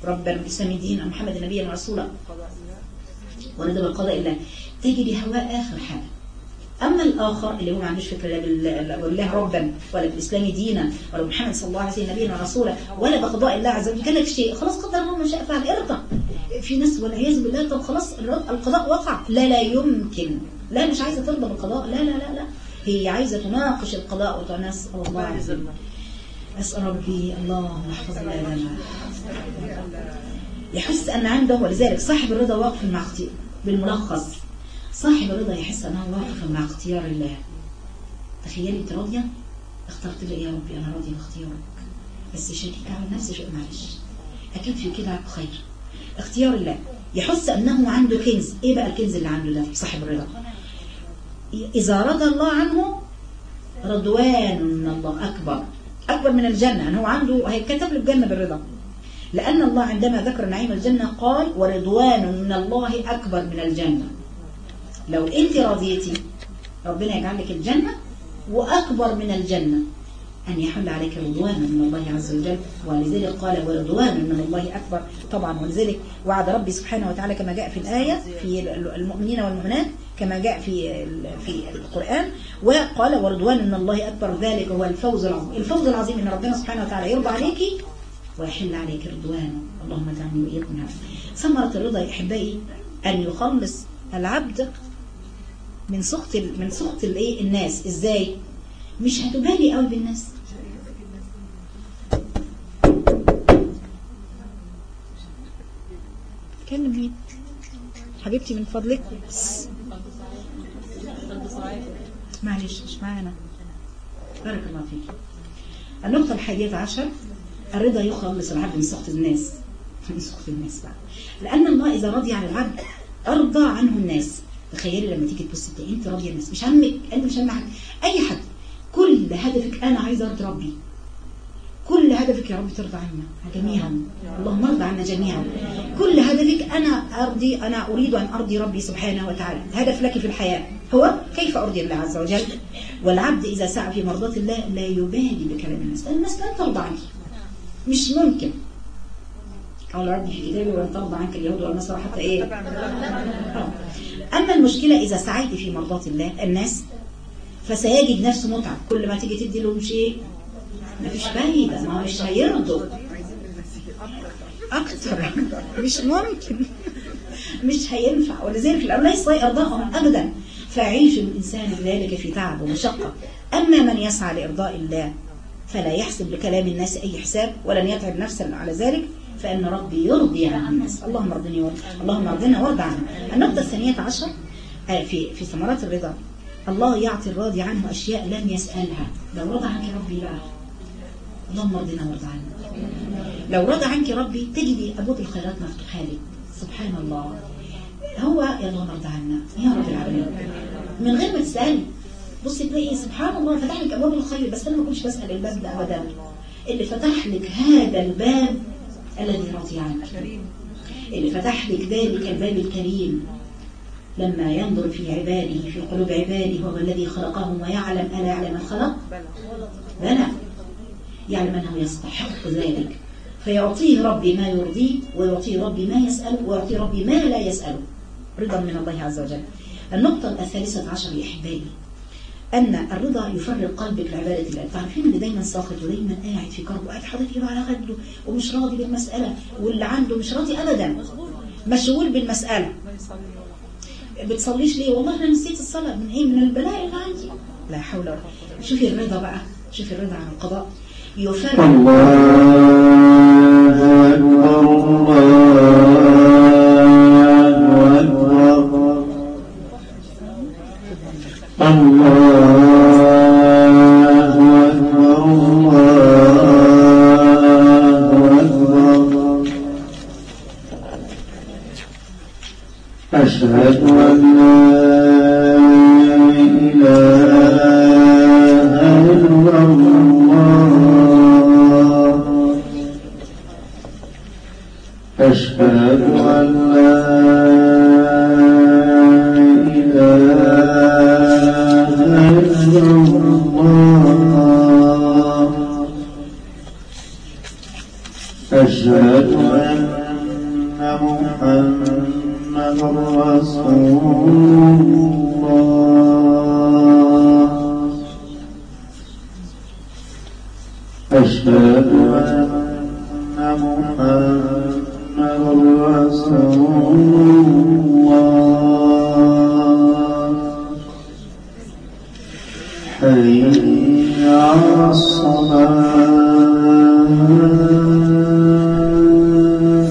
ربا بالإسلام دينا محمد نبيا ورسولا ورضا بالقضاء الله، تجد هواء آخر حاجة. أما الآخر اللي هو ما عندوش فكرة لا بالله ربا ولا بالإسلام دينا ولا محمد صلى الله عليه وسلم نبيا ورسولا ولا بقضاء الله عز وجل، كان شيء خلاص قدر الله ما شاء فعل ارضى. في ناس والعياذ بالله طب خلاص القضاء وقع، لا لا يمكن، لا مش عايزة ترضى بالقضاء، لا لا لا لا هي عايزة تناقش القضاء وتنسأل الله عز وجل. أسأل ربي اللهم احفظ لنا يحس أن عنده، ولذلك صاحب الرضا واقف مع اختيار. بالملخص صاحب الرضا يحس أنه واقف مع اختيار الله. تخيلي انت راضية، اخترت لي يا ربي أنا راضية باختيارك، بس شاكك على نفسي شيء معلش أكيد في كده خير. اختيار الله يحس أنه عنده كنز. إيه بقى الكنز اللي عنده ده؟ صاحب الرضا إذا رضى الله عنه رضوان من الله أكبر أكبر من الجنة. أنه عنده هيكتب له الجنة بالرضا، لأن الله عندما ذكر نعيم الجنة قال ورضوان من الله أكبر من الجنة. لو أنت رضيتي ربنا يجعل لك الجنة وأكبر من الجنة أن يحل عليك رضوان من الله عز وجل. ولذلك قال ورضوان من الله أكبر طبعا. ولذلك وعد ربي سبحانه وتعالى كما جاء في الآية في المؤمنين والمؤمنات كما جاء في في القرآن، وقال ورضوان من الله أكبر ذلك هو الفوز العظيم. الفوز العظيم أن ربنا سبحانه وتعالى يرضى عليكي ويحل عليك رضوانه. اللهم اجعلني وإياكم هذا. ثمرة الرضا يا أحبائي أن يخلص العبد من سخط من سخط الايه الناس. ازاي؟ مش هتبالي قوي بالناس. كلم مين حبيبتي من فضلك؟ معلش مش معانا. بارك الله فيك. النقطة الحادية عشر الرضا يخلص العبد من سخط الناس. من سخط الناس بقى، لأن الله إذا رضي عن العبد أرضى عنه الناس. تخيلي لما تيجي تبصي تلاقي انت راضيه الناس، مش همك انت، مش هم حد اي حد. كل هدفك انا عايزه ارضي ربي، كل هدفك يا رب ترضى عنا جميعا، اللهم ارضى عنا جميعا. كل هدفك انا ارضي، انا اريد ان ارضي ربي سبحانه وتعالى. هدف لك في الحياه هو كيف ارضي الله عز وجل. والعبد اذا سعى في مرضات الله لا يبالي بكلام الناس، لان الناس لن ترضى عنك، مش ممكن. قال ربي في كتابه ولن ترضى عنك اليهود والنصارى حتى ايه. أما المشكلة إذا سعيت في مرضات الله الناس فسيجد نفسه متعب. كل ما تيجي تدي لهم شيء مفيش فايدة، ما مش هيرضوا أكتر، مش ممكن، مش هينفع. ولذلك الأمر ليس إرضاءهم أبدا، فيعيش الإنسان بذلك في تعب ومشقة. أما من يسعى لإرضاء الله فلا يحسب لكلام الناس أي حساب ولن يتعب نفسه على ذلك، فإن ربي يرضي عن الناس. اللهم ارضني اللهم ارضنا وارض عنا. النقطة الثانية عشر في في ثمرات الرضا الله يعطي الراضي عنه أشياء لم يسألها. لو رضى عنك ربي بقى اللهم ارضنا وارض عنا. لو رضى عنك ربي تجدي أبواب الخيرات مفتوحة لك. سبحان الله. هو يا اللهم ارضى عنا يا رب العالمين من غير ما تسألي. بصي تلاقي سبحان الله فتح لك أبواب الخير، بس أنا ما كنتش بسأل الباب ده أبدا. اللي فتح لك هذا الباب الذي رضي عنك، اللي فتح لك ذلك الباب الكريم لما ينظر في عباده في قلوب عباده هو الذي خلقهم ويعلم ألا يعلم الخلق بلى يعلم أنه يستحق ذلك، فيعطيه ربي ما يرضيه ويعطيه ربي ما يسأله ويعطيه ربي ما لا يسأله رضا من الله عز وجل. النقطة الثالثة عشر يا أحبائي أن الرضا يفرق قلبك لعبادة الله. تعرفين اللي دايما ساخط ودايما قاعد في كرب وقاعد حاطط ايده على خده ومش راضي بالمسألة، واللي عنده مش راضي أبدا، مشغول بالمسألة. بتصليش ليه؟ والله أنا نسيت الصلاة. من إيه؟ من البلاء اللي عندي. لا حول ولا قوة. شوفي الرضا بقى، شوفي الرضا عن القضاء يفرق. الله أكبر الله أكبر أشهد أن لا إله إلا الله أشهد أن لا إله إلا الله أشهد أن محمدا رسول الله أشهد أن محمدا رسول الله حي على الصلاة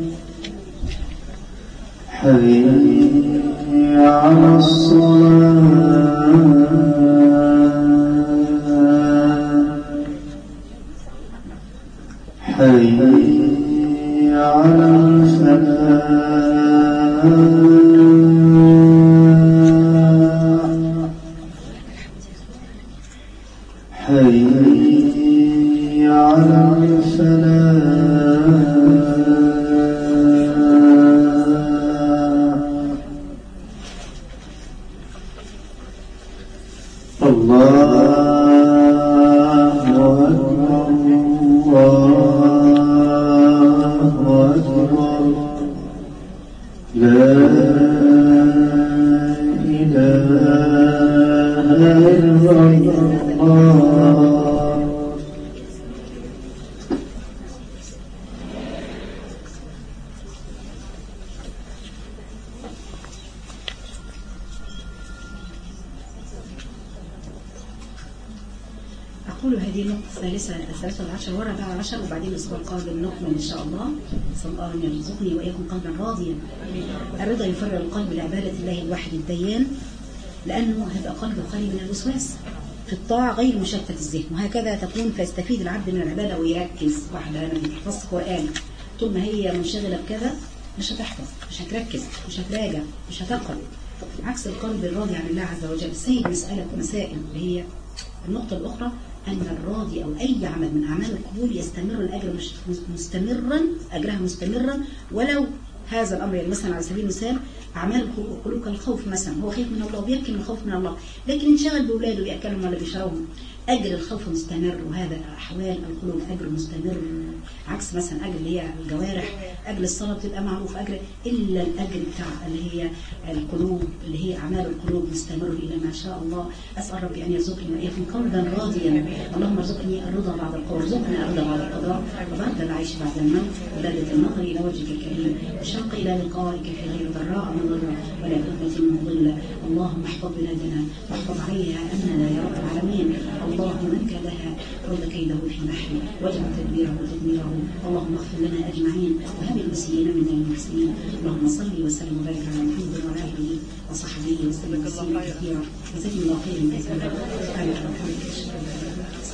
حي على الصلاة حي على الفلاح حي على الفلاح الله أكبر الله أكبر لا إله إلا الله أقول هذه النقطة الثالثة الثالثة والعشر والرابعة عشر، وبعدين الأسبوع القادم نكمل إن شاء الله. صلى الله أن يرزقني وإياكم قلبا راضيا. الرضا يفرغ القلب لعبادة الله الواحد الديان، لأنه هذا قلب خالي من الوسواس في الطاعة غير مشتت الذهن، وهكذا تكون فيستفيد العبد من العبادة ويركز. واحدة لما تحفظ قرآن طول ما هي منشغلة بكذا مش هتحفظ، مش هتركز، مش هتراجع، مش هتقرأ. عكس القلب الراضي عن الله عز وجل. السيد مسألة مسائل اللي هي النقطة الأخرى، أن الراضي أو أي عمل من أعمال القبول يستمر الأجر مستمرا، أجرها مستمرا، ولو هذا الأمر. يعني مثلا على سبيل المثال أعمال القلوب كالخوف مثلا، هو خايف من الله وبيبكي من الخوف من الله، لكن انشغل بأولاده يأكلهم ولا بيشربهم، أجر الخوف مستمر. وهذا أحوال القلوب أجر مستمر. عكس مثلا أجر اللي هي الجوارح، أجر الصلاة بتبقى معروف أجر، إلا الأجر بتاع اللي هي القلوب اللي هي أعمال القلوب مستمر إلى ما شاء الله. أسأل ربي أن يرزقني وإياكم قلبا راضيا. اللهم ارزقني الرضا بعد القضاء، ارزقني الرضا بعد القضاء، وبعد العيش بعد الموت، ولذة النظر إلى وجهك الكريم، والشوق إلى لقائك في غير ضراء مضرة ولا فتنة مضلة. اللهم احفظ بلادنا واحفظ عليها أمننا يا رب العالمين. اللهم من كادها رد كيده في نحره، واجعل تدبيره وتدميره. اللهم اغفر لنا أجمعين وهب المسيئين منا المحسنين. اللهم صل وسلم وبارك على محمد وعلى آله وصحبه وسلم تسليما كثيرا. جزاكم الله خيرا كثيرا.